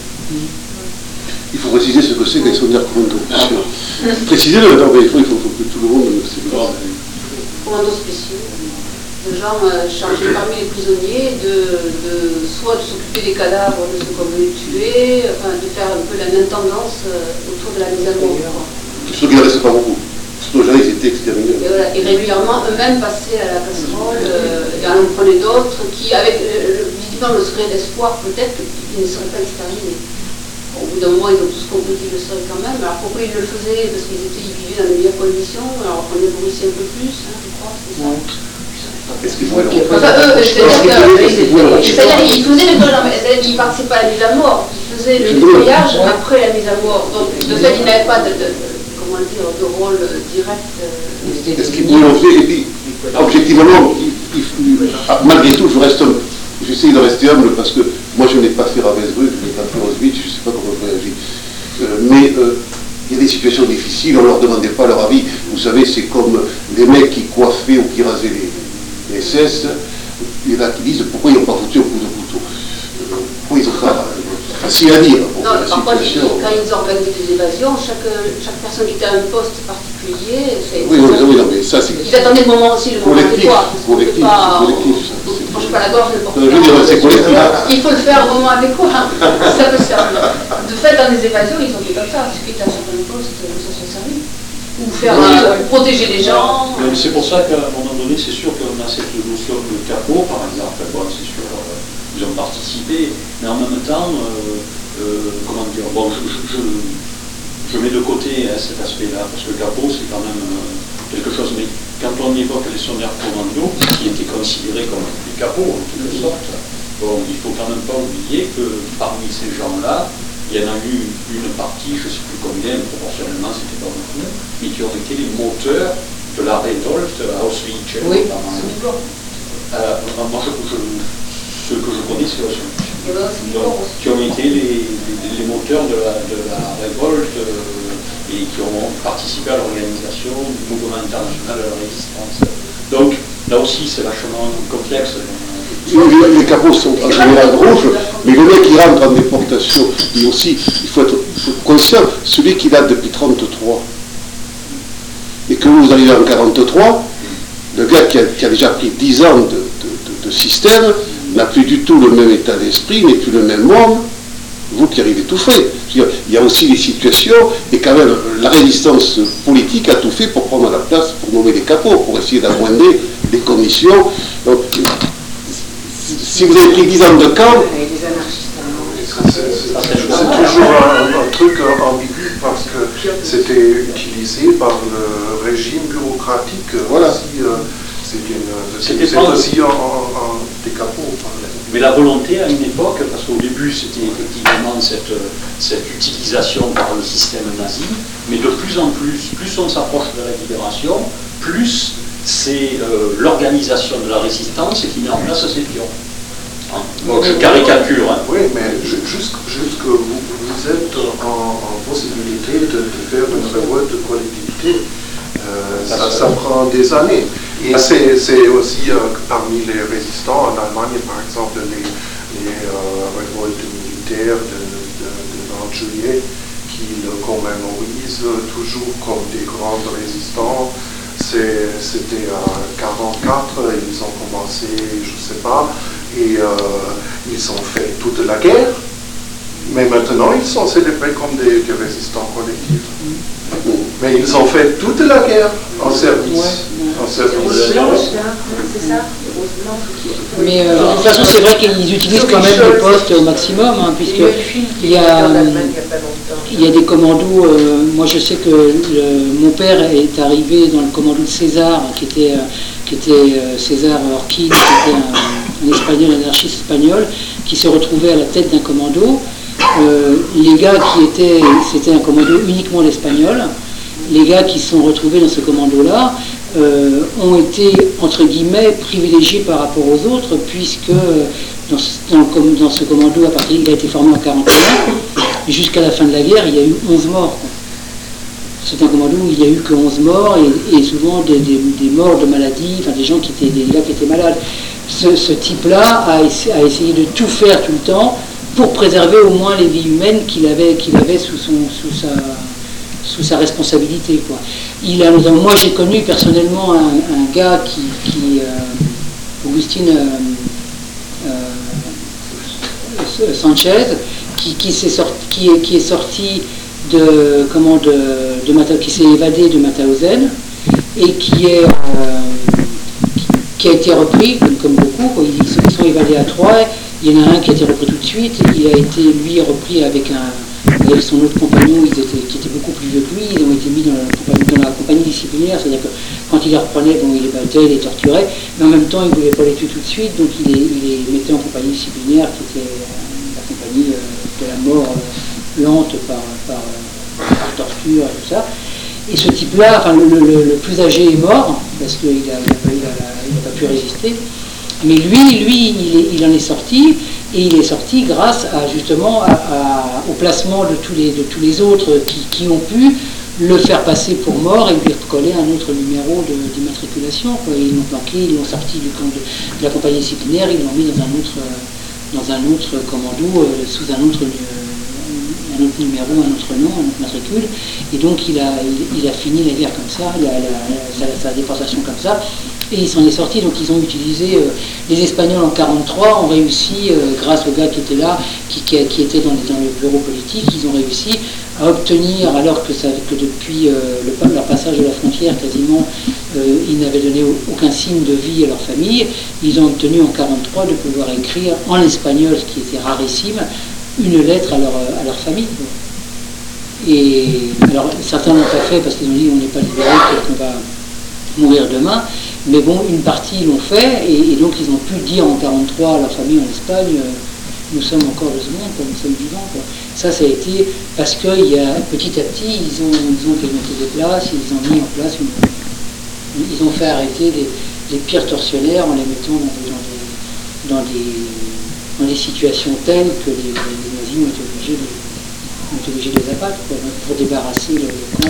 [SPEAKER 3] Il faut préciser ce que c'est qu'un sondaire commando. Précisez-le, non, mais il faut que tout le monde le sache.
[SPEAKER 5] Commandos spéciaux, de gens chargés parmi les prisonniers soit de s'occuper des cadavres de ceux qu'on voulait tuer, enfin, de faire un peu l'intendance autour de la mise à mort.
[SPEAKER 3] Ceux qui ne restent pas beaucoup. Surtout gens, ils étaient exterminés.
[SPEAKER 5] Et régulièrement, eux-mêmes passaient à la casserole, et en prenaient d'autres qui, avec visiblement le secret d'espoir, peut-être qu'ils ne seraient pas exterminés. Au bout d'un moment, ils ont tous compris qu'ils le seraient quand même. Alors pourquoi ils le faisaient? Parce qu'ils vivaient dans de meilleures conditions, alors on les nourrissait un peu plus, je crois, c'est ça.
[SPEAKER 3] Est-ce qu'ils pouvaient
[SPEAKER 5] c'est-à-dire qu'ils faisaient le ils ne participaient pas à la mise à mort, ils faisaient le nettoyage après la mise à mort. Donc, de fait, ils n'avaient pas de rôle direct.
[SPEAKER 3] Est-ce qu'ils pouvaient le faire? Et puis, objectivement, malgré tout, j'essaie de rester humble parce que moi, je n'ai pas fait Ravensbrück, je n'ai pas fait Auschwitz, je ne sais pas comment je réagis. Mais il y a des situations difficiles, on ne leur demandait pas leur avis. Vous savez, c'est comme les mecs qui coiffaient ou qui rasaient les SS, il y en a qui disent pourquoi ils n'ont pas foutu au coup de couteau. Pourquoi ils n'ont pas facile à dire.
[SPEAKER 5] Non, par contre, quand ils organisaient des évasions, chaque personne qui était à un poste particulier,
[SPEAKER 3] mais ça c'est.
[SPEAKER 5] Ils attendaient le moment aussi, le moment adéquat.
[SPEAKER 3] Collectif.
[SPEAKER 5] Ne penche pas la gorge n'importe quoi.
[SPEAKER 3] Je veux dire, c'est collectif.
[SPEAKER 5] Il faut le faire au moment adéquat. Ça peut servir. De fait, dans les évasions, ils ont fait comme ça. Ceux qui étaient à certains postes, ça s'est servi. Ou faire protéger les gens.
[SPEAKER 7] C'est pour ça qu'à un moment donné, c'est sûr qu'on a cette notion de capot, par exemple. Bon, c'est sûr, ils ont participé, mais en même temps, comment dire, bon, je mets de côté cet aspect-là, parce que le capot, c'est quand même quelque chose, mais quand on évoque les sondaires commandos, qui étaient considérés comme des capots, en quelque sorte, bon, il ne faut quand même pas oublier que parmi ces gens-là, il y en a eu une partie, je ne sais plus combien, proportionnellement, c'était pas beaucoup, mais qui ont été les moteurs de la révolte à Auschwitz.
[SPEAKER 2] Oui.
[SPEAKER 7] Moi, ce que je connais, c'est Auschwitz. Qui ont été les moteurs de la révolte et qui ont participé à l'organisation du mouvement international de la résistance. Donc, là aussi, c'est vachement complexe.
[SPEAKER 3] Les capots sont en général rouges, mais le mec qui rentre en déportation, lui aussi, il faut être conscient, celui qui date depuis 1933, et que vous arrivez en 1943, le gars qui a déjà pris 10 ans de système, n'a plus du tout le même état d'esprit, n'est plus le même monde, vous qui arrivez tout fait. Il y a aussi des situations, et quand même, la résistance politique a tout fait pour prendre la place, pour nommer des capots, pour essayer d'amoindrir les conditions. Donc, si vous avez pris 10 ans de camp...
[SPEAKER 12] C'est toujours un truc ambigu parce que c'était utilisé par le régime bureaucratique.
[SPEAKER 3] Voilà.
[SPEAKER 12] C'est aussi un des capots.
[SPEAKER 7] Mais la volonté à une époque, parce qu'au début c'était effectivement cette utilisation par le système nazi, mais de plus en plus on s'approche de la libération, plus c'est l'organisation de la résistance qui met en place ces pions. Donc je caricature. Hein.
[SPEAKER 12] Oui, mais juste que vous êtes en possibilité de faire une révolte de collectivité, ça prend des années. Et c'est aussi parmi les résistants en Allemagne, par exemple, les révoltes militaires de 9 juillet qui le commémorisent toujours comme des grands résistants. C'était en 1944, ils ont commencé, je ne sais pas, et ils ont fait toute la guerre, Mais maintenant, ils sont célébrés comme des résistants collectifs. Mais ils ont fait toute la guerre en service. En service.
[SPEAKER 4] C'est ça.
[SPEAKER 2] Mais de toute façon, c'est vrai qu'ils utilisent quand même le poste au maximum, hein, puisqu'il y a des commandos. Moi, je sais que mon père est arrivé dans le commando de César, qui était César Orkin, qui était un espagnol, un anarchiste espagnol, qui se retrouvait à la tête d'un commando. Les gars c'était un commando uniquement d'Espagnols. Les gars qui se sont retrouvés dans ce commando-là ont été, entre guillemets, privilégiés par rapport aux autres, puisque dans ce commando, il a été formé en 1941, jusqu'à la fin de la guerre, il y a eu 11 morts. C'est un commando où il n'y a eu que 11 morts, et souvent des morts de maladie, enfin des gars qui étaient malades. Ce type-là a essayé de tout faire tout le temps pour préserver au moins les vies humaines qu'il avait sous sa responsabilité, quoi. Moi, j'ai connu personnellement un gars Augustine Sanchez, qui est sorti qui s'est évadé de Mauthausen et qui a été repris, comme beaucoup. Ils sont évadés à Troyes. Il y en a un qui a été repris tout de suite. Il a été, lui, repris avec son autre compagnon, qui était beaucoup plus vieux que lui. Ils ont été mis dans la compagnie disciplinaire, c'est-à-dire que quand il les reprenait, il les battait, il les torturait, mais en même temps, il ne voulait pas les tuer tout de suite, donc il les mettait en compagnie disciplinaire, qui était la compagnie de la mort lente par torture et tout ça. Et ce type-là, le plus âgé est mort, parce qu'il n'a pas pu résister. Mais lui, il en est sorti, et il est sorti grâce justement au placement de tous les autres qui ont pu le faire passer pour mort et lui recoller un autre numéro d'immatriculation. Ils l'ont planqué, ils l'ont sorti du camp de la compagnie disciplinaire, ils l'ont mis dans un autre commando, sous un autre numéro, un autre nom, un autre matricule, et donc il a fini la guerre comme ça, sa déportation comme ça, et il s'en est sorti. Donc ils ont utilisé, les Espagnols en 1943 ont réussi, grâce aux gars qui étaient là, qui étaient dans le bureau politique, ils ont réussi à obtenir, alors que depuis leur passage de la frontière quasiment, ils n'avaient donné aucun signe de vie à leur famille, ils ont obtenu en 1943 de pouvoir écrire en espagnol, ce qui était rarissime, une lettre à leur famille. Et alors certains l'ont pas fait parce qu'ils ont dit on n'est pas libéré, peut-être qu'on va mourir demain, mais bon, une partie l'ont fait, et donc ils ont pu dire en 1943 à leur famille en Espagne, nous sommes encore le second, nous sommes vivants, quoi. Ça a été parce que petit à petit ils ont grignoté des places, ils ont mis en place ils ont fait arrêter les pires tortionnaires en les mettant dans des situations telles que les nazis ont été obligés de les abattre, quoi, pour débarrasser le camp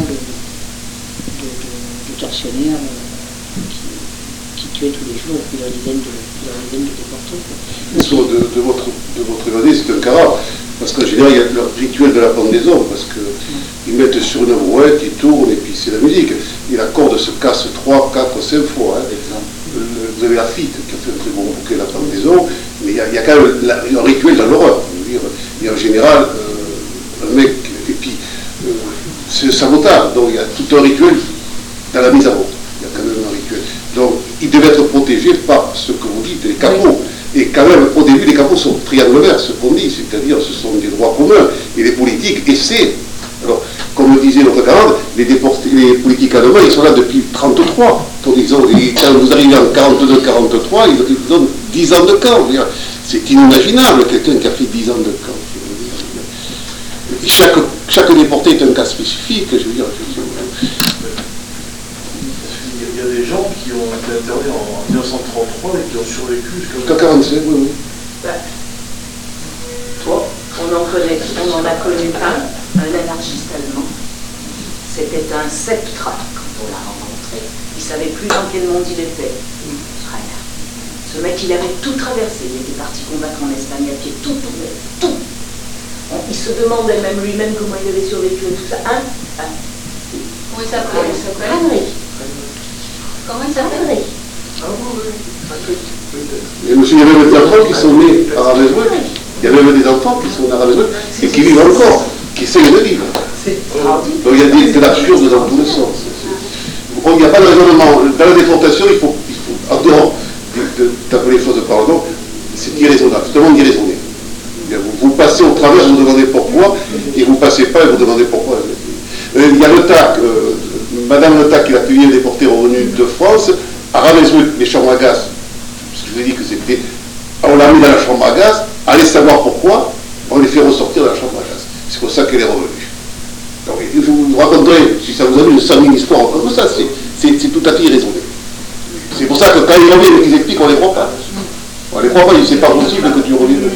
[SPEAKER 2] de tortionnaires qui tuaient tous les jours plusieurs dizaines de déportés.
[SPEAKER 3] De votre évadé, c'est un cas rare, parce qu'en général, il y a le rituel de la pendaison, parce qu'ils mettent sur une brouette, ils tournent, et puis c'est la musique. Et la corde se casse 3, 4, 5 fois. Vous avez la FIT qui a fait un très bon bouquet, la pendaison, mais il y a quand même un rituel dans l'horreur. Et en général, un mec, et puis c'est le sabotage, donc il y a tout un rituel dans la mise à mort. Il y a quand même un rituel. Donc il devait être protégé par ce que vous dites, les capots. Et quand même, au début, les capots sont triangulaires, ce qu'on dit, c'est-à-dire ce sont des droits communs. Et les politiques essaient. Alors, comme le disait notre camarade, les politiques allemands, ils sont là depuis 1933. Quand vous arrivez en 1942-1943, ils vous donnent 10 ans de camp. C'est inimaginable, quelqu'un qui a fait 10 ans de camp. Chaque déporté est un cas spécifique, je veux dire.
[SPEAKER 10] Il y a des gens qui ont été internés en 1933 et qui ont survécu
[SPEAKER 3] jusqu'à 1947, oui.
[SPEAKER 10] Toi ?
[SPEAKER 4] On en a connu un anarchiste allemand. C'était un septra quand on l'a rencontré. Il ne savait plus dans quel monde il était. Rien. Ce mec, il avait tout traversé. Il était parti combattre en Espagne, il avait tout tourné, tout. Il se demandait même lui-même comment il avait survécu et tout ça.
[SPEAKER 5] Comment il s'appelait?
[SPEAKER 4] Henry.
[SPEAKER 5] Comment il s'appelait?
[SPEAKER 3] Et monsieur, il y avait des enfants qui sont nés à Ravensbrück. Il y a même des enfants qui sont à Ravensbrück et qui vivent encore, qui essayent de vivre. Donc il y a de l'absurde dans tous les sens. Il n'y a pas de raisonnement. Dans la déportation, il faut en dehors d'appeler les choses par le nom, c'est irraisonnable, c'est tellement irraisonné. Vous passez au travers, vous demandez pourquoi, et vous ne passez pas et vous demandez pourquoi. Il y a le TAC, Madame Le Tac, qui l'a accueilli, les déportés revenus de France, à Ravensbrück, les chambres à gaz, parce que je vous ai dit que c'était, on l'a mis dans la chambre à gaz, allez savoir pourquoi, on les fait ressortir de la chambre à gaz. C'est pour ça qu'elle est revenue. Donc, je vous raconterai, si ça vous amuse, 100 000 histoires comme ça, c'est tout à fait irraisonné. C'est pour ça que quand ils reviennent et qu'ils expliquent, on ne les croit pas. On ne les croit pas, c'est pas possible que tu reviennes.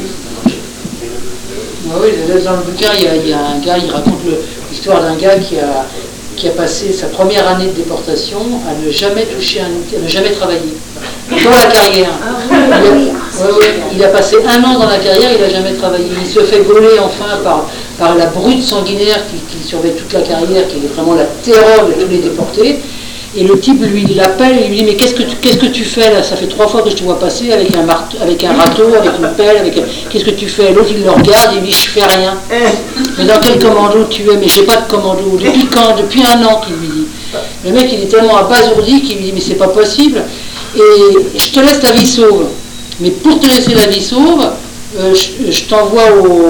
[SPEAKER 2] Oui, dans le bouquin, il y a un gars, il raconte l'histoire d'un gars qui a passé sa première année de déportation à ne jamais toucher à ne jamais travailler. Dans la carrière. Il a passé 1 an dans la carrière, il n'a jamais travaillé. Il se fait voler enfin par la brute sanguinaire qui surveille toute la carrière, qui est vraiment la terreur de tous les déportés. Et le type, lui, il l'appelle et il lui dit « Mais qu'est-ce que tu fais là? Ça fait 3 fois que je te vois passer avec un râteau, avec une pelle, qu'est-ce que tu fais ?» L'autre, il le regarde et il dit « Je fais rien. » « Mais dans quel commando tu es? » « Mais j'ai pas de commando. » « Depuis quand? » « Depuis 1 an, qu'il lui dit. » Le mec, il est tellement abasourdi qu'il lui dit « Mais c'est pas possible. Et je te laisse ta vie sauve. Mais pour te laisser la vie sauve, je t'envoie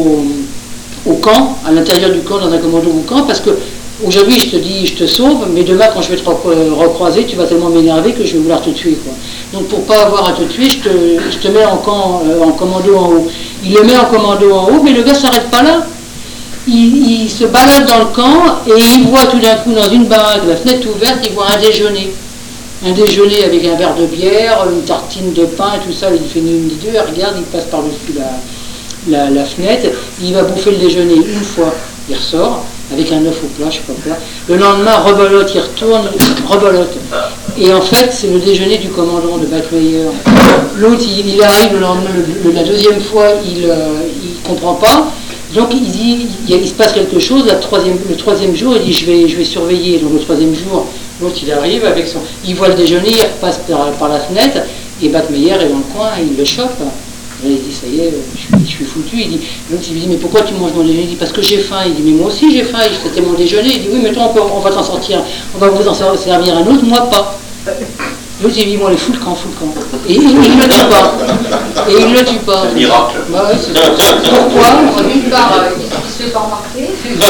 [SPEAKER 2] au camp, à l'intérieur du camp, dans un commando au camp, parce que aujourd'hui, je te dis, je te sauve, mais demain, quand je vais te recroiser, tu vas tellement m'énerver que je vais vouloir te tuer, quoi. Donc, pour pas avoir à te tuer, je te mets en commando en haut. Il le met en commando en haut, mais le gars s'arrête pas là. Il se balade dans le camp et il voit tout d'un coup, dans une baraque, la fenêtre ouverte, il voit un déjeuner. Un déjeuner avec un verre de bière, une tartine de pain et tout ça. Il fait une ni deux, il regarde, il passe par-dessus la fenêtre, il va bouffer le déjeuner une fois, il ressort avec un œuf au plat, je sais pas quoi. Le lendemain, rebolote, il retourne, rebolote. Et en fait, c'est le déjeuner du commandant de Backmeyer. L'autre, il arrive le lendemain, la deuxième fois, il comprend pas. Donc il dit, il se passe quelque chose. Le troisième jour, il dit, je vais surveiller. Donc le troisième jour, l'autre, il arrive avec il voit le déjeuner, il repasse par la fenêtre, et Backmeyer est dans le coin, il le chope. Là, il dit, ça y est, je suis foutu. Il dit, l'autre, il lui dit, mais pourquoi tu manges mon déjeuner? Il dit, parce que j'ai faim. Il dit, mais moi aussi j'ai faim, c'était mon déjeuner. Il dit, oui, mais toi, on va t'en sortir, on va vous en servir un autre, moi pas. L'autre, il dit, bon, allez, fous le camp. Et il ne le tue pas. Et il ne le tue pas.
[SPEAKER 7] Un miracle.
[SPEAKER 2] Bah, ouais, pourquoi?
[SPEAKER 5] D'une part, il se fait pas remarquer.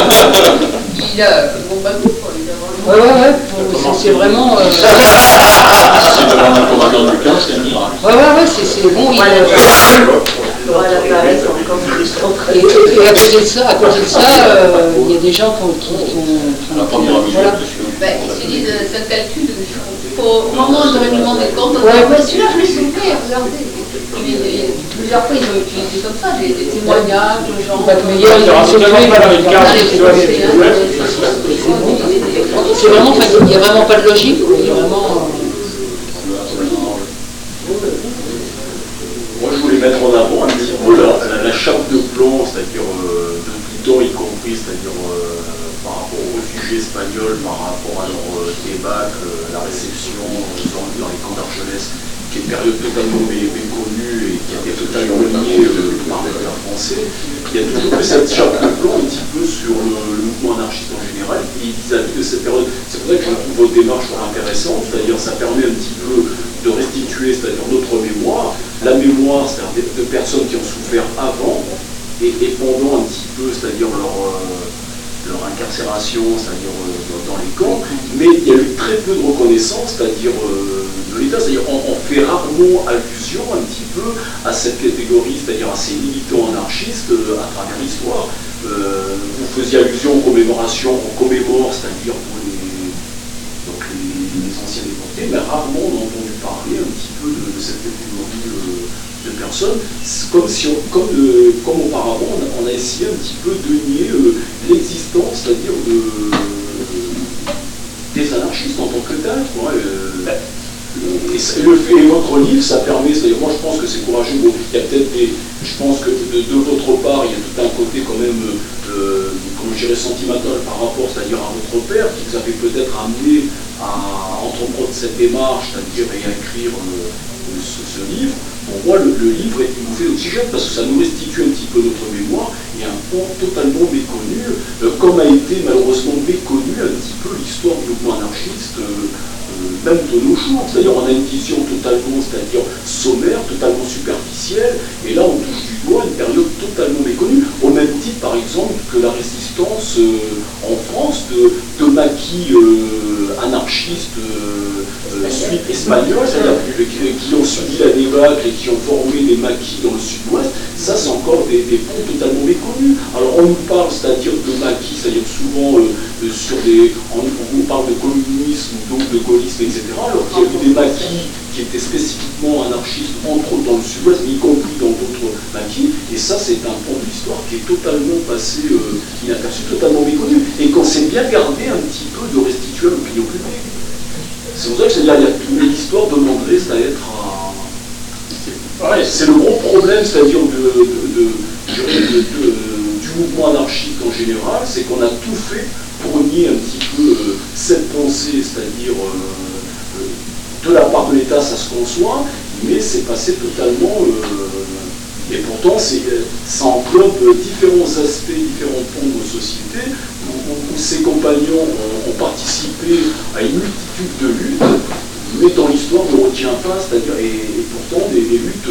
[SPEAKER 5] Il a bon bagou, quoi.
[SPEAKER 2] Ouais, c'est vraiment...
[SPEAKER 7] C'est devant le commandant du camp, c'est un miracle.
[SPEAKER 2] Ouais, c'est bon. Et à côté de ça, il y a des gens qui
[SPEAKER 7] La première minute,
[SPEAKER 2] voilà.
[SPEAKER 5] Il se dit, c'est un calcul. Au moment où j'aurais demandé compte, celui-là, je l'ai soulevé, regardez. Plusieurs fois, ils ont utilisé comme ça, des témoignages de gens.
[SPEAKER 2] C'est vraiment, il n'y a vraiment pas de logique. Il y a vraiment...
[SPEAKER 7] Moi, je voulais mettre en avant un petit peu la chape de plomb, c'est-à-dire de Pluton y compris, c'est-à-dire par rapport aux réfugiés espagnols, par rapport à leur débâcle, la réception dans les camps d'Argelès, qui est une période totalement méconnue et qui a été totalement niée par les Français. Il y a toujours eu cette chape de plomb un petit peu sur le mouvement anarchiste en général, et vis-à-vis de cette période. C'est pour ça que je trouve votre démarche intéressante, c'est-à-dire ça permet un petit peu de restituer, c'est-à-dire notre mémoire, la mémoire, c'est-à-dire de personnes qui ont souffert avant et pendant un petit peu, c'est-à-dire leur incarcération, c'est-à-dire dans les camps, mais il y a eu très peu de reconnaissance, c'est-à-dire de l'État, c'est-à-dire on fait rarement allusion un petit peu à cette catégorie, c'est-à-dire à ces militants anarchistes à travers l'histoire. Vous faisiez allusion aux commémorations, on commémore, c'est-à-dire pour les anciens déportés, mais rarement on a entendu parler un petit peu de cette catégorie de personnes, comme auparavant, on a essayé un petit peu de nier l'existence, c'est-à-dire des anarchistes en tant que tels. Et votre livre, ça permet, c'est-à-dire moi je pense que c'est courageux, bon, il y a peut-être je pense que de votre part, il y a tout un côté quand même, comment je dirais, sentimental par rapport, c'est-à-dire à votre père, qui vous avait peut-être amené à entreprendre cette démarche, c'est-à-dire et à écrire ce
[SPEAKER 10] ce livre, pour moi, le livre est une bouffée d'oxygène parce que ça nous restitue un petit peu notre mémoire et un pan totalement méconnu, comme a été malheureusement méconnu un petit peu l'histoire du mouvement anarchiste, même de nos jours. C'est-à-dire, on a une vision totalement, c'est-à-dire sommaire, totalement superficielle, et là, on touche du doigt une période totalement méconnue, au même titre, par exemple, que la résistance en France de maquis anarchistes suite espagnols, c'est-à-dire qui ont subi la débâcle et qui ont formé des maquis dans le sud-ouest. Ça, c'est encore des ponts totalement méconnus. Alors, on nous parle, c'est-à-dire de maquis, c'est-à-dire souvent on nous parle de communisme, donc de gaullisme, etc. Alors qu'il y a eu des maquis qui étaient spécifiquement anarchistes, entre autres dans le sud-ouest, mais y compris dans d'autres maquis. Et ça, c'est un pan de l'histoire qui est totalement passé inaperçu, totalement méconnu, et qu'on s'est bien gardé un petit peu de restituer à l'opinion publique. C'est pour ça que l'histoire demanderait à être c'est le gros problème, c'est-à-dire du mouvement anarchique en général, c'est qu'on a tout fait pour nier un petit peu cette pensée, c'est-à-dire de la part de l'État, ça se conçoit, mais c'est passé totalement. Et pourtant, ça englobe différents aspects, différents pans de société, où ses compagnons ont participé à une multitude de luttes, mais dont l'histoire ne retient pas, c'est-à-dire, et pourtant des luttes.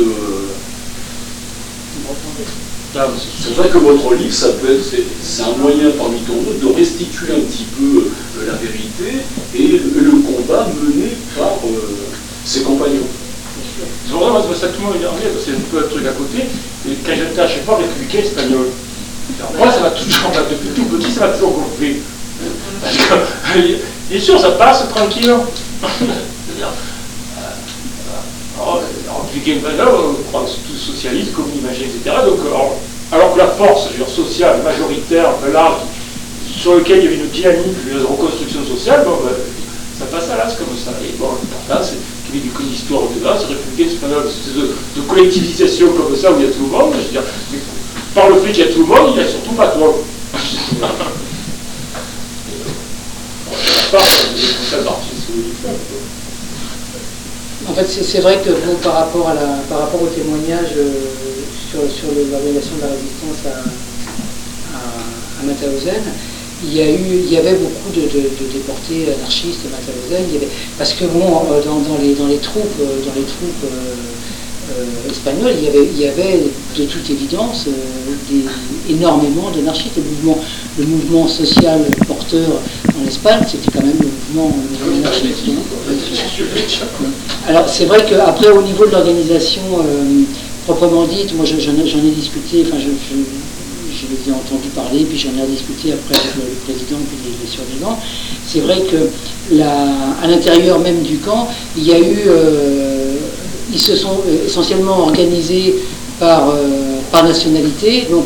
[SPEAKER 10] C'est vrai que votre livre, ça peut être, c'est un moyen parmi tant d'autres de restituer un petit peu la vérité et le combat mené par ses compagnons.
[SPEAKER 9] C'est pour ça, moi, ça tout le monde énervé, parce que c'est un peu un truc à côté, et quand j'étais à chaque fois républicain espagnol. Alors, moi, ça m'a toujours, depuis tout petit, ça m'a toujours gonflé. Parce que, bien sûr, ça passe tranquillement. Alors, républicain espagnol, on croit tous socialistes, communistes, machin, etc. Donc, alors que la force, je veux dire, sociale, majoritaire, large, sur lequel il y avait une dynamique de reconstruction sociale, bon, ça passe à l'as comme ça. Et bon, l'important, c'est qu'il y ait une histoire au-delà, c'est républicain espagnol, c'est de collectivisation comme ça où il y a tout le monde. Je veux dire, par le fait qu'il y a tout le monde, il n'y a surtout pas toi.
[SPEAKER 2] En fait, c'est vrai que vous, par rapport au témoignage sur l'organisation de la résistance à Mauthausen, il y avait beaucoup de déportés anarchistes à Mauthausen, parce que bon, dans les troupes espagnoles, il y avait de toute évidence énormément d'anarchistes. Le mouvement social porteur en Espagne, c'était quand même le mouvement anarchiste. Alors c'est vrai qu'après, au niveau de l'organisation proprement dite, moi j'en ai discuté, enfin je les ai entendus parler, puis j'en ai discuté après avec le président puis les survivants. C'est vrai que à l'intérieur même du camp, il y a eu, ils se sont essentiellement organisés par nationalité, donc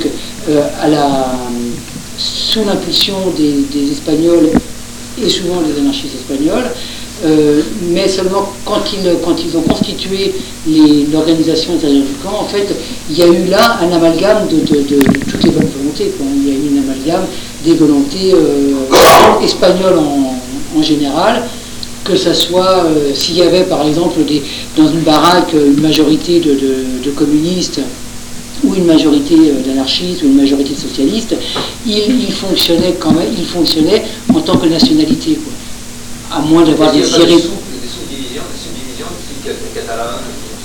[SPEAKER 2] sous l'impulsion des Espagnols et souvent des anarchistes espagnols, mais seulement quand ils ont constitué l'organisation intérieure du camp, en fait, il y a eu là un amalgame de toutes les bonnes volontés, quoi. Il y a eu un amalgame des volontés espagnoles en général, que ce soit s'il y avait par exemple dans une baraque une majorité de communistes ou une majorité d'anarchistes ou une majorité de socialistes, il fonctionnait quand même, en tant que nationalité, quoi. À moins d'avoir des
[SPEAKER 8] sous-divisions, des subdivisions, des catalans,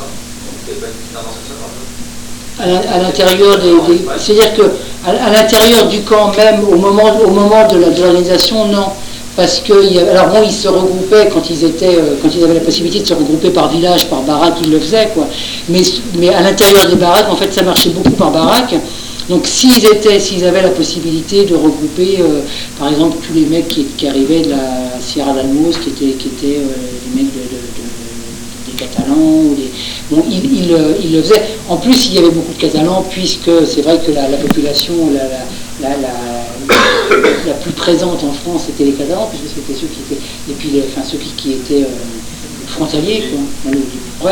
[SPEAKER 2] à l'intérieur c'est-à-dire que à l'intérieur du camp même, au moment de l'organisation, non. Parce que, alors bon, ils se regroupaient quand ils avaient la possibilité de se regrouper par village, par baraque, ils le faisaient, quoi. Mais à l'intérieur des baraques, en fait, ça marchait beaucoup par baraque. Donc s'ils avaient la possibilité de regrouper, par exemple, tous les mecs qui arrivaient de la Sierra d'Almos, qui étaient les mecs des Catalans, bon, ils le faisaient. En plus, il y avait beaucoup de Catalans, puisque c'est vrai que la population la plus présente en France, c'était les Catalans, puisque c'était ceux qui étaient, et puis ceux qui étaient frontaliers, quoi, le plus près.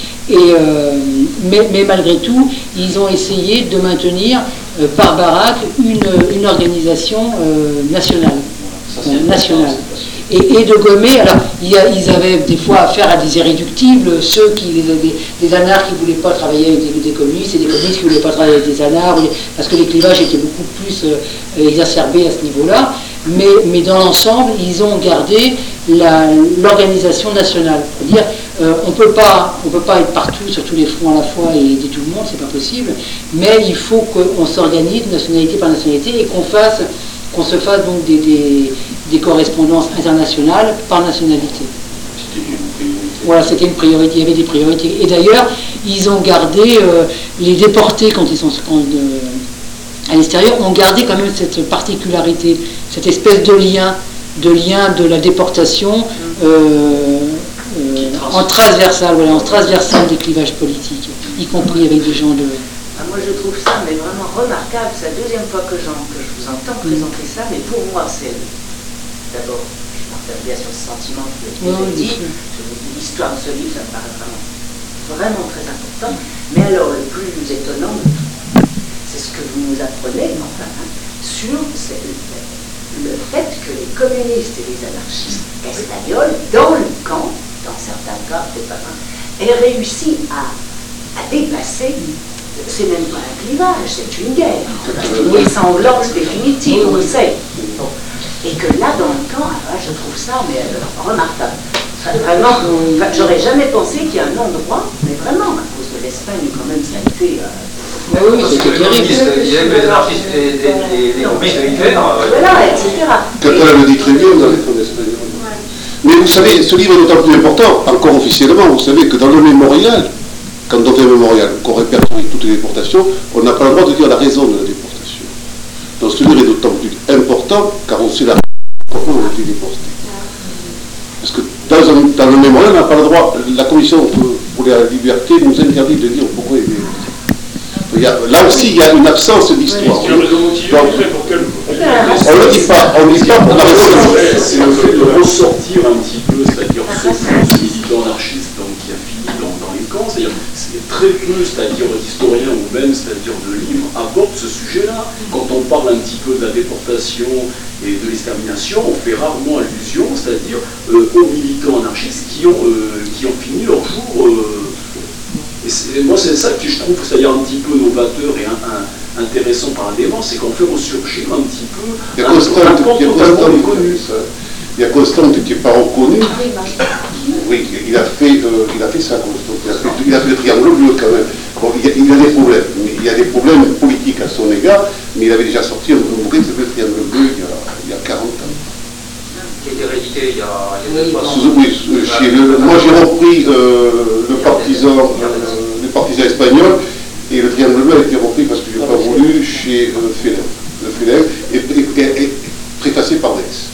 [SPEAKER 2] Mais malgré tout, ils ont essayé de maintenir par baraque une organisation nationale. et de gommer. Alors, ils avaient des fois affaire à des irréductibles, ceux qui, des anards qui ne voulaient pas travailler avec des communistes, et des communistes qui ne voulaient pas travailler avec des anards, parce que les clivages étaient beaucoup plus exacerbés à ce niveau-là. Mais dans l'ensemble, ils ont gardé l'organisation nationale. C'est-à-dire, on peut pas être partout sur tous les fronts à la fois et aider tout le monde, c'est pas possible. Mais il faut qu'on s'organise nationalité par nationalité et qu'on se fasse donc des correspondances internationales par nationalité. Voilà, c'était une priorité. Il y avait des priorités. Et d'ailleurs, ils ont gardé les déportés quand ils sont à l'extérieur, ont gardé quand même cette particularité, cette espèce de lien de la déportation en transversal des clivages politiques, y compris avec des gens de...
[SPEAKER 4] Moi je trouve ça mais vraiment remarquable, c'est la deuxième fois que je vous entends présenter ça, mais pour moi c'est... D'abord, je partage bien sur ce sentiment que vous avez dit, l'histoire de ce livre, ça me paraît vraiment très important, mais alors le plus étonnant, c'est ce que vous nous apprenez, enfin, sur le fait que les communistes et les anarchistes espagnols, dans le camp, dans certains cas, aient réussi à dépasser, c'est même pas un clivage, c'est une guerre, une sanglante définitive, on le sait. Et que là, dans le camp, je trouve ça remarquable. Vraiment, j'aurais jamais pensé qu'il y a un endroit, mais vraiment, à cause de l'Espagne, quand même, ça a été...
[SPEAKER 2] oui, c'était terrible.
[SPEAKER 8] Il y avait des anarchistes, des communistes militaires.
[SPEAKER 4] Voilà, etc.
[SPEAKER 3] Catalan le dit très bien dans les fonds espagnols. Mais vous savez, ce livre est d'autant plus important, encore officiellement, vous savez que dans le mémorial, quand on fait un mémorial, qu'on répertorie toutes les déportations, on n'a pas le droit de dire la raison de la déportation. Donc ce livre est d'autant plus important, car on sait la raison pourquoi on a été déporté. Parce que dans le mémorial, on n'a pas le droit, la Commission pour la liberté nous interdit de dire pourquoi il est déporté. Là aussi, il y a une absence d'histoire.
[SPEAKER 9] On ne
[SPEAKER 3] le dit pas, on a raison.
[SPEAKER 10] C'est le fait de ressortir un petit peu, c'est-à-dire ce militant anarchiste qui a fini dans les camps, c'est-à-dire très peu, c'est-à-dire d'historiens ou même, c'est-à-dire de livres, abordent ce sujet-là. Quand on parle un petit peu de la déportation et de l'extermination, on fait rarement allusion, c'est-à-dire aux militants anarchistes qui ont fini leur jour. Et moi, c'est ça que je trouve, c'est-à-dire un petit peu novateur et intéressant par un débat, c'est qu'on fait ressurgir un petit peu un camp totalement inconnu.
[SPEAKER 3] Il y a Constante qui n'est pas reconnu. Oui, il a fait ça, Constante. Il a fait le triangle bleu quand même. Bon, il y a des problèmes. Il y a des problèmes politiques à son égard, mais il avait déjà sorti un bouquin qui s'appelle le triangle bleu il y a 40 ans.
[SPEAKER 8] Qui a été réédité il y a 2 ans.
[SPEAKER 3] Oui, moi j'ai repris le partisan espagnol, et le triangle bleu a été repris parce que je n'ai pas voulu chez Feller, et préfacé par Dex.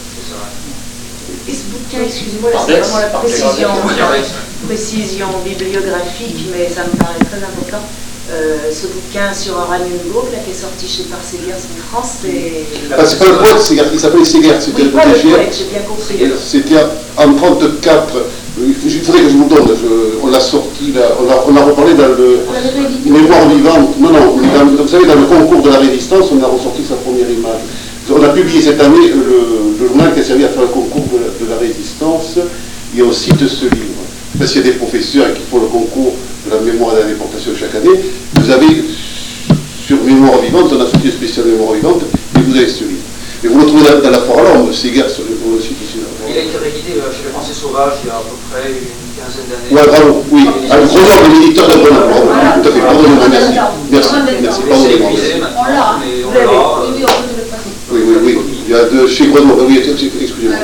[SPEAKER 4] Et ce bouquin, excusez-moi, c'est vraiment la précision bibliographique, mais ça me paraît très important. Ce bouquin sur Oranienburg, qui est sorti chez Parseguers en France, c'est...
[SPEAKER 3] C'est pas le poète, il s'appelait Segers, c'était
[SPEAKER 4] oui, pas le poète, j'ai bien compris.
[SPEAKER 3] C'était en 1934, il faudrait que je vous donne, on l'a sorti, on a reparlé dans le Mémoire vivante, vous savez, dans le concours de la Résistance, on a ressorti sa première image. On a publié cette année le journal qui a servi à faire le concours de la Résistance, et on cite ce livre. Parce qu'il y a des professeurs qui font le concours de la mémoire et de la déportation chaque année. Vous avez, sur Mémoire vivante, on a sorti le spécial Mémoire vivante, et vous avez ce livre. Et vous le trouvez dans la Foire à l'Homme, Segers, sur le site ici.
[SPEAKER 8] Il a été réédité chez les Français Sauvages il y a à peu près une quinzaine d'années.
[SPEAKER 3] Ouais, bravo, oui. Alors, Grenoble, l'éditeur de Grenoble, bravo. Tout à fait, pardonnez-moi, merci. Merci, pardonnez-moi.
[SPEAKER 8] On l'a, mais on l'a.
[SPEAKER 3] Oui. Il y a chez Grenoble, oui, excusez-moi.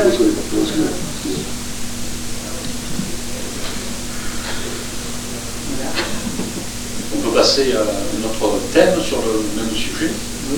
[SPEAKER 7] On peut passer à notre thème sur le même sujet.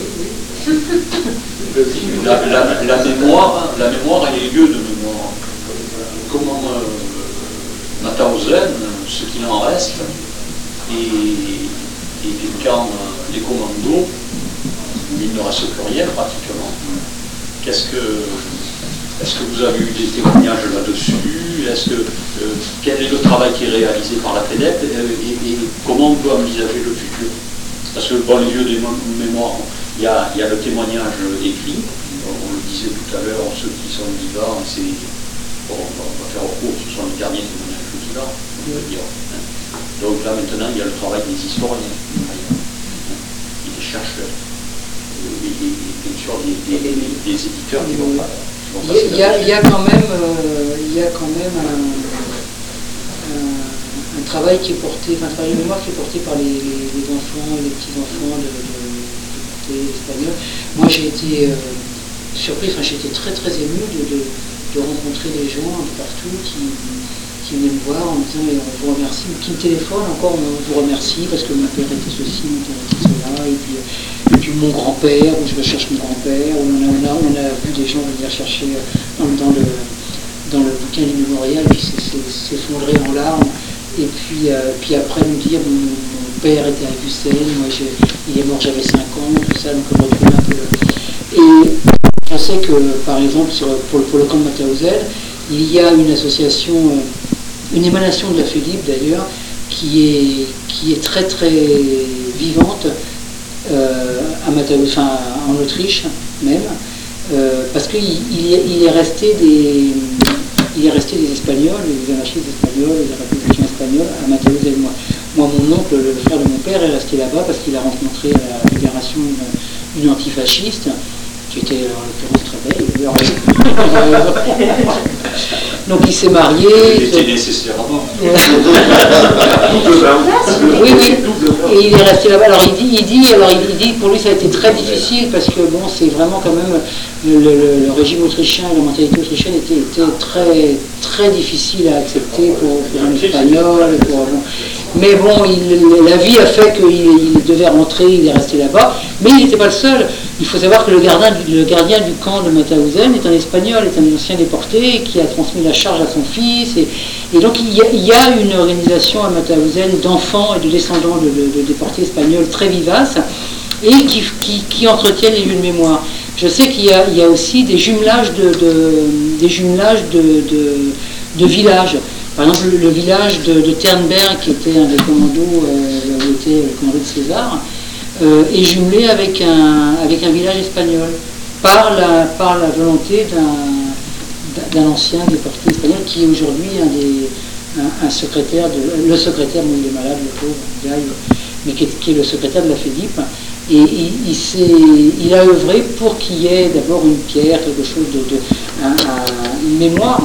[SPEAKER 7] La mémoire et les lieux de mémoire. Comment Mauthausen, ce qu'il en reste, et les camps, les commandos, il ne reste plus rien pratiquement. Est-ce que vous avez eu des témoignages là-dessus? Quel est le travail qui est réalisé par la FEDEP et comment on peut envisager le futur? Parce que les lieux de mémoire, il y a le témoignage écrit, on le disait tout à l'heure, ceux qui sont vivants, c'est, bon, on va faire recours, ce sont les derniers témoignages vivants, on peut dire. Donc là maintenant, il y a le travail des historiens, et des chercheurs, et bien sûr des éditeurs qui vont pas.
[SPEAKER 2] Il y a quand même un travail qui est porté, un travail de mémoire qui est porté par les enfants et les petits-enfants de portée espagnole. Moi j'ai été surpris, j'ai été très très ému de rencontrer des gens un peu partout qui venaient me voir en me disant on vous remercie, ou qui me téléphonent encore, on vous remercie parce que mon père était ceci, mon père était cela, et puis mon grand-père, ou je recherche mon grand-père, ou on a vu des gens venir chercher dans le bouquin du mémorial, puis s'effondrer en larmes, et puis après nous dire mon père était à Vucel, moi il est mort, j'avais 5 ans, tout ça, donc on retrouve un peu et je sais que par exemple pour le camp de Mauthausen, il y a une association, une émanation de la FEDIP d'ailleurs, qui est très très vivante à Mauthausen, en Autriche même, parce qu'il est resté des Espagnols, des anarchistes espagnols, des républicains espagnols à Mauthausen. Moi, mon oncle, le frère de mon père, est resté là-bas parce qu'il a rencontré à la libération une antifasciste, qui était en l'occurrence très belle. Donc il s'est marié.
[SPEAKER 7] Il était nécessairement.
[SPEAKER 2] Oui. Et il est resté là-bas. Alors il dit pour lui ça a été très difficile parce que bon, c'est vraiment quand même le régime autrichien et la mentalité autrichienne était très très difficile à accepter pour un espagnol. Mais bon, la vie a fait qu'il devait rentrer, il est resté là-bas. Mais il n'était pas le seul. Il faut savoir que le gardien du camp de Mauthausen est un espagnol, est un ancien déporté qui a transmis la charge à son fils. Et donc il y a une organisation à Mauthausen d'enfants et de descendants de déportés espagnols très vivace et qui entretiennent les lieux de mémoire. Je sais qu'il y a aussi des jumelages de villages. Par exemple, le village de Ternberg, qui était un des commandos, le commando de César, est jumelé avec un village espagnol par la volonté d'un ancien déporté espagnol qui est aujourd'hui le secrétaire, il est malade, le pauvre, mais qui est le secrétaire de la FEDIP. Et il a œuvré pour qu'il y ait d'abord une pierre, quelque chose une mémoire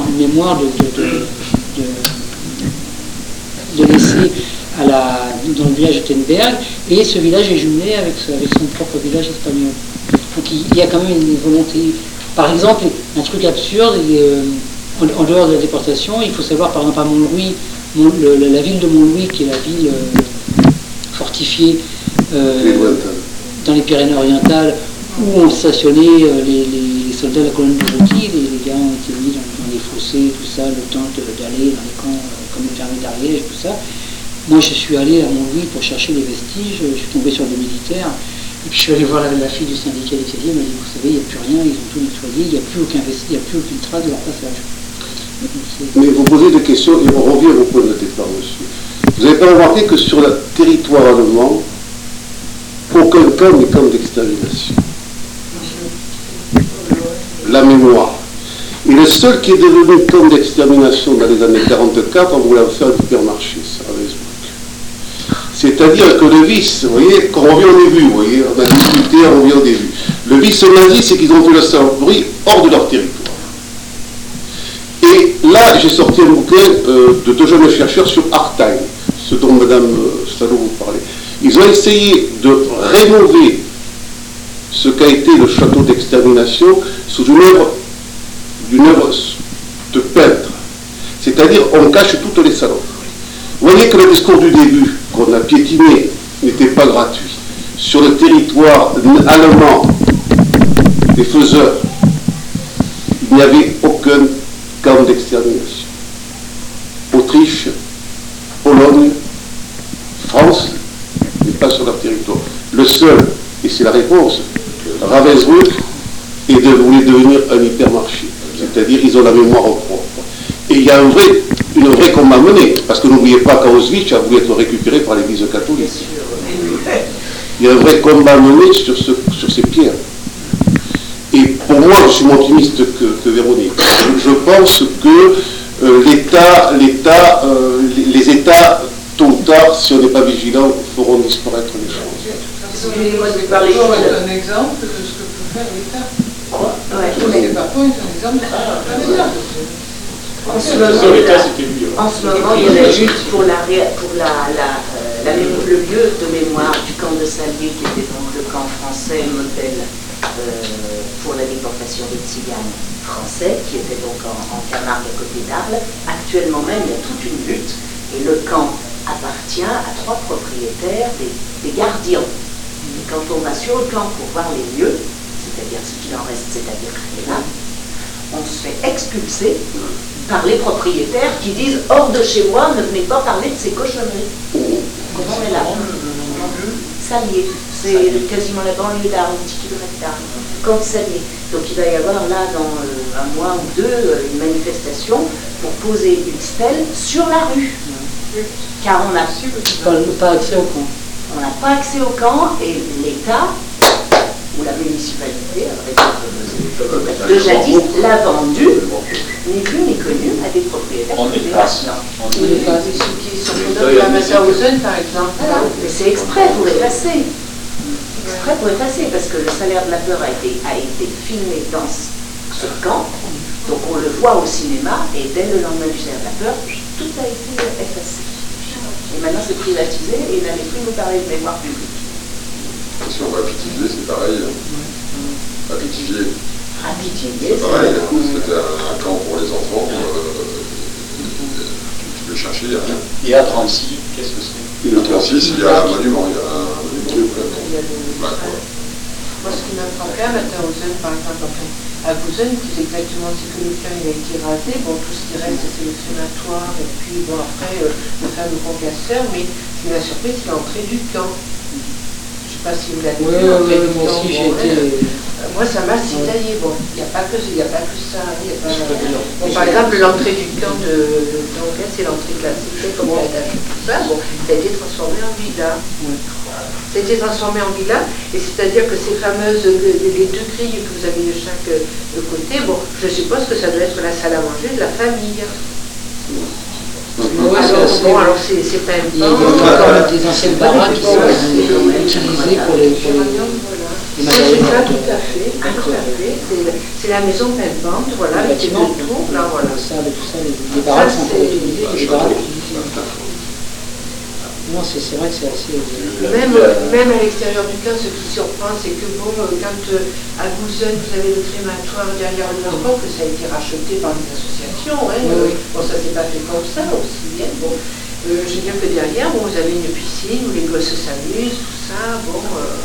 [SPEAKER 2] de laisser dans le village de Ternberg, et ce village est jumelé avec son propre village espagnol. Donc il y a quand même une volonté. Par exemple, un truc absurde, en dehors de la déportation, il faut savoir par exemple à Montlouis, la ville de Montlouis, qui est la ville fortifiée dans les Pyrénées-Orientales, où ont stationné les soldats de la colonne de Routy, les gars ont été mis dans les fossés, tout ça, le temps d'aller dans les camps comme le permis d'Ariège, tout ça. Moi, je suis allé à Montlouis pour chercher les vestiges, je suis tombé sur des militaires, et puis je suis allé voir la fille du syndicat des crédits, elle m'a dit, vous savez, il n'y a plus rien, ils ont tout nettoyé, il n'y a plus aucun vestige, il n'y a plus aucune trace de leur passage.
[SPEAKER 3] Mais vous posez des questions, et on revient au point de départ, monsieur. Vous n'avez pas remarqué que sur le territoire allemand, aucun camp n'est camp d'extermination. La mémoire. Et le seul qui est devenu camp d'extermination dans les années 44, on voulait faire un supermarché, ça, à Innsbruck. C'est-à-dire que le vice, vous voyez, quand on revient au début, vous voyez, on a discuté, on revient au début. Le vice nazi, c'est qu'ils ont fait le saloperie hors de leur territoire. Et là, j'ai sorti un bouquin de 2 jeunes chercheurs sur Hartheim, ce dont Mme Stallo vous parlait. Ils ont essayé de rénover ce qu'a été le château d'extermination sous une œuvre de peintre. C'est-à-dire, on cache toutes les saloperies. Vous voyez que le discours du début, qu'on a piétiné, n'était pas gratuit. Sur le territoire allemand des faiseurs, il n'y avait aucun camp d'extermination. Autriche, Pologne, France, mais pas sur leur territoire. Le seul, et c'est la réponse, Ravensbrück voulait devenir un hypermarché. C'est-à-dire ils ont la mémoire propre. Et il y a une vraie combat menée, parce que n'oubliez pas qu'Auschwitz a voulu être récupéré par l'Église catholique. Il y a un vrai combat mené sur ces pierres. Et pour pour moi, je suis moins optimiste que Véronique. Je pense que les États, tôt ou tard, si on n'est pas vigilant, feront disparaître les choses.
[SPEAKER 11] Excusez-moi de parler. C'est un exemple de ce que peut faire l'État. C'est pas point, c'est un exemple de ce que peut faire l'État.
[SPEAKER 4] En ce moment, il y a la lutte pour le lieu de mémoire du camp de Salier, qui était donc le camp français modèle pour la déportation des tziganes français, qui était donc en Camargue à côté d'Arles. Actuellement même, il y a toute une lutte, et le camp appartient à 3 propriétaires, des gardiens. Et quand on va sur le camp pour voir les lieux, c'est-à-dire ce qu'il en reste, c'est-à-dire rien, on se fait expulser par les propriétaires qui disent « hors de chez moi, ne venez pas parler de ces cochonneries ». Comment on est là? Salier, c'est quasiment la banlieue d'Arles, 10 km d'Arles, camp de Salier. Donc il va y avoir là, dans un mois ou 2, une manifestation pour poser une stèle sur la rue. Car on n'a
[SPEAKER 2] pas accès au camp.
[SPEAKER 4] On n'a pas accès au camp et l'État ou la municipalité, de jadis, l'a vendu, ni vu ni connu, à des propriétaires privés.
[SPEAKER 6] Ceux qui sont de la Mauthausen, par exemple.
[SPEAKER 4] Mais c'est exprès pour effacer. Exprès pour effacer, parce que le salaire de la peur a été filmé dans ce camp, donc on le voit au cinéma, et dès le lendemain du salaire de la peur, tout a été effacé. Et maintenant c'est privatisé, et n'allez plus nous parler de mémoire publique.
[SPEAKER 1] Si on va à Pithiviers, c'est pareil. À Pithiviers.
[SPEAKER 4] C'est
[SPEAKER 1] pareil, c'était un camp pour les enfants. Tu peux chercher, il n'y a rien.
[SPEAKER 7] Et à 36, qu'est-ce que c'est?
[SPEAKER 1] À 36, il y a un monument. Il y a un monument.
[SPEAKER 6] Moi, ce qui m'a frappé à Mauthausen, par exemple, à Gouzen, c'est exactement ce que le plan il a été rasé. Bon, tout ce qui reste, c'est le crématoire, et puis, bon, après, le fameux concasseur, mais ce qui m'a surpris, c'est l'entrée du camp. Je ne sais pas si vous l'avez vu, l'entrée du camp.
[SPEAKER 2] Aussi, j'ai été...
[SPEAKER 6] Moi, ça m'a citaillé. Bon, il n'y a pas que ça. Bon, par exemple, l'entrée du camp d'Anglais, c'est l'entrée classique, comme on l'a tout ça. Bon, ça a été transformé en villa. Ça a été transformé en villa, et c'est-à-dire que ces fameuses, les 2 grilles que vous avez de chaque côté, bon, je suppose que ça doit être la salle à manger de la famille. Alors c'est pas
[SPEAKER 2] il y a encore des anciennes baraques qui sont utilisées pour les
[SPEAKER 6] c'est ça, tout à fait. C'est la maison pimpante, voilà, avec les 2 tours, là, voilà.
[SPEAKER 2] Les baraques sont encore utilisées, les baraques non, c'est vrai que c'est assez...
[SPEAKER 6] Même à l'extérieur du camp, ce qui surprend, c'est que bon, quand à Gouzen, vous avez le crématoire derrière le camp, que ça a été racheté par des associations, hein, bon, ça s'est pas fait comme ça aussi bien. Bon, je veux dire que derrière, bon, vous avez une piscine où les gosses s'amusent, tout ça, bon...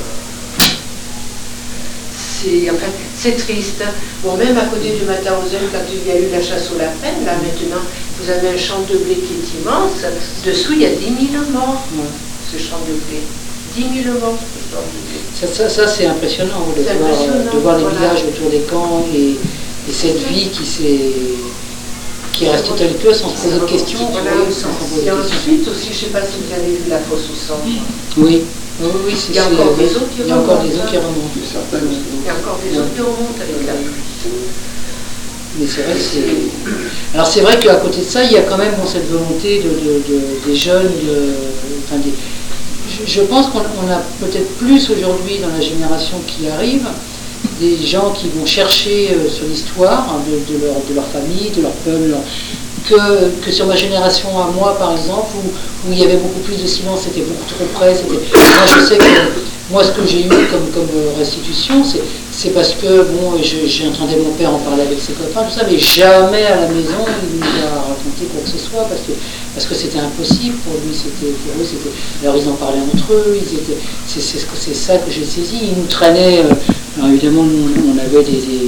[SPEAKER 6] c'est triste. Bon, même à côté du Mauthausen, quand il y a eu la chasse aux lapins, là maintenant, vous avez un champ de blé qui est immense. Dessous, il y a 10 000 morts, ce champ de blé. 10 000 morts, ce champ de blé.
[SPEAKER 2] Ça c'est impressionnant, de voir les villages autour des camps et cette vie qui est restée telle que, sans se poser de questions.
[SPEAKER 6] Et ensuite aussi, je ne sais pas si vous avez vu la fosse au sang.
[SPEAKER 2] Oui. Oui,
[SPEAKER 6] il y a encore des eaux qui remontent.
[SPEAKER 2] Il y a
[SPEAKER 6] encore des eaux qui remontent avec la pluie.
[SPEAKER 2] Mais c'est vrai que c'est... Alors c'est vrai qu'à côté de ça, il y a quand même cette volonté des jeunes, je pense qu'on a peut-être plus aujourd'hui dans la génération qui arrive, des gens qui vont chercher sur l'histoire de leur famille, de leur peuple, que sur ma génération à moi par exemple, où il y avait beaucoup plus de silence, c'était beaucoup trop près. Moi je sais que moi ce que j'ai eu comme restitution, c'est parce que bon, j'ai entendu mon père en parler avec ses copains, tout ça, mais jamais à la maison il nous a raconté quoi que ce soit, parce que c'était impossible pour eux, c'était. Alors ils en parlaient entre eux, c'est ça que j'ai saisi. Ils nous traînaient, alors évidemment on avait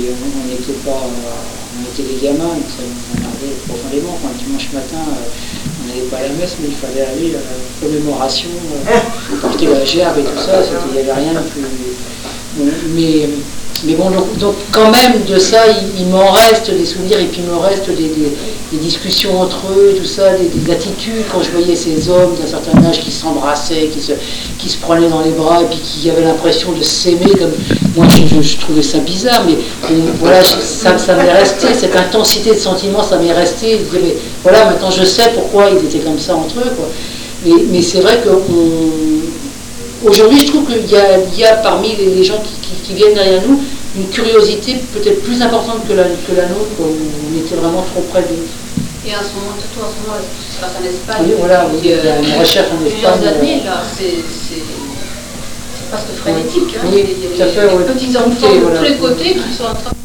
[SPEAKER 2] on était des gamins, donc ça nous emmerdait profondément. Quand le dimanche matin, on n'allait pas à la messe, mais il fallait aller à la commémoration, porter la gerbe et tout ça, il n'y avait rien de plus... Mais Mais bon, donc quand même de ça, il m'en reste des souvenirs et puis il m'en reste des discussions entre eux, tout ça, des attitudes quand je voyais ces hommes d'un certain âge qui s'embrassaient, qui se prenaient dans les bras et puis qui avaient l'impression de s'aimer. Comme moi, je trouvais ça bizarre, mais voilà, ça m'est resté, cette intensité de sentiment, ça m'est resté. Je disais, mais voilà, maintenant je sais pourquoi ils étaient comme ça entre eux, quoi. Mais c'est vrai que aujourd'hui, je trouve qu'il y a parmi les gens qui viennent derrière nous une curiosité peut-être plus importante que la nôtre, où on était vraiment trop près d'eux.
[SPEAKER 5] Et en ce moment, surtout en ce moment, ce qui se passe en Espagne,
[SPEAKER 2] oui, voilà, il y a une recherche en Espagne.
[SPEAKER 5] Plusieurs années, là, c'est presque frénétique. Hein.
[SPEAKER 2] Oui,
[SPEAKER 5] il y
[SPEAKER 2] tout à fait,
[SPEAKER 5] des petits enfants de tous les côtés qui sont en train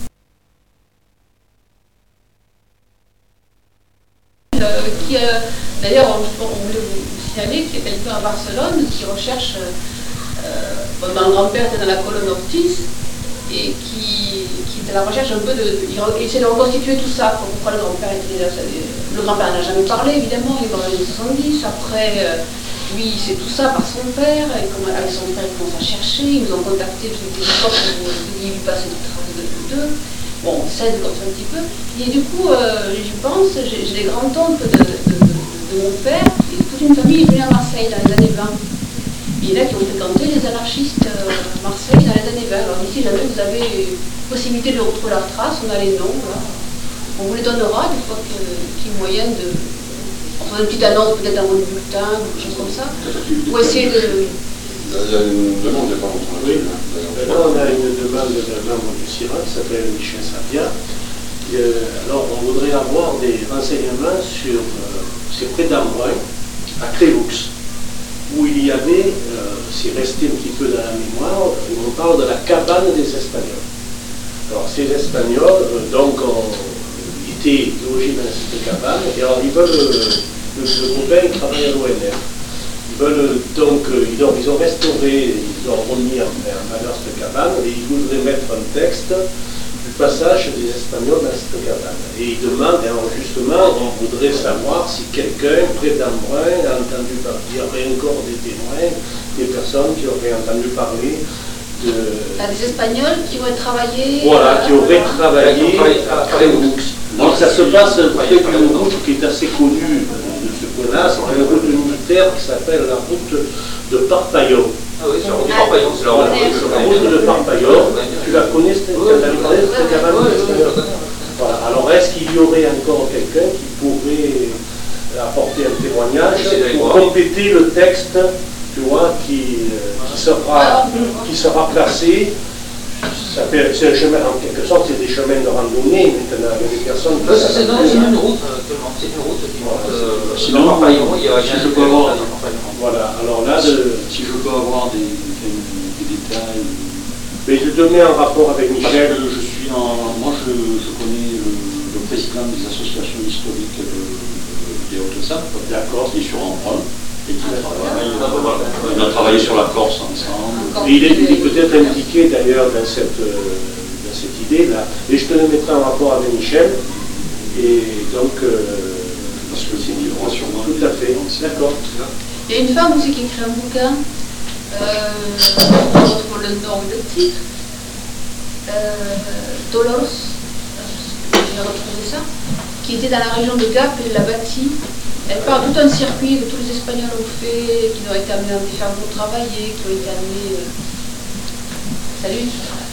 [SPEAKER 5] d'ailleurs, on voulait vous signaler qu'il y a quelqu'un à Barcelone qui recherche. Mon grand-père était dans la colonne Ortiz et qui était à la recherche un peu il essaie de reconstituer tout ça. Pourquoi le grand-père était là. Le grand-père n'a jamais parlé, évidemment, il est mort en 70. Après, lui, c'est tout ça par son père. Et avec son père, il commence à chercher. Ils nous ont contacté toutes les époques où il lui passait des traces d'eux. Bon, on s'aide comme ça un petit peu. Et du coup, j'y pense, j'ai des grands-tantes de mon père, et toute une famille est venue à Marseille dans les années 20. Il y en a qui ont fréquenté les anarchistes à Marseille dans les années 20. Alors ici, jamais vous avez possibilité de retrouver leurs traces, on a les noms. Là. On vous les donnera des fois qu'il y a moyen de... Enfin, une petite annonce peut-être dans votre bulletin, ou quelque chose comme ça. Pour essayer de...
[SPEAKER 1] Il y a une demande des parents.
[SPEAKER 10] Oui, là on a une demande d'un membre du CIRA qui s'appelle Michel Sapia. Alors on voudrait avoir des renseignements sur... c'est près d'Embrun, à Crévoux, où il y avait, c'est resté un petit peu dans la mémoire, on parle de la cabane des Espagnols. Alors ces Espagnols, donc, étaient logés dans cette cabane, et alors ils veulent, le copain travaille à l'ONF. Ils veulent donc, ils ont restauré, ils ont remis en valeur cette cabane, et ils voudraient mettre un texte du passage des Espagnols dans cette cabane. Et ils demandent, alors justement, on voudrait savoir si quelqu'un près d'Embrun a entendu parler, il y aurait encore des témoins, des personnes qui auraient entendu parler de...
[SPEAKER 5] des Espagnols qui auraient travaillé...
[SPEAKER 10] Voilà, qui auraient travaillé à Crévoux. Donc ça se passe près d'une route qui est assez connue de ce point-là, c'est une route militaire qui s'appelle la route de Parpaillot.
[SPEAKER 8] Ah oui, c'est la route de Parpaillot, c'est la
[SPEAKER 10] route de Parpaillot. Tu la connais, cette cabane? Voilà. Alors est-ce qu'il y aurait encore quelqu'un qui pourrait apporter un témoignage pour compléter le texte, tu vois, qui sera placé? C'est un chemin, en quelque sorte, c'est des chemins de randonnée maintenant, il y a des personnes qui...
[SPEAKER 8] C'est une route, c'est une route qui monte dans Parpaillot, il y a
[SPEAKER 7] si je peux avoir...
[SPEAKER 10] Voilà, alors là,
[SPEAKER 7] si je peux avoir des détails...
[SPEAKER 10] Mais je te mets en rapport avec Michel.
[SPEAKER 7] Je suis moi, je connais le président des associations historiques des Hautes-Alpes, d'accord, qui est sur Embrun, et qui travaille, on a travaillé sur la Corse ensemble.
[SPEAKER 10] Et il est peut-être impliqué d'ailleurs dans cette idée-là. Et je te le mettrai en rapport avec Michel. Et donc,
[SPEAKER 7] parce que c'est une sûrement.
[SPEAKER 10] Tout à fait, d'accord.
[SPEAKER 5] Il y a une femme aussi qui écrit un bouquin, on retrouve le nom et le titre, Dolores, j'ai retrouvé ça, qui était dans la région de Gap, elle l'a bâti. Elle parle tout un circuit que tous les Espagnols ont fait, qui ont été amenés dans des fermes pour travailler, qui ont été amenés... Salut.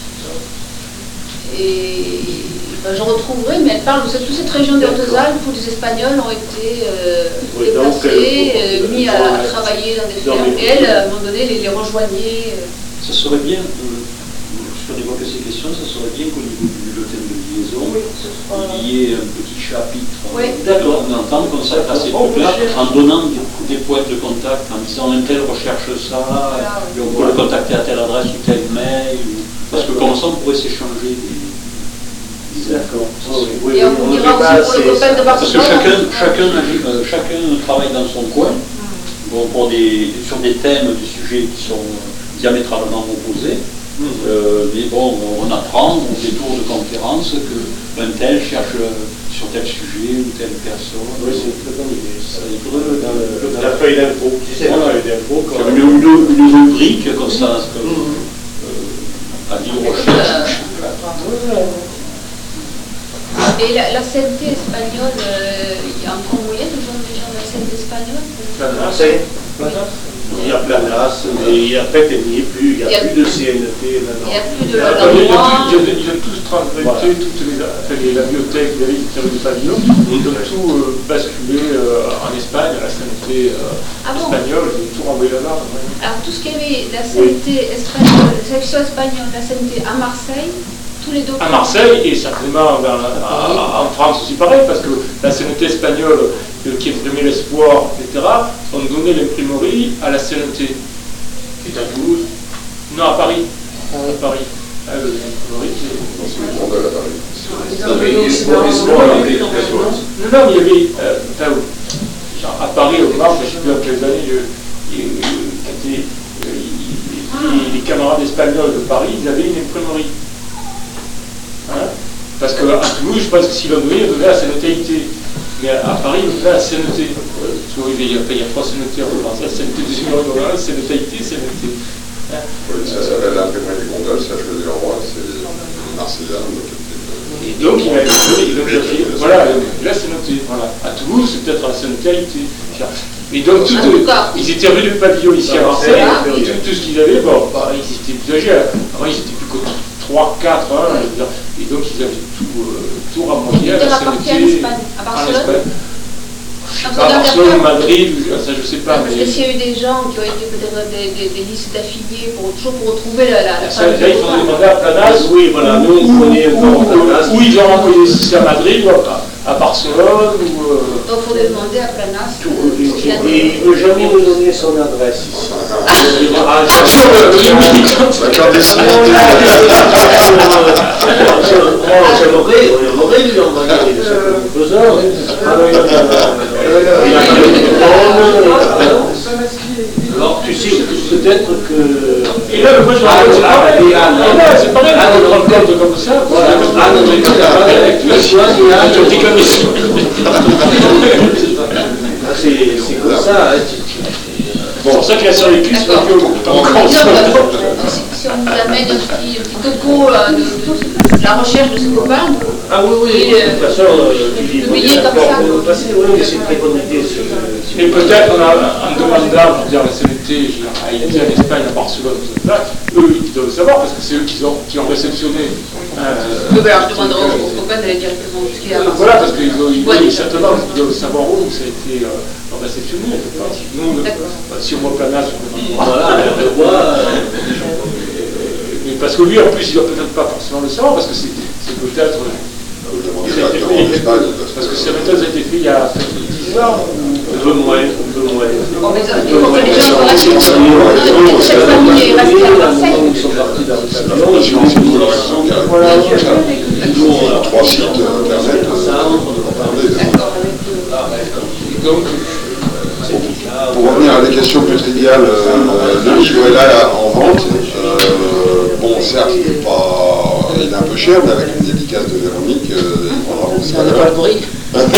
[SPEAKER 5] Et ben, je retrouverai, mais elle parle de toute cette région des Hautes-Alpes où les Espagnols ont été déplacés, mis à travailler dans des fermes. Et elle, à un moment donné, les rejoignait.
[SPEAKER 7] Ça serait bien, sur d'évoquer ces questions, ça serait bien qu'au niveau du bulletin de liaison, il y ait un petit chapitre. D'accord, on entend comme ça, assez populaire, en donnant des points de contact, en disant un tel recherche ça, et on peut le contacter à telle adresse ou tel mail, parce que comme ça on pourrait s'échanger des...
[SPEAKER 10] D'accord.
[SPEAKER 5] Et on dira aussi pour le copain de Barcelone.
[SPEAKER 7] Parce que chacun travaille dans son coin, bon, sur des thèmes, des sujets qui sont diamétralement opposés. Mais bon, on apprend au détour de conférences qu'un tel cherche sur tel sujet ou telle personne.
[SPEAKER 10] Oui, c'est une très bonne idée. Dans la feuille d'info.
[SPEAKER 7] Une rubrique comme ça. à l'île Rochelle.
[SPEAKER 5] Et la CNT espagnole, il y a encore moyen de joindre les gens de la CNT espagnole?
[SPEAKER 10] Il y a Planas, mais après, il n'y a plus, il n'y a plus de CNT maintenant.
[SPEAKER 5] Il n'y a plus de
[SPEAKER 9] Ils ont tous transgrédé la bibliothèque, il y avait du pavillon, ils ont tout basculé en Espagne, à la CNT espagnole, ils ont tout renvoyé là-bas.
[SPEAKER 5] Alors tout ce qu'il y avait, la CNT espagnole, la section espagnole, la CNT à Marseille, tous les documents.
[SPEAKER 9] À Marseille et certainement en France aussi pareil, parce que la CNT espagnole qui exprimait l'espoir, etc., ont donné l'imprimerie à la CNT, qui est à Toulouse. Non, à Paris. À Paris. L'imprimerie,
[SPEAKER 1] c'est une grandeur à Paris.
[SPEAKER 9] Non, mais il y avait, à Paris, au Mars, je ne sais plus en quelles années, les camarades espagnols de Paris, ils avaient une imprimerie. Hein? Parce qu'à Toulouse, je pense que s'ils l'ont donné, ils donnaient la CNT. Mais à Paris, ils donnaient la CNT. Il y a 3 CNT en France. La CNT du numéro 1, CNT, CNT.
[SPEAKER 1] Ça s'appelle l'imprimerie des gondoles, ça je le roi, c'est Marseillais.
[SPEAKER 9] Et donc, il a fait, voilà, là c'est noté. Voilà. À Toulouse, c'est peut-être la CNT. Et donc, ils étaient rue du pavillon ici à Marseille, tout ce qu'ils avaient, bon, ils étaient plus âgés. Avant, ils étaient plus que 3, 4, et donc ils avaient tout ramené à la CNT.
[SPEAKER 5] À Barcelone.
[SPEAKER 9] À Barcelone, Madrid, ça je sais pas.
[SPEAKER 5] Parce que s'il y a eu des gens qui ont été peut-être des listes d'affiliés pour retrouver la
[SPEAKER 9] ça, là, il faut demander à Planas.
[SPEAKER 10] Oui, voilà, nous on connaît encore Planas.
[SPEAKER 9] Où ils ont envoyé à Madrid, ou à Barcelone, ou.
[SPEAKER 5] Donc il faudrait demander à Planas.
[SPEAKER 10] Et il ne veut jamais nous donner son adresse ici. J'aimerais lui envoyer ce que alors, tu sais, peut-être que...
[SPEAKER 9] Et là, moi, je c'est pas mal de rendre compte comme ça.
[SPEAKER 10] C'est comme ça.
[SPEAKER 9] Bon, c'est ça qu'il y a sur les cuisses, parce que
[SPEAKER 5] si on nous amène un petit topo de la recherche de ce copain.
[SPEAKER 10] Ah oui, de toute façon,
[SPEAKER 5] publié comme ça.
[SPEAKER 10] Oui, c'est une très bonne idée.
[SPEAKER 9] Et peut-être en demandant, je veux dire, la CNT à Haïti, en Espagne, à Barcelone, eux, ils doivent savoir, parce que c'est eux qui ont réceptionné.
[SPEAKER 5] Je demanderai aux copains d'aller directement jusqu'à Barcelone.
[SPEAKER 9] Voilà, parce qu'ils certainement, ils doivent savoir où ça a été réceptionné. Nous, si on voit Planas,
[SPEAKER 10] voilà, on voit.
[SPEAKER 9] Mais parce que lui, en plus, il ne doit peut-être pas forcément le savoir, parce que c'est peut-être. Parce que cette méthode a été faite il y a 10 ans.
[SPEAKER 10] Un peu moins.
[SPEAKER 5] Bon, mais les gens sont restés cette famille est restée à Marseille.
[SPEAKER 10] Ils sont partis dans le salon.
[SPEAKER 1] 3 sites internet.
[SPEAKER 9] Donc,
[SPEAKER 1] pour revenir à des questions plus triviales, le livre est là en vente. Bon, certes, il est un peu cher, mais avec une dédicace de Véronique, il prendra beaucoup de valeur.
[SPEAKER 2] Pas le bruit.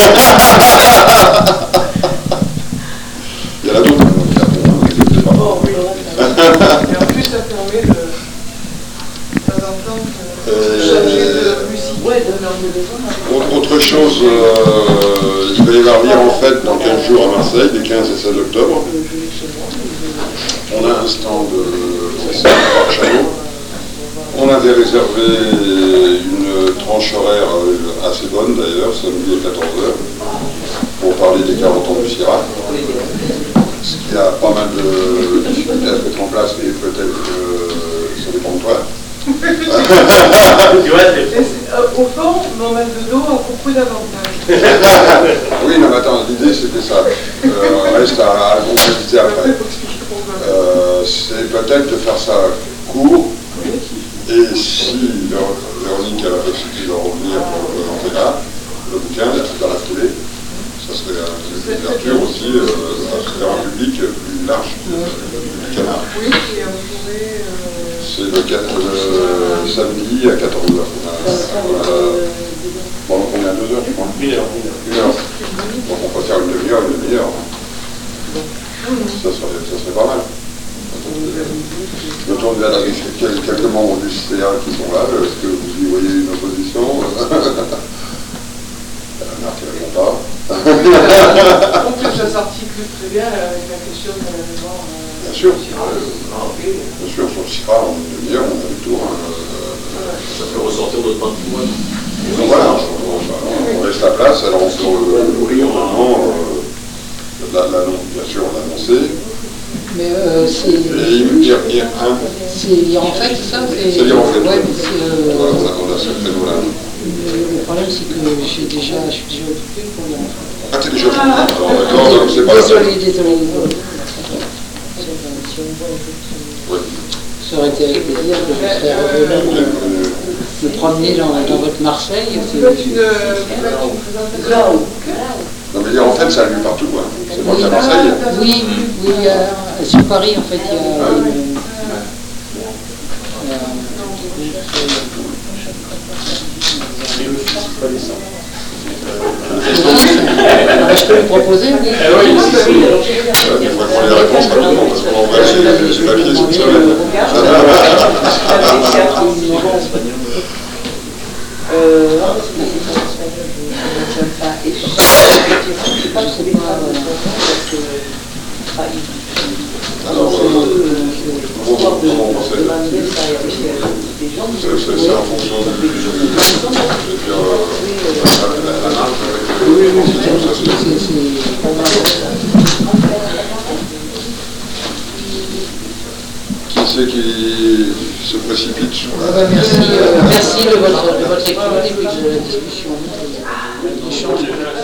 [SPEAKER 1] Il y en a d'autres,
[SPEAKER 11] Et en plus, ça permet de temps en temps changer de musique.
[SPEAKER 1] Autre chose, il va y avoir lire en fête dans 15 jours à Marseille, les 15 et 16 octobre. On a un stand de Parc Chaillot. On avait réservé une tranche horaire assez bonne d'ailleurs, samedi à 14h, pour parler des 40 ans du CIRAC. Ce qui a pas mal de difficultés à se mettre en place, mais peut-être que ça dépend de toi.
[SPEAKER 11] Au fond, mon mal de dos a beaucoup d'avantages.
[SPEAKER 1] Oui, non, mais attends, l'idée c'était ça. Reste à concrétiser après. C'est peut-être de faire ça court. Et si Véronique a la possibilité de revenir pour le présenter là, le bouquin, dans la foulée, ça serait une ouverture aussi vers un public plus large du canard.
[SPEAKER 11] Oui, et on pourrait...
[SPEAKER 1] C'est le samedi à 14h. Bon, combien 2 heures, je crois
[SPEAKER 10] 1 heure.
[SPEAKER 1] 1 heure. Donc on peut faire une demi-heure, une demi-heure. Ça serait pas mal. Le tourne vers quelques membres du CA qui sont là. Est-ce que vous y voyez une opposition? Marc ne répond pas.
[SPEAKER 11] En plus, ça s'articule très bien avec la question de l'événement.
[SPEAKER 1] Bien sûr. Bien sûr, sur le CIRA, en une demi-heure, on a le tour.
[SPEAKER 10] Ça fait ressortir notre patrimoine.
[SPEAKER 1] Donc voilà, on laisse la place. Alors on peut vraiment, bien sûr, on l'a annoncé.
[SPEAKER 2] Mais
[SPEAKER 1] c'est
[SPEAKER 2] l'Irenfet, c'est ça?
[SPEAKER 1] C'est l'Irenfet.
[SPEAKER 2] Ouais,
[SPEAKER 1] voilà, on a ce créneau-là.
[SPEAKER 2] Le problème, c'est que je suis déjà occupé pour l'Irenfet.
[SPEAKER 1] Ah, t'es déjà occupé? D'accord, donc c'est pas la peine.
[SPEAKER 2] Désolé.
[SPEAKER 1] Oui.
[SPEAKER 2] Ça aurait été avec plaisir que je serais revenu me promener dans votre Marseille.
[SPEAKER 1] Non mais en fait ça a lieu partout, hein. C'est pas qu'à Marseille.
[SPEAKER 2] Oui, sur Paris en fait il y a je peux vous proposer, oui.
[SPEAKER 1] Il faudrait qu'on ait la réponse rapidement parce qu'on envoie les papiers cette semaine. Alors, comment on procède? C'est en fonction du la marge avec les Qui c'est qui se précipite sur la...
[SPEAKER 2] Merci de votre écoute et de la discussion, de l'échange.